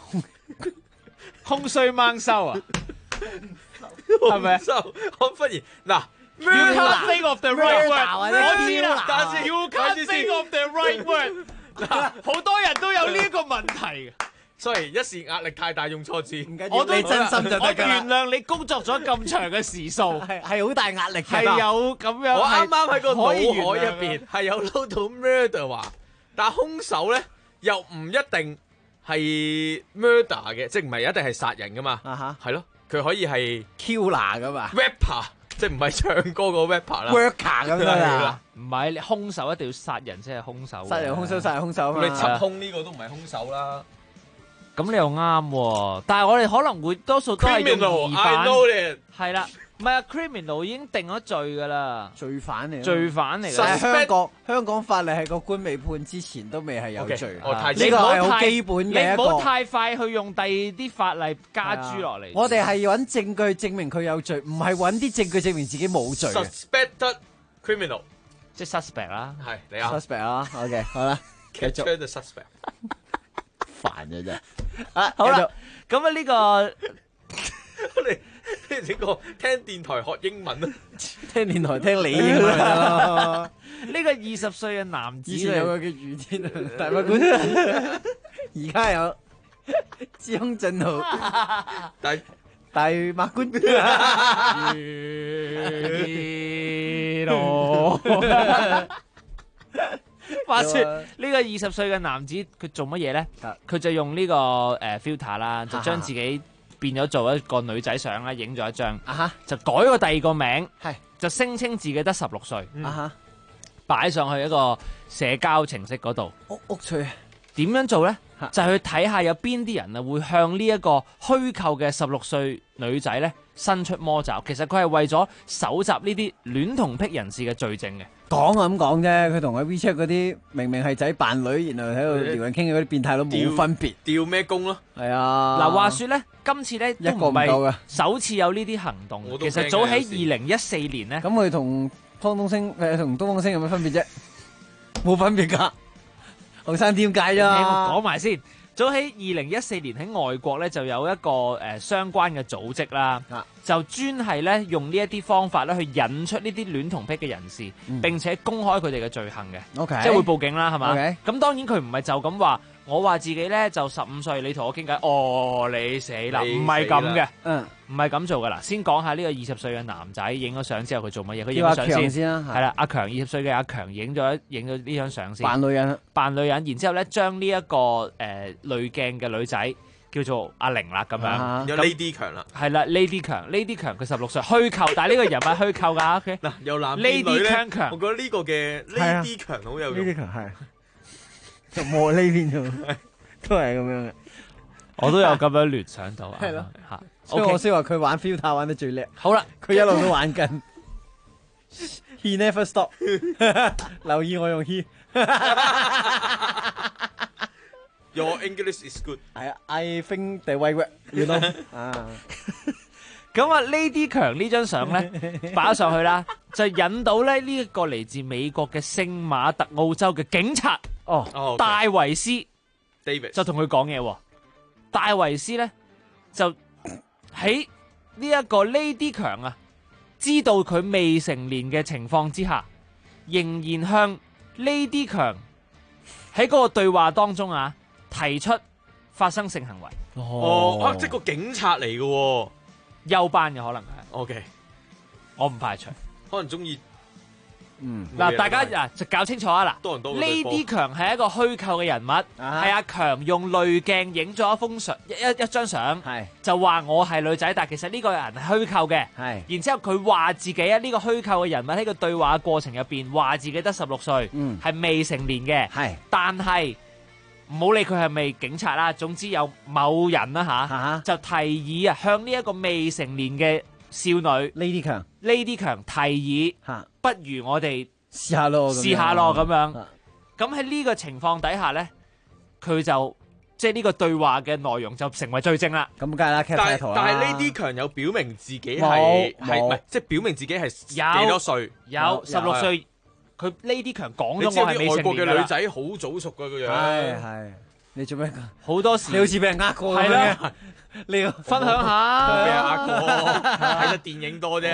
兇衰掹收啊？係咪？ 我忽然嗱。 You can't think of the right word， 我知啦， 但係 You can't think of the right word。嗱，好多人都有呢一個問題。 Sorry， 一時壓力太大用錯字， 我都你真心就得㗎啦。 我原諒你工作咗咁長嘅時數， 係好大壓力嘅。 係有咁樣。 我啱啱喺個腦海入邊邊係有撈到 murder 話，但係兇手咧又唔一定係 murder 嘅，即係唔係一定係殺人噶嘛？係咯，佢可以係 killer 噶嘛 ，rapper。即係唔係唱歌個 rapper 啦 ，worker 咁樣啊？ 唔係，你兇手一定要殺人先係兇手。 殺人兇手，殺人兇手。 你緝兇呢個都唔係兇手啦。 咁你又啱喎，但係我哋可能會多數都係用疑犯。係啦，唔係啊 criminal 已經定咗罪㗎啦， 罪犯嚟。 罪犯嚟㗎。 但係香港法例係個官未判之前都未係有罪。呢個係好基本嘅一個。 你唔好太快去用第二啲法例加諸落嚟。 我哋係揾證據證明佢有罪，唔係揾啲證據證明自己冇罪。 Suspected criminal， 即係 suspect 啦。 係你啊。 suspect 啦 ，OK， 好啦，繼續。 Capture the suspect。 煩嘅啫。 好啦，咁啊呢個我哋整個聽電台學英文啊， 聽電台聽你英文咯。 呢個20歲嘅男子， 以前有個叫余天良大法官，而家有知空正浩大法官。 話說呢個20歲嘅男子佢做乜嘢咧？佢就用呢個filter 啦，就將自己變咗做一個女仔相啦，影咗一張，就改個第二個名，就聲稱自己得16歲，擺上去一個社交程式嗰度。 屋趣點樣做咧？就係去睇下有邊啲人啊會向呢一個虛構嘅16歲女仔咧伸出魔爪。其實佢係為咗搜集呢啲戀童癖人士嘅罪證嘅。 講啊咁講啫，佢同佢 WeChat 嗰啲明明係仔扮女，然後喺度撩人傾嘅嗰啲變態佬冇分別。 調咩工咯？ 係啊。嗱， 話說咧，今次咧都唔係首次有呢啲行動。其實早喺2014年咧， 咁佢同湯東升同東方星有咩分別啫？冇分別㗎。學生點解啫？ 我講埋先。早喺2014年喺外國咧就有一個相關嘅組織啦，就專係咧用呢一啲方法咧去引出呢啲戀童癖嘅人士，並且公開佢哋嘅罪行嘅，即係會報警啦，係嘛？咁當然佢唔係就咁話，我話自己咧就15歲，你同我傾偈，哦你死啦，唔係咁嘅，唔係咁做噶啦。先講下呢個20歲嘅男仔影咗相之後佢做乜嘢？佢影咗相先啦，係啦，阿強20歲嘅阿強影咗呢張相先，扮女人，然之後咧將呢一個濾鏡嘅女仔叫做阿玲啦，咁樣有 Lady 強啦， 係啦 Lady 強佢16歲虛構，但係呢個人物虛構噶，OK 嗱有男變女咧， Lady 強， 我覺得呢個嘅 Lady 強好有用， Lady 強係就磨呢邊度，都係咁樣嘅。 我都有咁樣聯想到啊。 係咯嚇， 所以我先話佢玩 filter 玩得最叻。 好啦， 佢一路都玩緊。He never stop 。留意我用 he。 Your English is good。 係啊 ，I think the way you know 啊。 咁啊，Lady 強呢張相咧擺咗上去啦，就引到咧呢一個嚟自美國嘅聖馬特澳洲嘅警察戴維斯 David 就同佢講嘢喎。戴維斯咧就喺呢一個 Lady 強啊，知道佢未成年嘅情況之下，仍然向 Lady 強喺嗰個對話當中啊提出發生性行為。 即係個警察嚟嘅喎。 休班嘅可能係 ，OK， 我唔排除， 可能中意， 嗱，大家就搞清楚啊！嗱， 多人多 Lady 強係一個虛構嘅人物，係阿強用濾鏡影咗一張相，就話我係女仔，但係其實呢個人係虛構嘅，然之後佢話自己啊，呢個虛構嘅人物喺個對話嘅過程入邊話自己得16歲，係未成年嘅，但係。唔好理佢係咪警察啦，總之有某人啦就提議啊，向呢一個未成年嘅少女 Lady 強提議，不如我哋試下咯咁樣。咁喺呢個情況底下咧，佢就即係呢個對話嘅內容就成為罪證啦。 咁梗係啦， 但係 Lady 強有表明自己係唔係即係表明自己係幾多歲？ 有16歲。佢 Lady 強講咗我係未成年㗎啦。你知啲外國嘅女仔好早熟㗎個樣。 係。你做咩？ 好多時你好似俾人呃過咁樣。係啦。你要分享下。 俾人呃過，睇得電影多啫。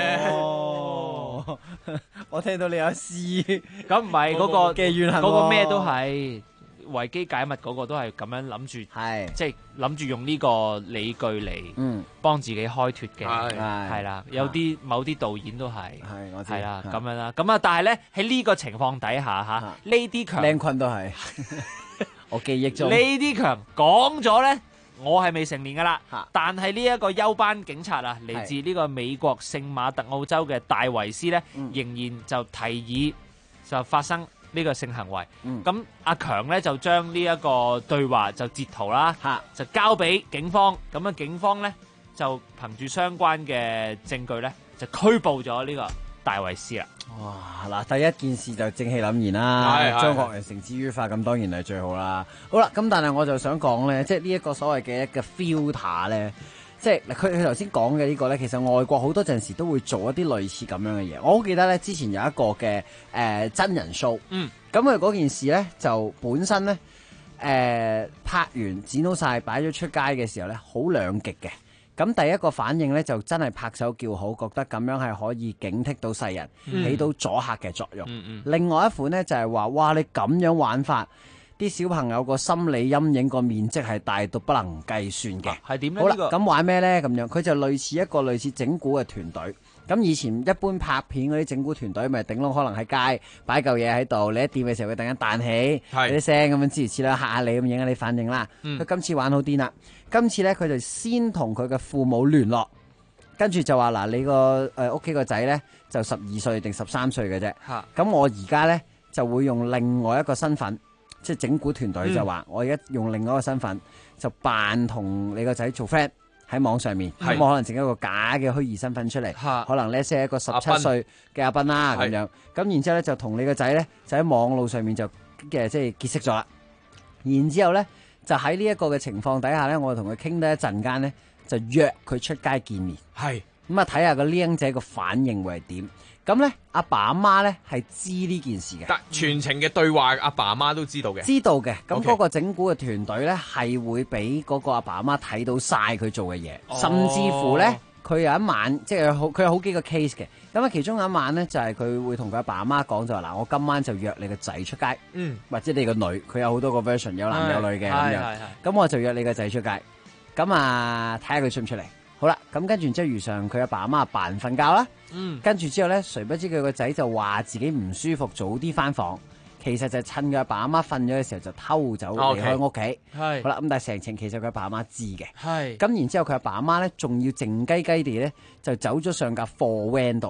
我聽到你有詩。 咁唔係嗰個嘅怨恨。 嗰個咩都係維基解密嗰個都係咁樣諗住，即係諗住用呢個理據嚟幫自己開脱嘅。係啦，有啲某啲導演都係。 我知。 係啦，咁樣啦。咁啊，但係咧喺呢個情況底下嚇，Lady 強。 靚坤都係。我記憶中 Lady 強講咗咧，我係未成年噶啦，但係呢一個休班警察啊，嚟自呢個美國聖馬特澳洲嘅戴維斯咧，仍然就提議就發生呢個性行為。咁阿強咧就將呢一個對話就截圖啦，就交俾警方。咁啊，警方咧就憑住相關嘅證據咧，就拘捕咗呢個戴維斯啦。 哇！嗱，第一件事就正氣凜然啦，將惡人繩之於法，咁當然係最好啦。好啦，咁但係我就想講咧，即係呢一個所謂嘅一個 filter 咧，即係佢頭先講嘅呢個咧，其實外國好多陣時都會做一啲類似咁樣嘅嘢。我好記得咧，之前有一個嘅真人 show，咁佢嗰件事咧就本身咧拍完剪好晒擺咗出街嘅時候咧，好兩極嘅。咁第一個反應咧就真係拍手叫好，覺得咁樣係可以警惕到世人，起到阻嚇嘅作用。另外一款咧就係話，哇！你咁樣玩法，啲小朋友個心理陰影個面積係大到不能計算嘅。 係點咧？ 好啦，咁玩咩咧？咁樣佢就類似一個類似整蠱嘅團隊。咁以前一般拍片嗰啲整蠱團隊，咪頂籠可能喺街擺嚿嘢喺度，你一掂嘅時候佢突然間彈起，有啲聲咁樣諸如此類，嚇下你咁影下你反應啦。佢今次玩好癲啦！今次咧佢就先同佢嘅父母聯絡，跟住就話嗱，你個屋企個仔咧就12歲定13歲嘅啫。咁我而家咧就會用另外一個身份，即係整蠱團隊就話我而家用另外一個身份就扮同你個仔做 friend。喺網上面，咁我可能整一個假嘅虛擬身份出嚟，可能咧即係一個17歲嘅阿斌啦咁樣，咁然之後咧就同你個仔咧就喺網路上面就即係結識咗啦。然之後咧就喺呢一個嘅情況底下咧，我同佢傾得一陣間咧，就約佢出街見面，咁啊睇下個僆仔個反應會係點。咁咧，阿爸阿媽咧係知呢件事嘅， 但全程嘅對話，阿爸阿媽都知道嘅。 知道嘅，咁嗰個整蠱嘅團隊咧係會俾嗰個阿爸阿媽睇到晒佢做嘅嘢，甚至乎咧佢有一晚，即係佢有好幾個 case 嘅。咁啊，其中有一晚咧就係佢會同佢阿爸阿媽講就話嗱，我今晚就約你個仔出街，或者你個女，佢有好多個 version， 有男有女嘅咁樣。咁我就約你個仔出街，咁啊睇下佢出唔出嚟。好啦，咁跟住之後如常佢阿爸阿媽扮瞓覺啦，跟住之後咧，誰不知佢個仔就話自己唔舒服，早啲翻房，其實就趁佢阿爸阿媽瞓咗嘅時候就偷走離開屋企。好啦，咁但係成程其實佢阿爸阿媽知嘅。咁然之後佢阿爸阿媽咧仲要靜雞雞地咧就走咗上架貨 van 度，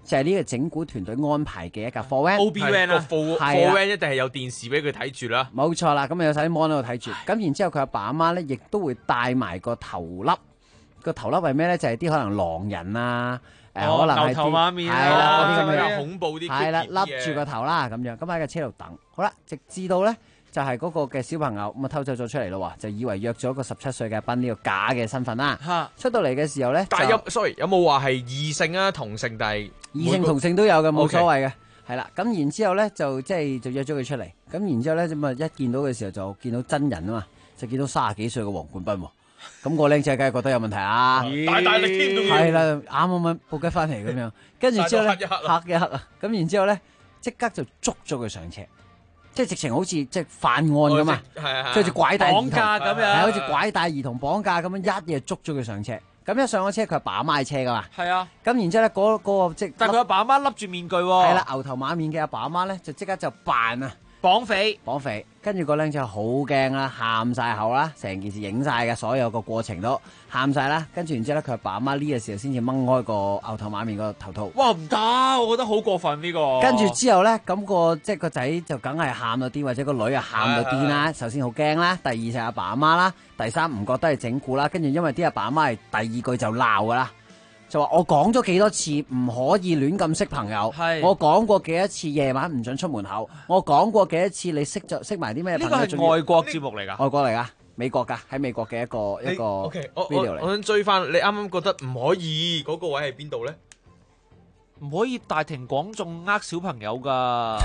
就係呢個整蠱團隊安排嘅一架貨 van。 OB van 啊，貨 van 一定係有電視俾佢睇住啦。 冇錯啦，咁有晒啲 mon 喺度睇住。咁然之後佢阿爸阿媽咧，亦都會帶埋個頭笠。個頭笠係咩咧？就係啲可能狼人啊，可能係牛頭馬面係啦，嗰啲咁樣恐怖啲， 係啦，笠住個頭啦咁樣。咁喺個車度等，好啦，直至到咧就係嗰個嘅小朋友咁啊偷走咗出嚟咯，就以為約咗個17歲嘅阿斌呢個假嘅身份啦。出到嚟嘅時候咧， 但係有冇話係異性啊同性？但係異性同性都有嘅，冇所謂嘅。係啦，咁然之後咧就約咗佢出嚟，咁然之後咧咁啊一見到嘅時候就見到真人啊嘛，就見到30幾歲嘅黃冠斌喎。咁個靚仔梗係覺得有問題啊！ 大力添都要係啦，啱啱報吉翻嚟咁樣，跟住之後咧黑一黑啊，咁然之後咧即刻就捉咗佢上車，即係直情好似即係犯案咁啊！即係好似拐帶綁架咁樣， 係好似拐帶兒童綁架咁樣，一嘢捉咗佢上車。咁一上咗車，佢阿爸阿媽喺車噶嘛？ 係啊。 咁然之後咧嗰個即係， 但係佢阿爸阿媽笠住面具喎。 係啦，牛頭馬面嘅阿爸阿媽咧就即刻就扮啊！ 綁匪， 跟住個僆仔好驚啦，喊晒口啦，成件事影晒嘅，所有個過程都喊晒啦。跟住然之後咧，佢阿爸阿媽呢個時候先至掹開個牛頭馬面個頭套。 哇，唔得，我覺得好過分呢個。 跟住之後咧，咁個仔就梗係喊到癲，或者個女啊喊到癲啦。首先好驚啦，第二就係阿爸阿媽啦，第三唔覺得係整蠱啦。跟住因為啲阿爸阿媽係第二句就鬧噶啦。就話我講咗幾多次唔可以亂咁識朋友，我講過幾多次夜晚唔准出門口，我講過幾多次你識埋啲咩朋友？ 呢個係外國節目嚟㗎， 外國嚟㗎，美國㗎，喺美國嘅一個 video 嚟。 我想追翻你啱啱覺得唔可以嗰個位係邊度咧？ 唔可以大庭廣眾呃小朋友㗎，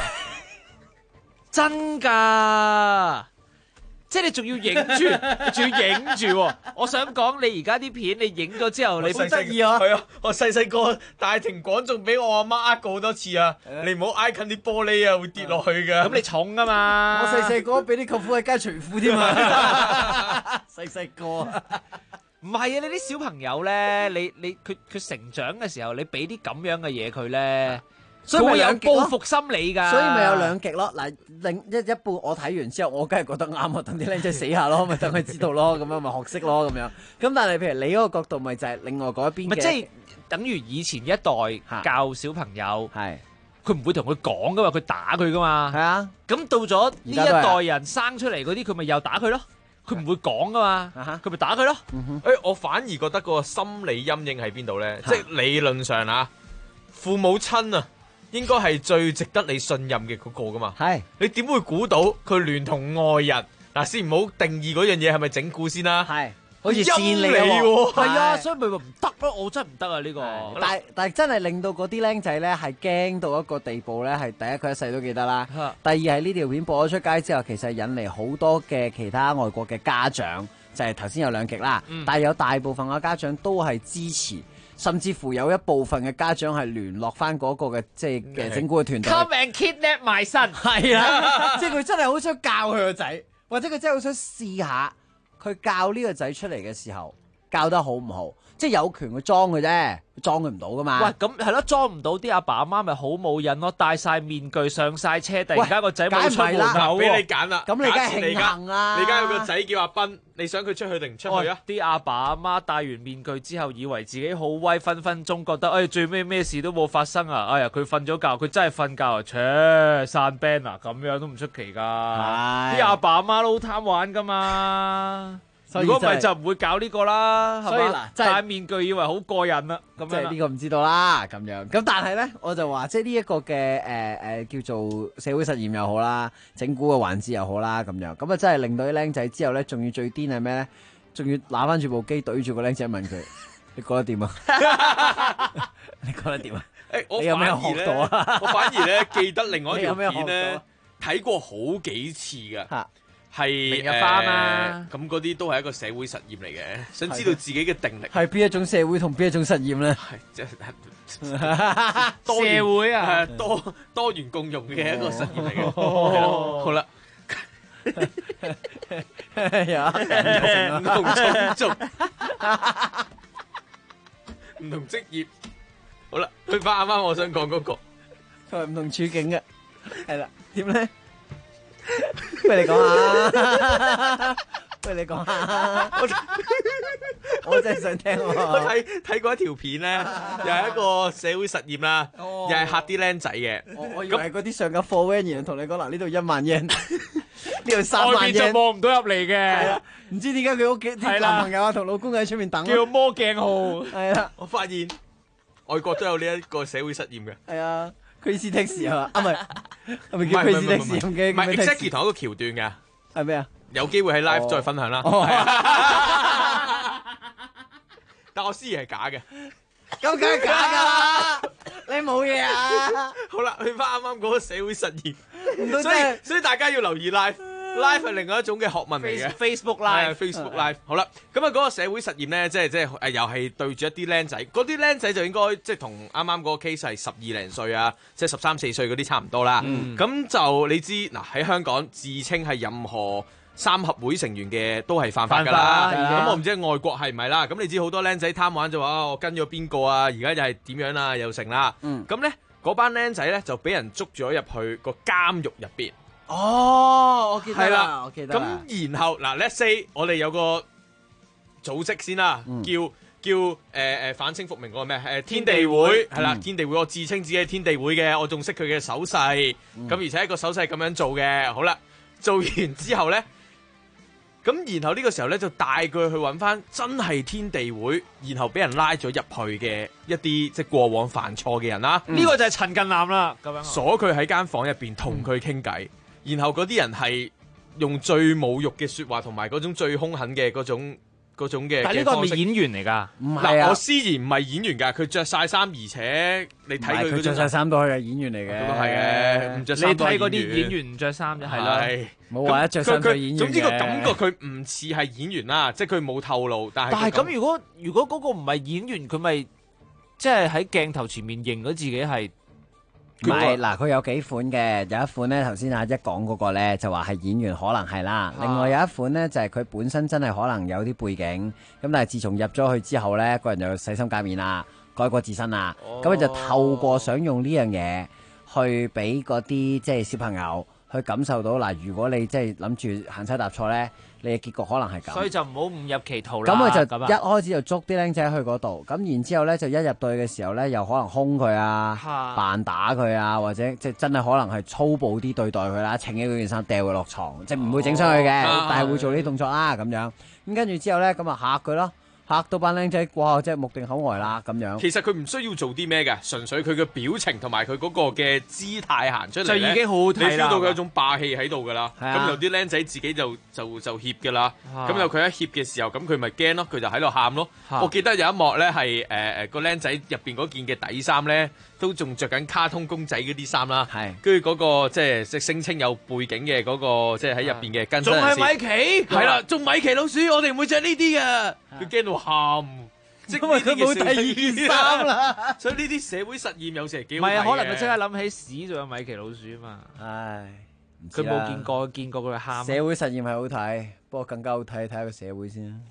真㗎。即係你仲要影住，喎！我想講你而家啲片你影咗之後，你好得意啊！ 係啊，我細個大庭廣眾俾我阿媽呃過好多次啊！你唔好挨近啲玻璃啊，會跌落去㗎。 咁你重啊嘛！ 我細個俾啲舅父喺街除褲添嘛，細個唔係啊！你啲小朋友咧，佢成長嘅時候，你俾啲咁樣嘅嘢佢咧。所以咪有報復心理㗎， 所以咪有兩極咯。嗱，另一半我睇完之後，我梗係覺得啱啊，等啲僆仔死下咯，咪等佢知道咯，咁樣咪學識咯，咁樣。咁但係譬如你嗰個角度，咪就係另外嗰一邊嘅。 即係等於以前一代教小朋友，係佢唔會同佢講㗎嘛，佢打佢㗎嘛。係啊。咁到咗呢一代人生出嚟嗰啲，佢咪又打佢咯。佢唔會講㗎嘛，佢咪打佢咯。 我反而覺得個心理陰影喺邊度咧？即係理論上啊，父母親啊。應該係最值得你信任嘅嗰個噶嘛？係你點會估到佢聯同外人？嗱，先唔好定義嗰樣嘢係咪整蠱先啦。係，好似騙你喎。係啊，所以咪話唔得咯，我真係唔得啊呢個。 但係真係令到嗰啲僆仔咧係驚到一個地步咧，係第一佢一世都記得啦。第二係呢條片播咗出街之後，其實引嚟好多嘅其他外國嘅家長，就係頭先有兩極啦。但係有大部分嘅家長都係支持。甚至乎有一部分嘅家長係聯絡翻嗰個嘅即係嘅整蠱嘅團隊 ，Come and kidnap my son， 係啊，即係佢真係好想教佢個仔，或者佢真係好想試下佢教呢個仔出嚟嘅時候教得好唔好，即係有權去裝佢啫，裝佢唔到噶嘛。 喂，咁係咯，裝唔到啲阿爸阿媽咪好冇癮咯，戴晒面具上晒車，突然間個仔冇出門口， 俾你揀啦。 咁你梗係慶幸啦。 你而家有個仔叫阿斌，你想佢出去定唔出去啊？ 啲阿爸阿媽戴完面具之後，以為自己好威，分分鐘覺得最尾咩事都冇發生啊！哎呀，佢瞓咗覺，佢真係瞓覺啊！切，散 band 啊，咁樣都唔出奇噶。啲阿爸阿媽都好貪玩噶嘛。如果唔係就唔會搞呢個啦，係嘛？戴面具以為好過癮啦，咁即係呢個唔知道啦，咁樣。咁但係咧，我就話即係呢一個嘅叫做社會實驗又好啦，整蠱嘅環節又好啦，咁樣。咁啊真係令到啲僆仔之後咧，仲要最癲係咩咧？仲要拿翻住部機對住個僆仔問佢：你覺得點啊？你覺得點啊？ 你有咩學到啊？ 我反而咧記得另外一條片咧，睇過好幾次噶。係明日花嘛？ 咁嗰啲都係一個社會實驗嚟嘅，想知道自己嘅定力係邊一種社會同邊一種實驗咧？ 係即係社會啊， 多元共融嘅一個實驗嚟嘅。好啦，唔同種族，唔同職業。好啦，去翻啱啱我想講嗰個， 佢係唔同處境嘅，係啦，點咧？不如你講下， 喂，你講下，我真係想聽喎。 我睇過一條片咧，又係一個社會實驗啦，又係嚇啲僆仔嘅。 我以為係嗰啲上緊貨 van，然後同你講嗱，呢度1萬yen，呢度3萬外邊 yen， 就望唔到入嚟嘅。 唔知點解佢屋企啲男朋友啊同老公喺出面等， 叫魔鏡號。 係啦， 我發現外國都有呢一個社會實驗嘅。 係啊，Crazy Taxi 係嘛？啊，唔係叫 Crazy Taxi 咁嘅？ 唔係 exactly 同一個橋段嘅。 係咩啊？ 有機會喺 live 再分享啦。但我思疑係假嘅， 咁梗係假㗎啦！你冇嘢啊？ 好啦，去翻啱啱嗰個社會實驗， 所以所以大家要留意 live 係另外一種嘅學問嚟嘅。 Facebook live，Facebook live。好啦，咁啊嗰個社會實驗咧，即係又係對住一啲僆仔，嗰啲僆仔就應該即係同啱啱嗰個 case 係12零歲啊，即係13、14歲嗰啲差唔多啦。咁就你知嗱喺香港自稱係任何三合會成員嘅都係犯法㗎啦。咁我唔知外國係唔係啦。咁你知好多僆仔貪玩就話我跟咗邊個啊，而家又係點樣啊，又成啦。咁咧嗰班僆仔咧就俾人捉咗入去個監獄入邊。 哦，我記得係啦， 啦，我記得。 咁然後嗱 ，let's say 我哋有個組織先啦，叫反清復明嗰個咩？天地會係啦，天地會我自稱自己係天地會嘅，我仲識佢嘅手勢，咁而且個手勢咁樣做嘅。好啦，做完之後咧，咁然後呢個時候咧就帶佢去揾翻真係天地會，然後俾人拉咗入去嘅一啲即係過往犯錯嘅人啦。 呢個就係陳近南啦，咁樣鎖佢喺間房入邊同佢傾偈。然後嗰啲人係用最侮辱嘅説話同埋嗰種最兇狠嘅嗰種嘅。 但係呢個係咪演員嚟㗎？ 唔係啊， 我思然唔係演員㗎，佢着晒衫，而且你睇佢着晒衫都係演員嚟嘅。 都係嘅，唔着衫都係演員。 你睇嗰啲演員唔着衫啫，係啦。 冇話一着衫就演員嘅。 總之個感覺佢唔似係演員啦，即係佢冇透露。但係咁，如果嗰個唔係演員，佢咪即係喺鏡頭前面認咗自己係？ 唔係嗱，佢有幾款嘅，有一款咧頭先阿一講嗰個咧就話係演員，可能係啦。另外有一款咧就係佢本身真係可能有啲背景，咁但係自從入咗去之後咧，個人就洗心革面啦，改過自身啦，咁佢就透過想用呢樣嘢去俾嗰啲即係小朋友去感受到嗱，如果你即係諗住行差踏錯咧，你嘅結局可能係咁， 所以就唔好誤入歧途啦。 咁佢就一開始就捉啲僆仔去嗰度，咁然之後咧就一入到去嘅時候咧，又可能兇佢啊，扮打佢啊，或者即係真係可能係粗暴啲對待佢啦，扯起佢件衫掉佢落床，即係唔會整傷佢嘅，但係會做呢啲動作啦咁樣。咁跟住之後咧，咁啊嚇佢咯。嚇到班僆仔，哇！即係目定口呆啦咁樣。 其實佢唔需要做啲咩嘅，純粹佢嘅表情同埋佢嗰個嘅姿態行出嚟就已經好好睇啦。 你 feel 到佢有一種霸氣喺度㗎啦。咁有啲僆仔自己就怯㗎啦。咁有佢一怯嘅時候，咁佢咪驚咯，佢就喺度喊咯。我記得有一幕咧係個僆仔入邊嗰件嘅底衫咧，都仲着緊卡通公仔嗰啲衫啦。跟住嗰個即係聲稱有背景嘅嗰個即係喺入邊嘅跟。 仲係米奇？ 係啦，仲米奇老鼠，我哋唔會着呢啲嘅。佢驚到喊，即係佢冇第二件衫啦。所以呢啲社會實驗有時係幾好睇嘅。 唔係，可能佢即刻諗起屎仲有米奇老鼠啊嘛。 唉， 佢冇見過佢喊。 社會實驗係好睇，不過更加好睇下個社會先。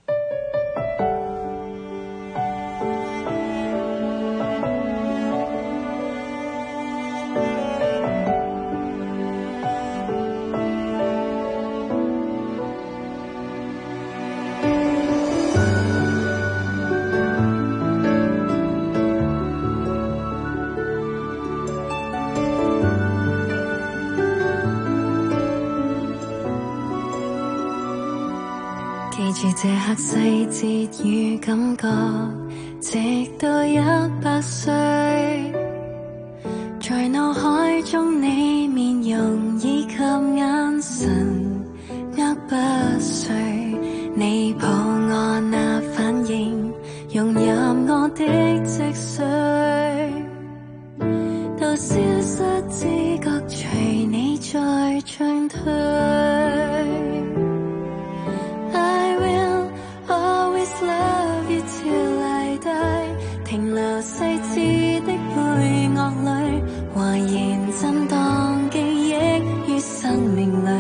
記住這刻細節與感覺，直到100歲，在腦海中你面容以及眼神握不碎，你抱我那反應融入我的脊髓，到消失知覺隨你在進退。Love you till I die， 停留細緻的配樂裏，懷然震盪記憶於生命裏。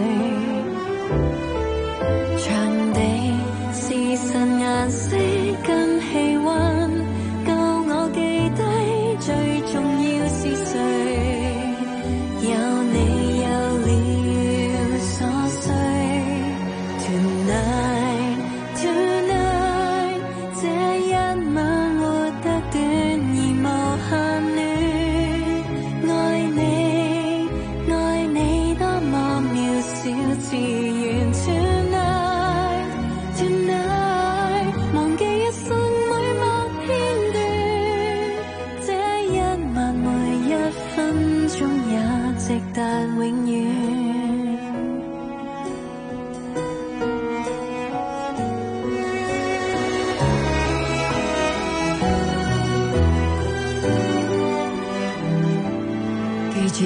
場地、時辰、顏色跟氣溫，夠我記低最重要是誰。有你有了所需 ，Tonight。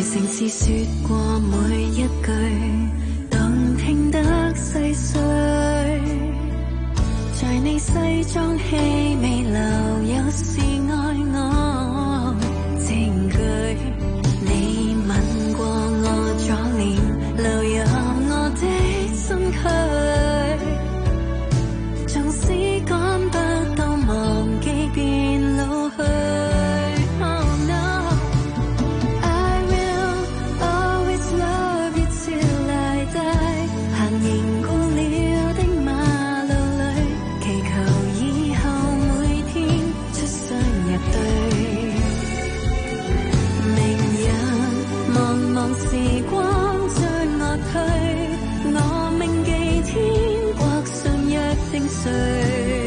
城市說過每一句，動聽得細碎。在你西裝氣味留有是愛我證據，你吻過我左臉，流入我的身軀，縱使趕不到忘記變老去。時光將我推，我銘記天國上約定誰。